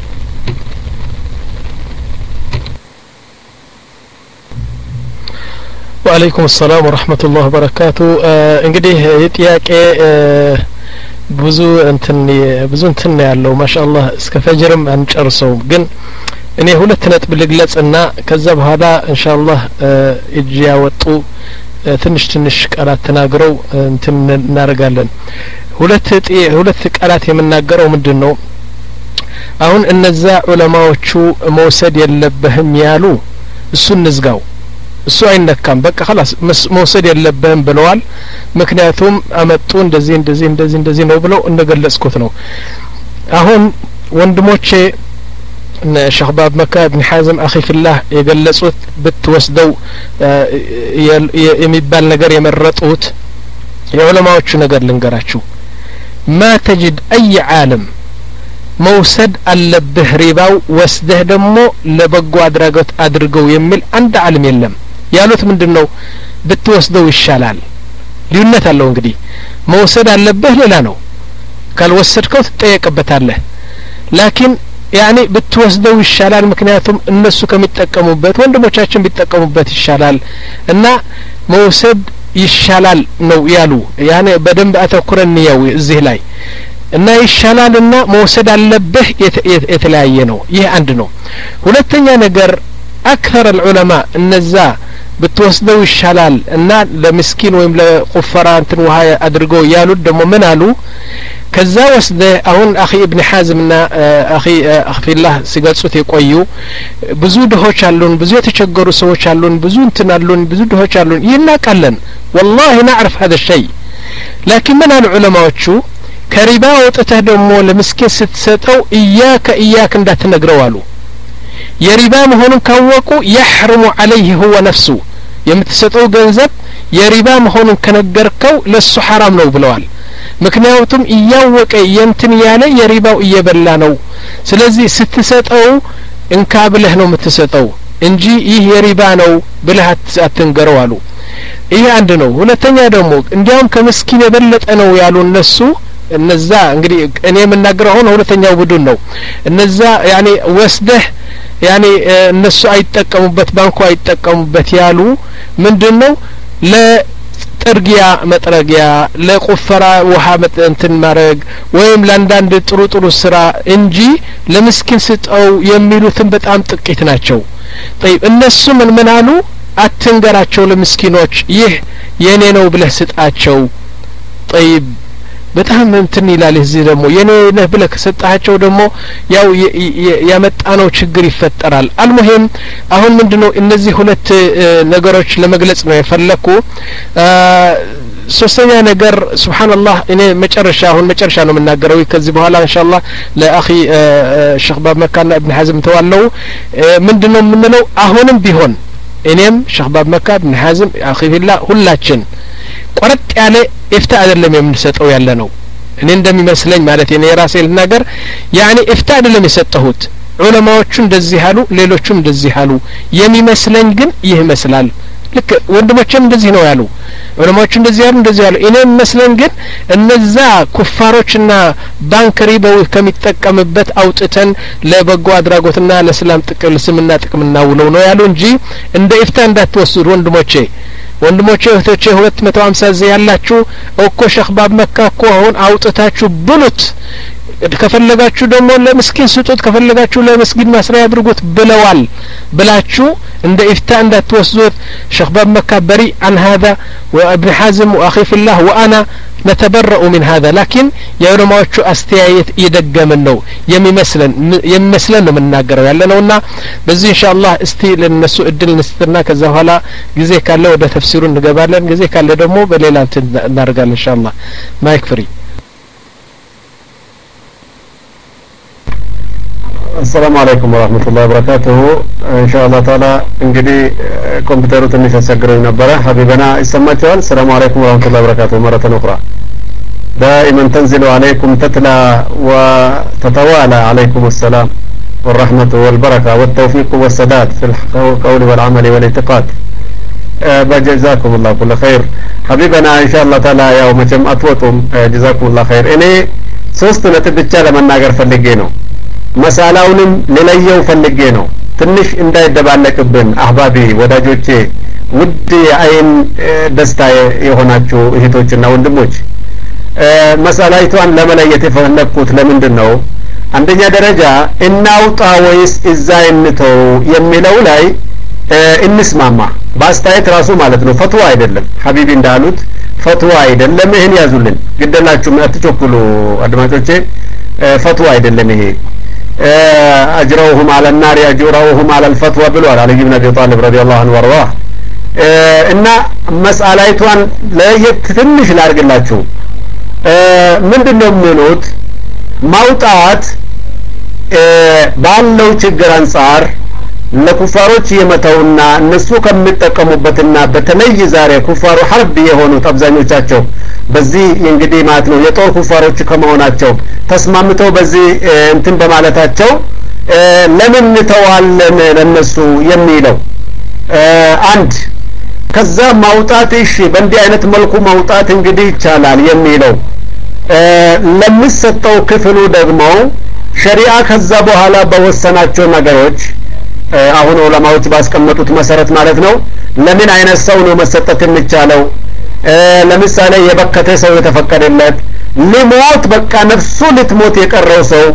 وعليكم السلام ورحمة الله وبركاته እንግዲህ ጥያቄ ብዙ እንትን ብዙ እንትን ያለው ማሻአላህ እስከ ፈጅርም አንጨርሰው ግን እኔ ሁለት ነጥብ ልግለጽና ከዛ በኋላ ኢንሻአላህ እጅ ያወጡ ትንሽ ትንሽ ቃላት ተናግረው እንትን እናደርጋለን ሁለት ሁለት ቃላት የምናገረው ምንድነው አሁን እነዛ ዑለማዎቹ መውሰድ የለበህም ያሉ እሱን ንዝጋው እሱ አይነካም በቃ خلاص መውሰድ የለበህም ብለዋል ምክንያቱም አመጡ እንደዚህ እንደዚህ እንደዚህ እንደዚህ ነው ብለው እንደገለጽኩት ነው አሁን ወንድሞቼ ሸህ ባብ መካ ኢብኑ ሐዝም አኺ ፊላህ የገለጹት ብትወስደው የሚባል ነገር የመረጡት የዑለማዎቹ ነገር ልንገራችሁ ما تجد أي عالم መውሰድ አለብህ ሪባው ወስደህ ደግሞ ለበጎ አድራጎት አድርገው የሚል አንድ ዓለም የለም ያሉት ምንድነው ብትወስደው ይሻላል ልዩነት አለው እንግዲህ መውሰድ አለብህ ሌላ ነው ካልወሰድከው ትጠየቅበታለህ ላኪን ያኒ ብትወስደው ይሻላል ምክንያቱም እነሱ ከሚጠቀሙበት ወንድሞቻችን ቢጠቀሙበት ይሻላል እና መውሰድ ይሻላል ነው ያሉ ያኔ በደንብ አተኩረን ያው እዚህ ላይ እና ይሻላልና መውሰድ አለብህ የተለያየ ነው ይህ አንድ ነው ሁለተኛ ነገር አክثر العلماء እነዛ ብትወስደው ይሻላል እና ለምስኪን ወይም ለቁፈራ እንትን ውሃ አድርገው ያሉት ደግሞ ምን አሉ ከዛ ወስደ አሁን አኺ ኢብኑ ሐዝምና አኺ አኺላህ ሲገልጹት የቆዩ ብዙ ድሆች አሉን ብዙ የተቸገሩ ሰዎች አሉን ብዙ እንትን አሉን ብዙ ድሆች አሉን ይናቃለን والله نعرف هذا الشيء لكن من العلماءዎቹ ከሪባ ወጥተህ ደግሞ ለምስኪን ስትሰጠው ኢያከ ኢያከ እንዳትነግረው አሉ የሪባ መሆኑን ካወቁ يحرم عليه هو نفسه የምትሰጠው ገንዘብ የሪባ መሆኑን ከነገርከው ለሱ حرام ነው ብለዋል ምክንያቱም እያወቀ የንትን ያለ የሪባው እየበላ ነው ስለዚህ ስትሰጠው እንካ ብለህ ነው የምትሰጠው እንጂ ይህ የሪባ ነው ብለህ አትንገረው አሉ ይሄ አንድ ነው ሁለተኛ ደግሞ እንዲያውም ከምስኪን የበለጠ ነው ያሉ እነሱ እነዛ እንግዲህ እኔ የምናገረው ሆነ ሁለተኛው ቡድን ነው እነዛ ያኒ ወስደህ ያኒ እነሱ አይጠቀሙበት ባንኩ አይጠቀሙበት ያሉ ምንድነው ለጥርጊያ መጥረጊያ ለቁፈራ ውሃ እንትን ማረግ ወይም ለአንዳንድ ጥሩ ጥሩ ስራ እንጂ ለምስኪን ስጠው የሚሉትን በጣም ጥቂት ናቸው طيب እነሱ ምን ምን አሉ አትንገራቸው ለምስኪኖች ይህ የኔ ነው ብለህ ስጣቸው طيب በጣም እንትን ይላል እዚህ ደግሞ የኔ ነህ ብለህ ከሰጣቸው ደግሞ ያው ያመጣነው ችግር ይፈጠራል አልሙሂም አሁን ምንድነው እነዚህ ሁለት ነገሮች ለመግለጽ ነው የፈለኩ ሶስተኛ ነገር ሱብሃንአላህ እኔ መጨረሻ አሁን መጨረሻ ነው የምናገረው ከዚህ በኋላ ኢንሻአላህ ለአኺ ሸህ ባብ መካና ኢብኑ ሐዝም ተዋለው ምንድነው የምንለው አሁንም ቢሆን እኔም ሸህ ባብ መካ ኢብኑ ሐዝም አኺ ፊላህ ሁላችን ቆረጥ ያለ ኢፍታ አይደለም የምንሰጠው ያለ ነው እኔ እንደሚመስለኝ ማለት እኔ ራሴ ልናገር ያኒ ኢፍታ አይደለም የሰጠሁት ዑለማዎቹ እንደዚህ አሉ ሌሎቹም እንደዚህ አሉ የሚመስለኝ ግን ይህ ይመስላል ልክ ወንድሞችም እንደዚህ ነው ያሉ ዑለማዎቹ እንደዚህ ያሉ እንደዚህ ያሉ እኔ መስለን ግን እነዛ ኩፋሮችና ባንክ ሪባው ከሚጠቀምበት አውጥተን ለበጎ አድራጎትና ለሰላም ጥቅም ስምና ጥቅምና ውለው ነው ያሉ እንጂ እንደ ኢፍታ እንዳትወስዱ ወንድሞቼ ወንድሞቼ እህቶቼ ሁለት መቶ ሃምሳ ዘ ያላችሁ እኮ ሸህ ባብ መካ እኮ አሁን አውጥታችሁ ብሉት ከፈለጋችሁ ደግሞ ለምስኪን ስጡት ከፈለጋችሁ ለመስጊድ ማስሪያ አድርጉት ብለዋል ብላችሁ እንደ ኢፍታ እንዳትወስዱት ሸህ ባብ መካ በሪ عن هذا وابن حازم واخي في الله وانا نتبرأ من هذا لكن የዑለማዎቹ አስተያየት ይደገመን ነው የሚመስለን የሚመስለን ነው የምናገረው ያለነውና በዚህ ኢንሻአላህ እስቲ ለነሱ እድል እንስጥና ከዛ በኋላ ጊዜ ካለ ወደ ተፍሲሩ እንገባለን ጊዜ ካለ ደግሞ በሌላ እንትን እናደርጋለን ኢንሻአላህ ማይክ ፍሪ السلام عليكم ورحمة الله وبركاته إن شاء الله تعالى እንግዲህ ኮምፒውተሩ ትንሽ አስቸግሮኝ ነበረ حبيبنا ይሰማችኋል السلام عليكم ورحمة الله وبركاته مرة أخرى دائما تنزل عليكم تتلى وتتوالى عليكم السلام والرحمة والبركة والتوفيق والسداد في القول والعمل والاعتقاد بجزاكم الله كل خير حبيبنا إن شاء الله تعالى يوم جمع أتوتم جزاكم الله خير إني ሶስት ነጥብ ብቻ ለመናገር ፈልጌ ነው መሳላውንም ለለየው ፈልጌ ነው ትንሽ እንዳይደባለቅብን አህባቢ ወዳጆቼ ውድ የአይን ደስታ የሆናችሁ እህቶችና ወንድሞች መሳላይቷን ለመለየት የፈለኩት ለምንድን ነው አንደኛ ደረጃ እናውጣ ወይስ እዛ እንተው የሚለው ላይ እንስማማ ባስታየት ራሱ ማለት ነው ፈትዋ አይደለም ሐቢቢ እንዳሉት ፈትዋ አይደለም ይሄን ያዙልን ግደላችሁ አትቸኩሉ አድማጮቼ ፈትዋ አይደለም ይሄ አጅረውሁም على النار اجرهم على الفتوى ብሏል አሊ ኢብኑ አቢ ጣሊብ ረዲየላሁ ዐንሁ ወርዋ እና መስአላይቷን ለየት ትንሽ ላርግላችሁ ምንድነው የሚሉት ማውጣት ባለው ችግር አንፃር ለኩፋሮች የመተውና እነሱ ከሚጠቀሙበትና በተለይ ዛሬ ኩፋሩ ሐርብ የሆኑት አብዛኞቻቸው በዚህ እንግዲህ ማለት ነው የጦር ኩፋሮች ከመሆናቸው ተስማምተው በዚህ እንትን በማለታቸው ለምን ተዋለን ለነሱ የሚለው አንድ ከዛ ማውጣት እሺ በእንዲህ አይነት መልኩ ማውጣት እንግዲህ ይቻላል የሚለው ለምሰጠው ክፍሉ ደግሞ ሸሪዓ ከዛ በኋላ በወሰናቸው ነገሮች አሁን ዑለማዎች ባስቀመጡት መሰረት ማለት ነው ለምን አይነት ሰው ነው መሰጠት የሚቻለው ለምሳሌ የበከተ ሰው የተፈቀደለት ለሞት በቃ ነፍሱ ልትሞት የቀረው ሰው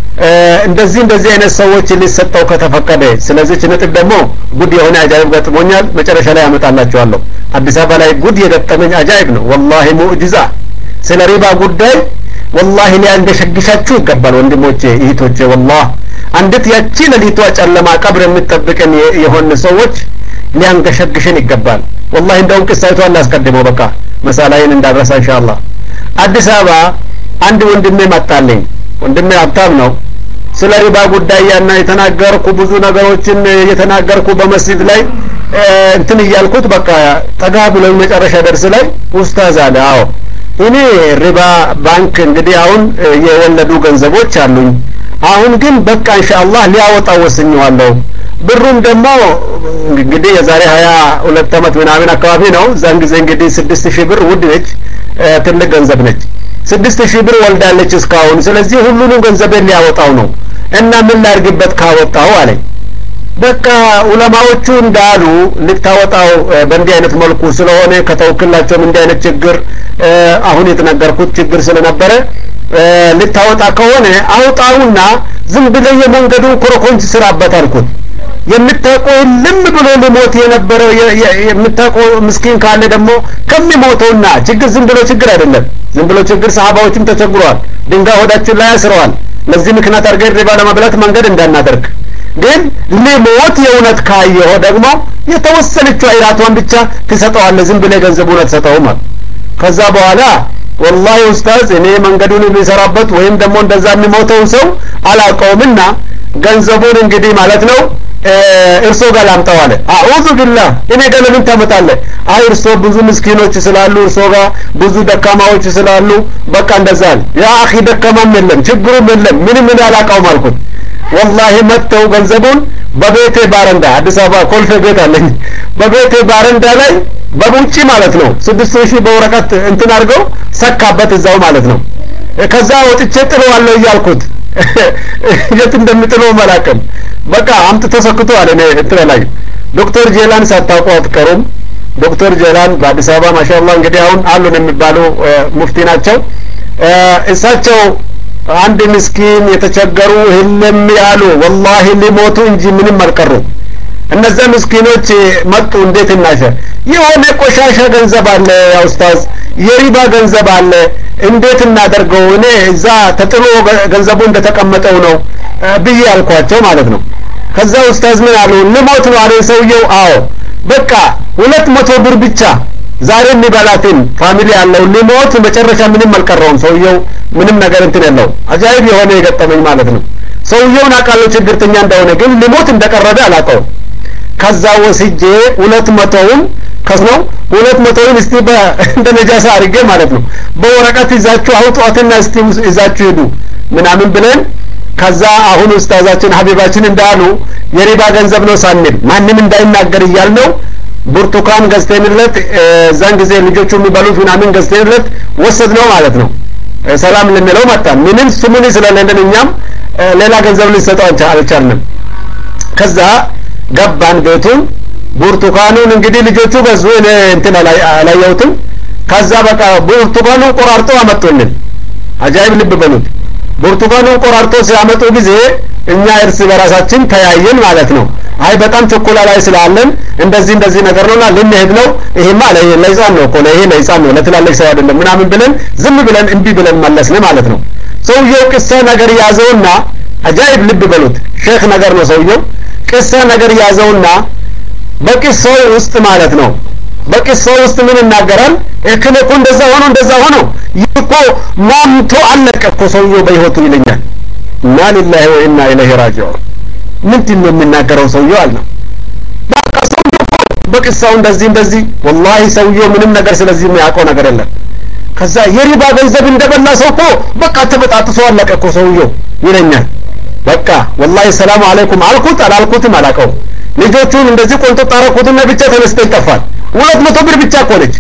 እንደዚህ እንደዚህ አይነት ሰዎች ሊሰጠው ከተፈቀደ ስለዚህ ነጥብ ደግሞ ጉድ የሆነ አጃይብ ገጥሞኛል መጨረሻ ላይ አመጣላችኋለሁ አዲስ አበባ ላይ ጉድ የገጠመኝ አጃይብ ነው والله ሙዕጂዛ ስለ ሪባ ጉዳይ والله ሊያንገሸግሻችሁ ይገባል ወንድሞቼ እህቶቼ والله አንድት ያቺ ለሊቷ ጨለማ ቀብር የምትጠብቀን የሆነ ሰዎች ሊያንገሸግሽን ይገባል والله እንደውም ቅሳይቷን ላስቀድመው በቃ መሳላይን እንዳረሳ ኢንሻአላህ አዲስ አበባ አንድ ወንድሜ መጣልኝ ወንድሜ ሀብታም ነው ስለ ሪባ ጉዳይ ያና የተናገርኩ ብዙ ነገሮችን የተናገርኩ በመስጂድ ላይ እንትን ይያልኩት በቃ ጠጋ ብሎ መጨረሻ ደርስ ላይ ኡስታዝ አለ አዎ እኔ ሪባ ባንክ እንግዲህ አሁን የወለዱ ገንዘቦች አሉኝ አሁን ግን በቃ ኢንሻአላህ ሊያወጣው ወስኛለሁ ብሩም ደግሞ እንግዲህ የዛሬ ሀያ ሁለት አመት ምናምን አካባቢ ነው ዛን ጊዜ እንግዲህ ስድስት ሺህ ብር ውድ ነች ትልቅ ገንዘብ ነች ስድስት ሺህ ብር ወልዳለች እስካሁን ስለዚህ ሁሉንም ገንዘብ ሊያወጣው ነው እና ምን ላርግበት ካወጣው አለኝ በቃ ዑለማዎቹ እንዳሉ ልታወጣው በእንዲህ አይነት መልኩ ስለሆነ ከተወክላቸው እንዲህ አይነት ችግር አሁን የተነገርኩት ችግር ስለነበረ ልታወጣ ከሆነ አውጣውና ዝም ብለህ የመንገዱን ኮረኮንች ስራበት አልኩት የምታቆው ልም ብሎ ለሞት የነበረው የምታቆው ምስኪን ካለ ደግሞ ከሚሞተውና ችግር ዝም ብሎ ችግር አይደለም ዝም ብሎ ችግር ሰሃባዎችም ተቸግረዋል ድንጋይ ሆዳችን ላይ ያስረዋል ለዚህ ምክንያት አርገን ሪባ ለማብላት መንገድ እንዳናደርግ ግን ለሞት የእውነት ካየው ደግሞ የተወሰነችው አይራቷን ብቻ ትሰጠዋለህ ዝም ብለህ ገንዘቡን አትሰጠውም ከዛ በኋላ والله ኡስታዝ እኔ መንገዱን የሚሰራበት ወይም ደግሞ እንደዛ የሚሞተው ሰው አላቀውምና ገንዘቡን እንግዲህ ማለት ነው እርሶ ጋር ላምጣው አለ አዑዙ ቢላህ እኔ ጋር ለምን ታመጣለህ አይ እርሶ ብዙ ምስኪኖች ስላሉ እርሶ ጋር ብዙ ደካማዎች ስላሉ በቃ እንደዛ ያ አኺ ደካማም የለም ችግሩም የለም ምንም ምን አላቀውም አልኩት والله መተው ገንዘቡን በቤቴ ባረንዳ አዲስ አበባ ኮልፌ ቤት አለኝ በቤቴ ባረንዳ ላይ በቡጭ ማለት ነው ስድስት ሺህ በወረቀት እንትን አድርገው ሰካበት እዛው ማለት ነው ከዛ ወጥቼ ጥለዋለሁ እያልኩት የት እንደምጥለው መላከም በቃ አምጥቶ ሰክቶ አለ ነው እንትላይ ዶክተር ጄላን ሳታውቁ አትቀሩም ዶክተር ጄላን በአዲስ አበባ ማሻአላህ እንግዲህ አሁን አሉን የሚባሉ ሙፍቲ ናቸው እሳቸው አንድ ምስኪን የተቸገሩ ህልም ያሉ والله ሊሞቱ እንጂ ምንም አልቀሩ እነዛ ምስኪኖች መጡ እንዴት እናሸ የሆነ ቆሻሻ ገንዘብ አለ ያ ኡስታዝ የሪባ ገንዘብ አለ እንዴት እናደርገው እኔ እዛ ተጥሎ ገንዘቡ እንደተቀመጠው ነው ብዬ አልኳቸው ማለት ነው ከዛ ኡስታዝ ምን አሉ ልሞት ነው አለ ሰውየው አዎ በቃ ሁለት መቶ ብር ብቻ ዛሬ የሚበላትን ፋሚሊ ያለው ሊሞት መጨረሻ ምንም አልቀረውም ሰውየው ምንም ነገር እንትን ያለው አጃይብ የሆነ የገጠመኝ ማለት ነው ሰውየውን አውቃለሁ ችግርተኛ እንደሆነ ግን ሊሞት እንደቀረበ አላውቀውም ከዛ ወስጄ ሁለት መቶውን ከስነው ሁለት መቶውን እስቲ እንደ ነጃሳ አድርጌ ማለት ነው በወረቀት ይዛችሁ አውጧትና እስቲ ይዛችሁ ሄዱ ምናምን ብለን ከዛ አሁን ኡስታዛችን ሀቢባችን እንዳሉ የሪባ ገንዘብ ነው ሳንል ማንንም እንዳይናገር ይያልነው ብርቱካን ገዝተንለት ዛን ጊዜ ልጆቹ የሚበሉት ምናምን ገዝተንለት ወሰድነው ማለት ነው ሰላም ልንለው መጣን ምንም ስሙን ስለሌለን እኛም ሌላ ገንዘብ ልንሰጠው አልቻልንም ከዛ ገባን ቤቱን ብርቱካኑን እንግዲህ ልጆቹ ገዙ እኔ እንትን አላየሁትም ከዛ በቃ ብርቱካኑን ቆራርጦ አመጡልን አጃይብ ልብ በሉት ብርቱካኑን ቆራርጦ ሲያመጡ ጊዜ እኛ እርስ በራሳችን ተያየን ማለት ነው አይ በጣም ቸኮላ ላይ ስላለን እንደዚህ እንደዚህ ነገር ነውና ልንሄድ ነው ይሄማ ለይዛን ነው እኮ ለይሄ ለይዛን ነው ለትላልቅ ሰው አይደለም ምናምን ብለን ዝም ብለን እንቢ ብለን መለስን ማለት ነው ሰውየው ቅሳ ነገር ያዘውና አጃይብ ልብ በሉት ሼክ ነገር ነው ሰውየው ቅሳ ነገር ያዘውና በቅሳው ውስጥ ማለት ነው በቅሳው ውስጥ ምን እናገራል እከለኮ እንደዛ ሆኖ እንደዛ ሆኖ ይኮ ማምቶ አለቀ እኮ ሰውየው በህይወቱ ይለኛል እና ሊላሂ ወኢና ኢለይሂ ራጂዑን ምንድነው የሚናገረው ሰውየው አለ በቃ ሰውየው በቅሳው እንደዚህ እንደዚህ ወላሂ ሰውየው ምንም ነገር ስለዚህ የሚያውቀው ነገር የለም ከዛ የሪባ ገንዘብ እንደበላ ሰው እኮ በቃ ተበጣጥሶ አለቀ እኮ ሰውየው ይለኛል በቃ ወላሂ ሰላም አለይኩም አልኩት አላልኩትም አላቀው ልጆቹን እንደዚህ ቆንጦ ታረኩትና ብቻ ተነስተው ይጠፋል ሁለት መቶ ብር ብቻ እኮ ነች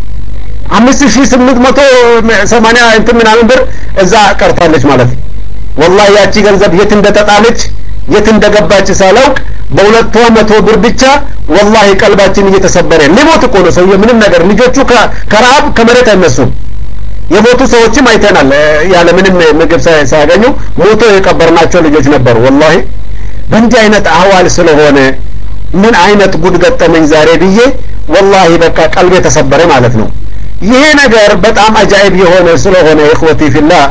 አምስት ሺህ ስምንት መቶ ሰማንያ እንትን ምናምን ብር እዛ ቀርታለች ማለት ነው ወላሂ ያቺ ገንዘብ የት እንደተጣለች የት እንደገባች ሳላውቅ በሁለት መቶ ብር ብቻ ወላሂ ቀልባችን እየተሰበረ ሊሞት እኮ ነው ሰውዬ ምንም ነገር ልጆቹ ከራብ ከመሬት አይነሱም የሞቱ ሰዎችም አይተናል ያለ ምንም ምግብ ሳያገኙ ሞቶ የቀበርናቸው ልጆች ነበሩ ወላሂ በእንዲህ አይነት አህዋል ስለሆነ ምን አይነት ጉድ ገጠመኝ ዛሬ ብዬ ወላሂ በቃ ቀልቤ ተሰበረ ማለት ነው ይሄ ነገር በጣም አጃኢብ የሆነ ስለሆነ ኢኽወቲ ፊላህ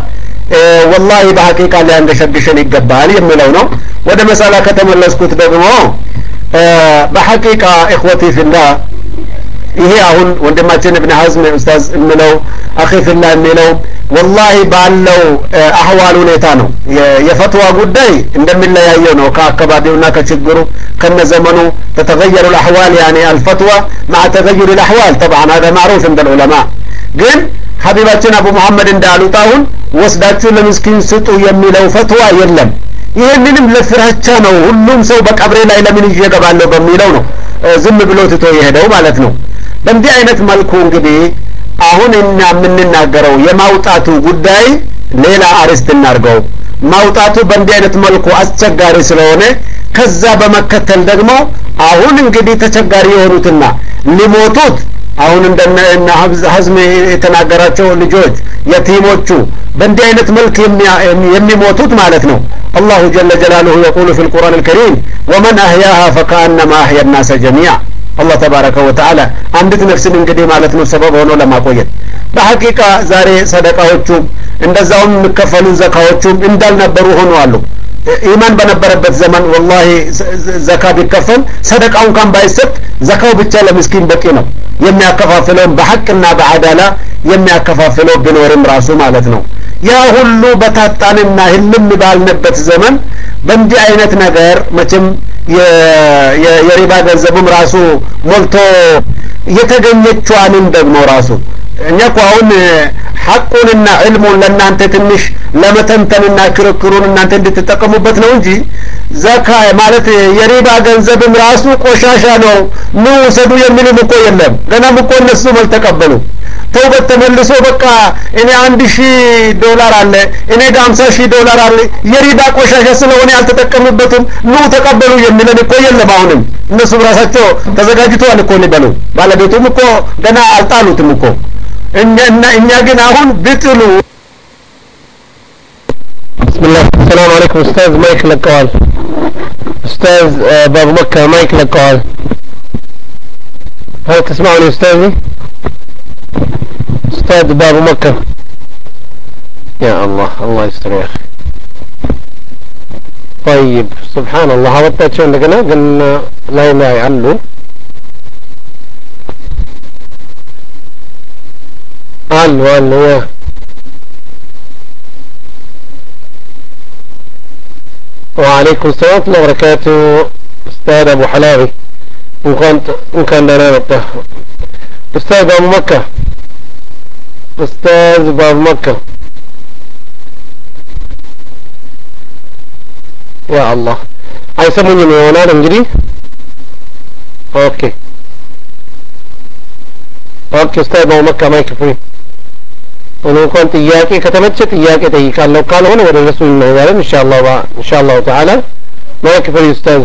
ወላሂ በሐቂቃ ሊያንገሸግሸን ይገባል የሚለው ነው ወደ መሳላ ከተመለስኩት ደግሞ በሐቂቃ ኢኽወቲ ፊላህ ይሄ አሁን ወንድማችን ኢብኑ ሐዝም ኡስታዝ የሚለው አኺ ፊላህ የሚለው ወላሂ ባለው አህዋል ሁኔታ ነው የፈትዋ ጉዳይ እንደሚለያየው ነው ከአካባቢውና ከችግሩ ከነዘመኑ ተተغير الاحوال يعني الفتوى مع تغير الاحوال طبعا هذا معروف عند العلماء ግን ሐቢባችን አቡ መሐመድ እንዳሉት አሁን ወስዳችሁ ለምስኪን ስጡ የሚለው ፈትዋ የለም ይሄንንም ለፍራቻ ነው ሁሉም ሰው በቀብሬ ላይ ለምን ይገባለው በሚለው ነው ዝም ብሎ ትቶ የሄደው ማለት ነው በእንዲህ አይነት መልኩ እንግዲህ አሁን እኛ የምንናገረው የማውጣቱ ጉዳይ ሌላ አርስት እናርገው ማውጣቱ በእንዲህ አይነት መልኩ አስቸጋሪ ስለሆነ ከዛ በመከተል ደግሞ አሁን እንግዲህ ተቸጋሪ የሆኑትና ሊሞቱት አሁን እንደነ ሐዝም የተናገራቸው ልጆች የቲሞቹ በእንዲህ አይነት መልክ የሚሞቱት ማለት ነው الله جل جلاله يقول في القرآن الكريم ومن أحياها فكأنما أحيا الناس جميعا الله تبارك وتعالى عندك نفس እንግዲህ ማለት ነው ሰበብ ሆኖ ለማቆየት በሐቂቃ ዛሬ ሰደቃዎቹም እንደዛውም የሚከፈሉ ዘካዎቹም እንዳልነበሩ ሆነዋል ኢማን በነበረበት ዘመን ወላሂ ዘካ ቢከፈል ሰደቃው እንኳን ባይሰጥ ዘካው ብቻ ለምስኪን በቂ ነው የሚያከፋፍለው በሐቅና በአዳላ የሚያከፋፍለው ቢኖርም ራሱ ማለት ነው ያ ሁሉ በታጣንና ህልም ባልነበት ዘመን በእንዲህ አይነት ነገር መቼም የሪባ ገንዘቡም ራሱ ሞልቶ የተገኘችዋንም ደግሞ ራሱ እኛ አሁን ሐቁንና ዕልሙን ለእናንተ ትንሽ ለመተንተንና ክርክሩን እናንተ እንድትጠቀሙበት ነው እንጂ ዘካ ማለት የሪባ ገንዘብም ራሱ ቆሻሻ ነው ነው ሰዱ የሚልም እኮ የለም ገናም እኮ እነሱ መልተቀበሉ ተውበት ተመልሶ በቃ እኔ አንድ ሺህ ዶላር አለ እኔ ጋር ሃምሳ ሺህ ዶላር አለ የሪባ ቆሻሻ ስለሆነ ያልተጠቀሙበትም ነው ተቀበሉ የሚለን እኮ የለም አሁንም እነሱ ራሳቸው ተዘጋጅተዋል እኮ ሊበሉ ባለቤቱም እኮ ገና አልጣሉትም እኮ እኛ እኛ ግን አሁን ብጥሉ ብስሚላህ ሰላም አለይኩም ኡስታዝ ማይክ ለቀዋል ኡስታዝ ባቡ መካ ማይክ ለቀዋል هل تسمعني أستاذي أستاذ باب مكة يا الله الله يستر يا أخي طيب سبحان الله هبطت شو عندنا قلنا لا لا يعلو علو علو يا وعليكم السلام ورحمة الله وبركاته. أستاذ أبو حلاوي إن كنت إن كان لنا نبته. أستاذ أبو مكة أستاذ أبو مكة يا الله አይሰሙኝም ይሆናል እንግዲህ ኦኬ ኦኬ ኡስታዝ ነው መካ ማይክ ፍሪ እኔ እንኳን ጥያቄ ከተመቸ ጥያቄ ጠይቃለሁ ካልሆነ ወደ እሱ እንሄዳለን ኢንሻአላህ ኢንሻአላህ ተዓላ ማይክ ፍሪ ኡስታዝ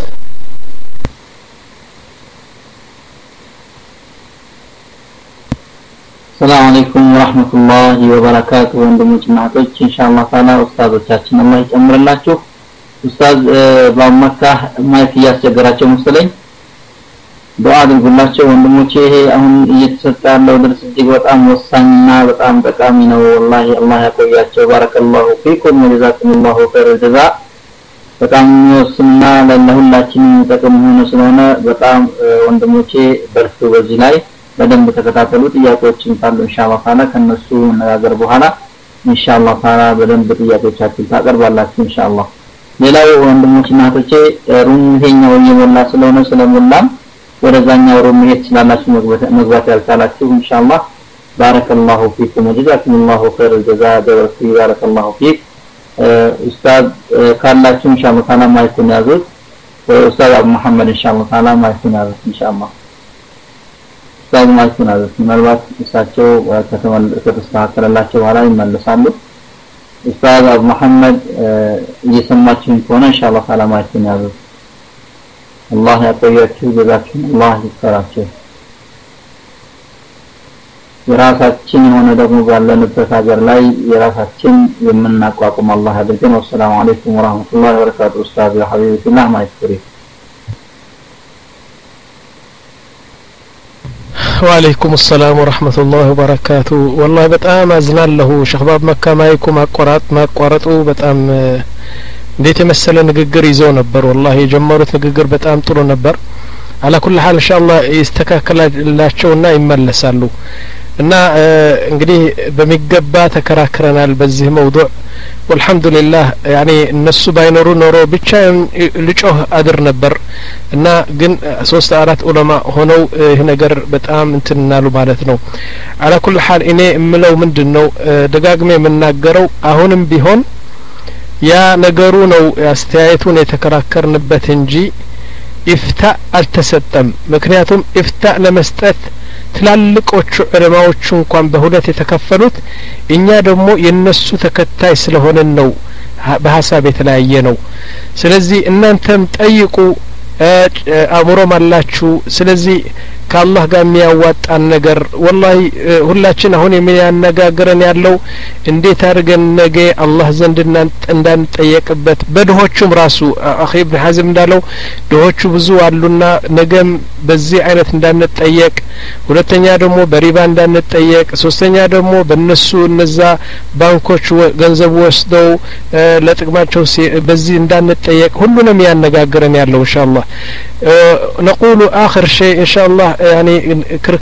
السلام عليكم ورحمة الله وبركاته ወንድሞችና እህቶች ኢንሻአላህ ታላ ኡስታዞቻችን አላህ ይጨምርላችሁ ኡስታዝ በመካ ማይክ ያስቸገራቸው መሰለኝ ዱዓ አድርጉላቸው ወንድሞቼ ይሄ አሁን እየተሰጠ ያለው ድርስ እጅግ በጣም ወሳኝና በጣም ጠቃሚ ነው والله አላህ ያቆያቸው ባረከላሁ ፊኩም ወጀዛኩሙላሁ ኸይረ ጀዛ በጣም ወስና ለሁላችንም ጠቅም ሆኖ ስለሆነ በጣም ወንድሞቼ በርቱ በዚህ ላይ በደንብ ተከታተሉ ጥያቄዎችን ካሉ ኢንሻአላህ ታላ ከነሱ ነጋገር በኋላ ኢንሻአላህ ታላ በደንብ ጥያቄዎቻችሁን ታቀርባላችሁ ኢንሻአላህ ሌላው ወንድሞችና እህቶቼ ሩም ይሄኛው እየሞላ ስለሆነ ስለሞላም ወደዛኛው ሩም ይሄድ ስላላችሁ መግባት ያልቻላችሁ ኢንሻአላህ ባረከላሁ ፊኩም ወጀዛኩሙላሁ ኸይረል ጀዛአ ደረሲ ባረከላሁ ፊክ ኡስታዝ ካላችሁ ኢንሻአላህ ታላ ማይኩን ያዙት ኡስታዝ አቡ መሐመድ ኢንሻአላህ ታላ ማይኩን ያዙት ኢንሻአላህ ኡስታዝ ማይኩን ያዙት ምናልባት እሳቸው ከተስተካከለላቸው በኋላ ይመለሳሉ ኡስታዝ አቡ መሐመድ እየሰማችሁን ከሆነ ኢንሻአላህ ታላ ማይኩን ያዙት አላህ ያቆያችሁ ጀዛችሁ አላህ ይስራችሁ የራሳችን ሆነ ደግሞ ባለንበት ሀገር ላይ የራሳችን የምናቋቁም አላህ ያድርገን ወሰላሙ አለይኩም ወራህመቱላሂ ወበረካቱ ኡስታዝ ሐቢብላህ ማይክሪ وعليكم السلام ورحمة الله وبركاته والله በጣም አዝናለሁ ሸህባብ መካ ማይኩም አቆራጥ ማቆራጡ በጣም እንዴት የመሰለ ንግግር ይዘው ነበር والله የጀመሩት ንግግር በጣም ጥሩ ነበር على كل حال ان شاء الله ይስተካከላላቸውና ይመለሳሉ እና እንግዲህ በሚገባ ተከራክረናል በዚህ መውዱዕ والحمدلله يعني እነሱ ባይኖሩ ኖሮ ብቻ ልጮህ አድር ነበር እና ግን ሶስት አራት ዑለማ ሆነው ይሄ ነገር በጣም እንትናሉ ማለት ነው على كل حال እኔ እምለው ምንድነው ደጋግሜ የምናገረው አሁንም ቢሆን ያ ነገሩ ነው ያስተያየቱን የተከራከርንበት እንጂ ኢፍታ አልተሰጠም ምክንያቱም ኢፍታ ለመስጠት ትላልቆቹ ዑለማዎች እንኳን በሁለት የተከፈሉት እኛ ደግሞ የነሱ ተከታይ ስለሆነን ነው በሐሳብ የተለያየ ነው ስለዚህ እናንተም ጠይቁ አምሮም አላችሁ ስለዚህ ከአላህ ጋር የሚያዋጣን ነገር والله ሁላችን አሁን የሚያነጋግረን ያለው እንዴት አድርገን ነገ አላህ ዘንድ እንዳንጠየቅበት በድሆቹም ራሱ አኺ ኢብኑ ሐዝም እንዳለው ድሆቹ ብዙ አሉና ነገም በዚህ አይነት እንዳንጠየቅ ሁለተኛ ደግሞ በሪባ እንዳንጠየቅ ሶስተኛ ደግሞ በእነሱ እነዛ ባንኮች ገንዘብ ወስደው ለጥቅማቸው በዚህ እንዳንጠየቅ ሁሉንም ያነጋግረን ያለው ኢንሻአላህ نقول آخر شيء إن شاء الله يعني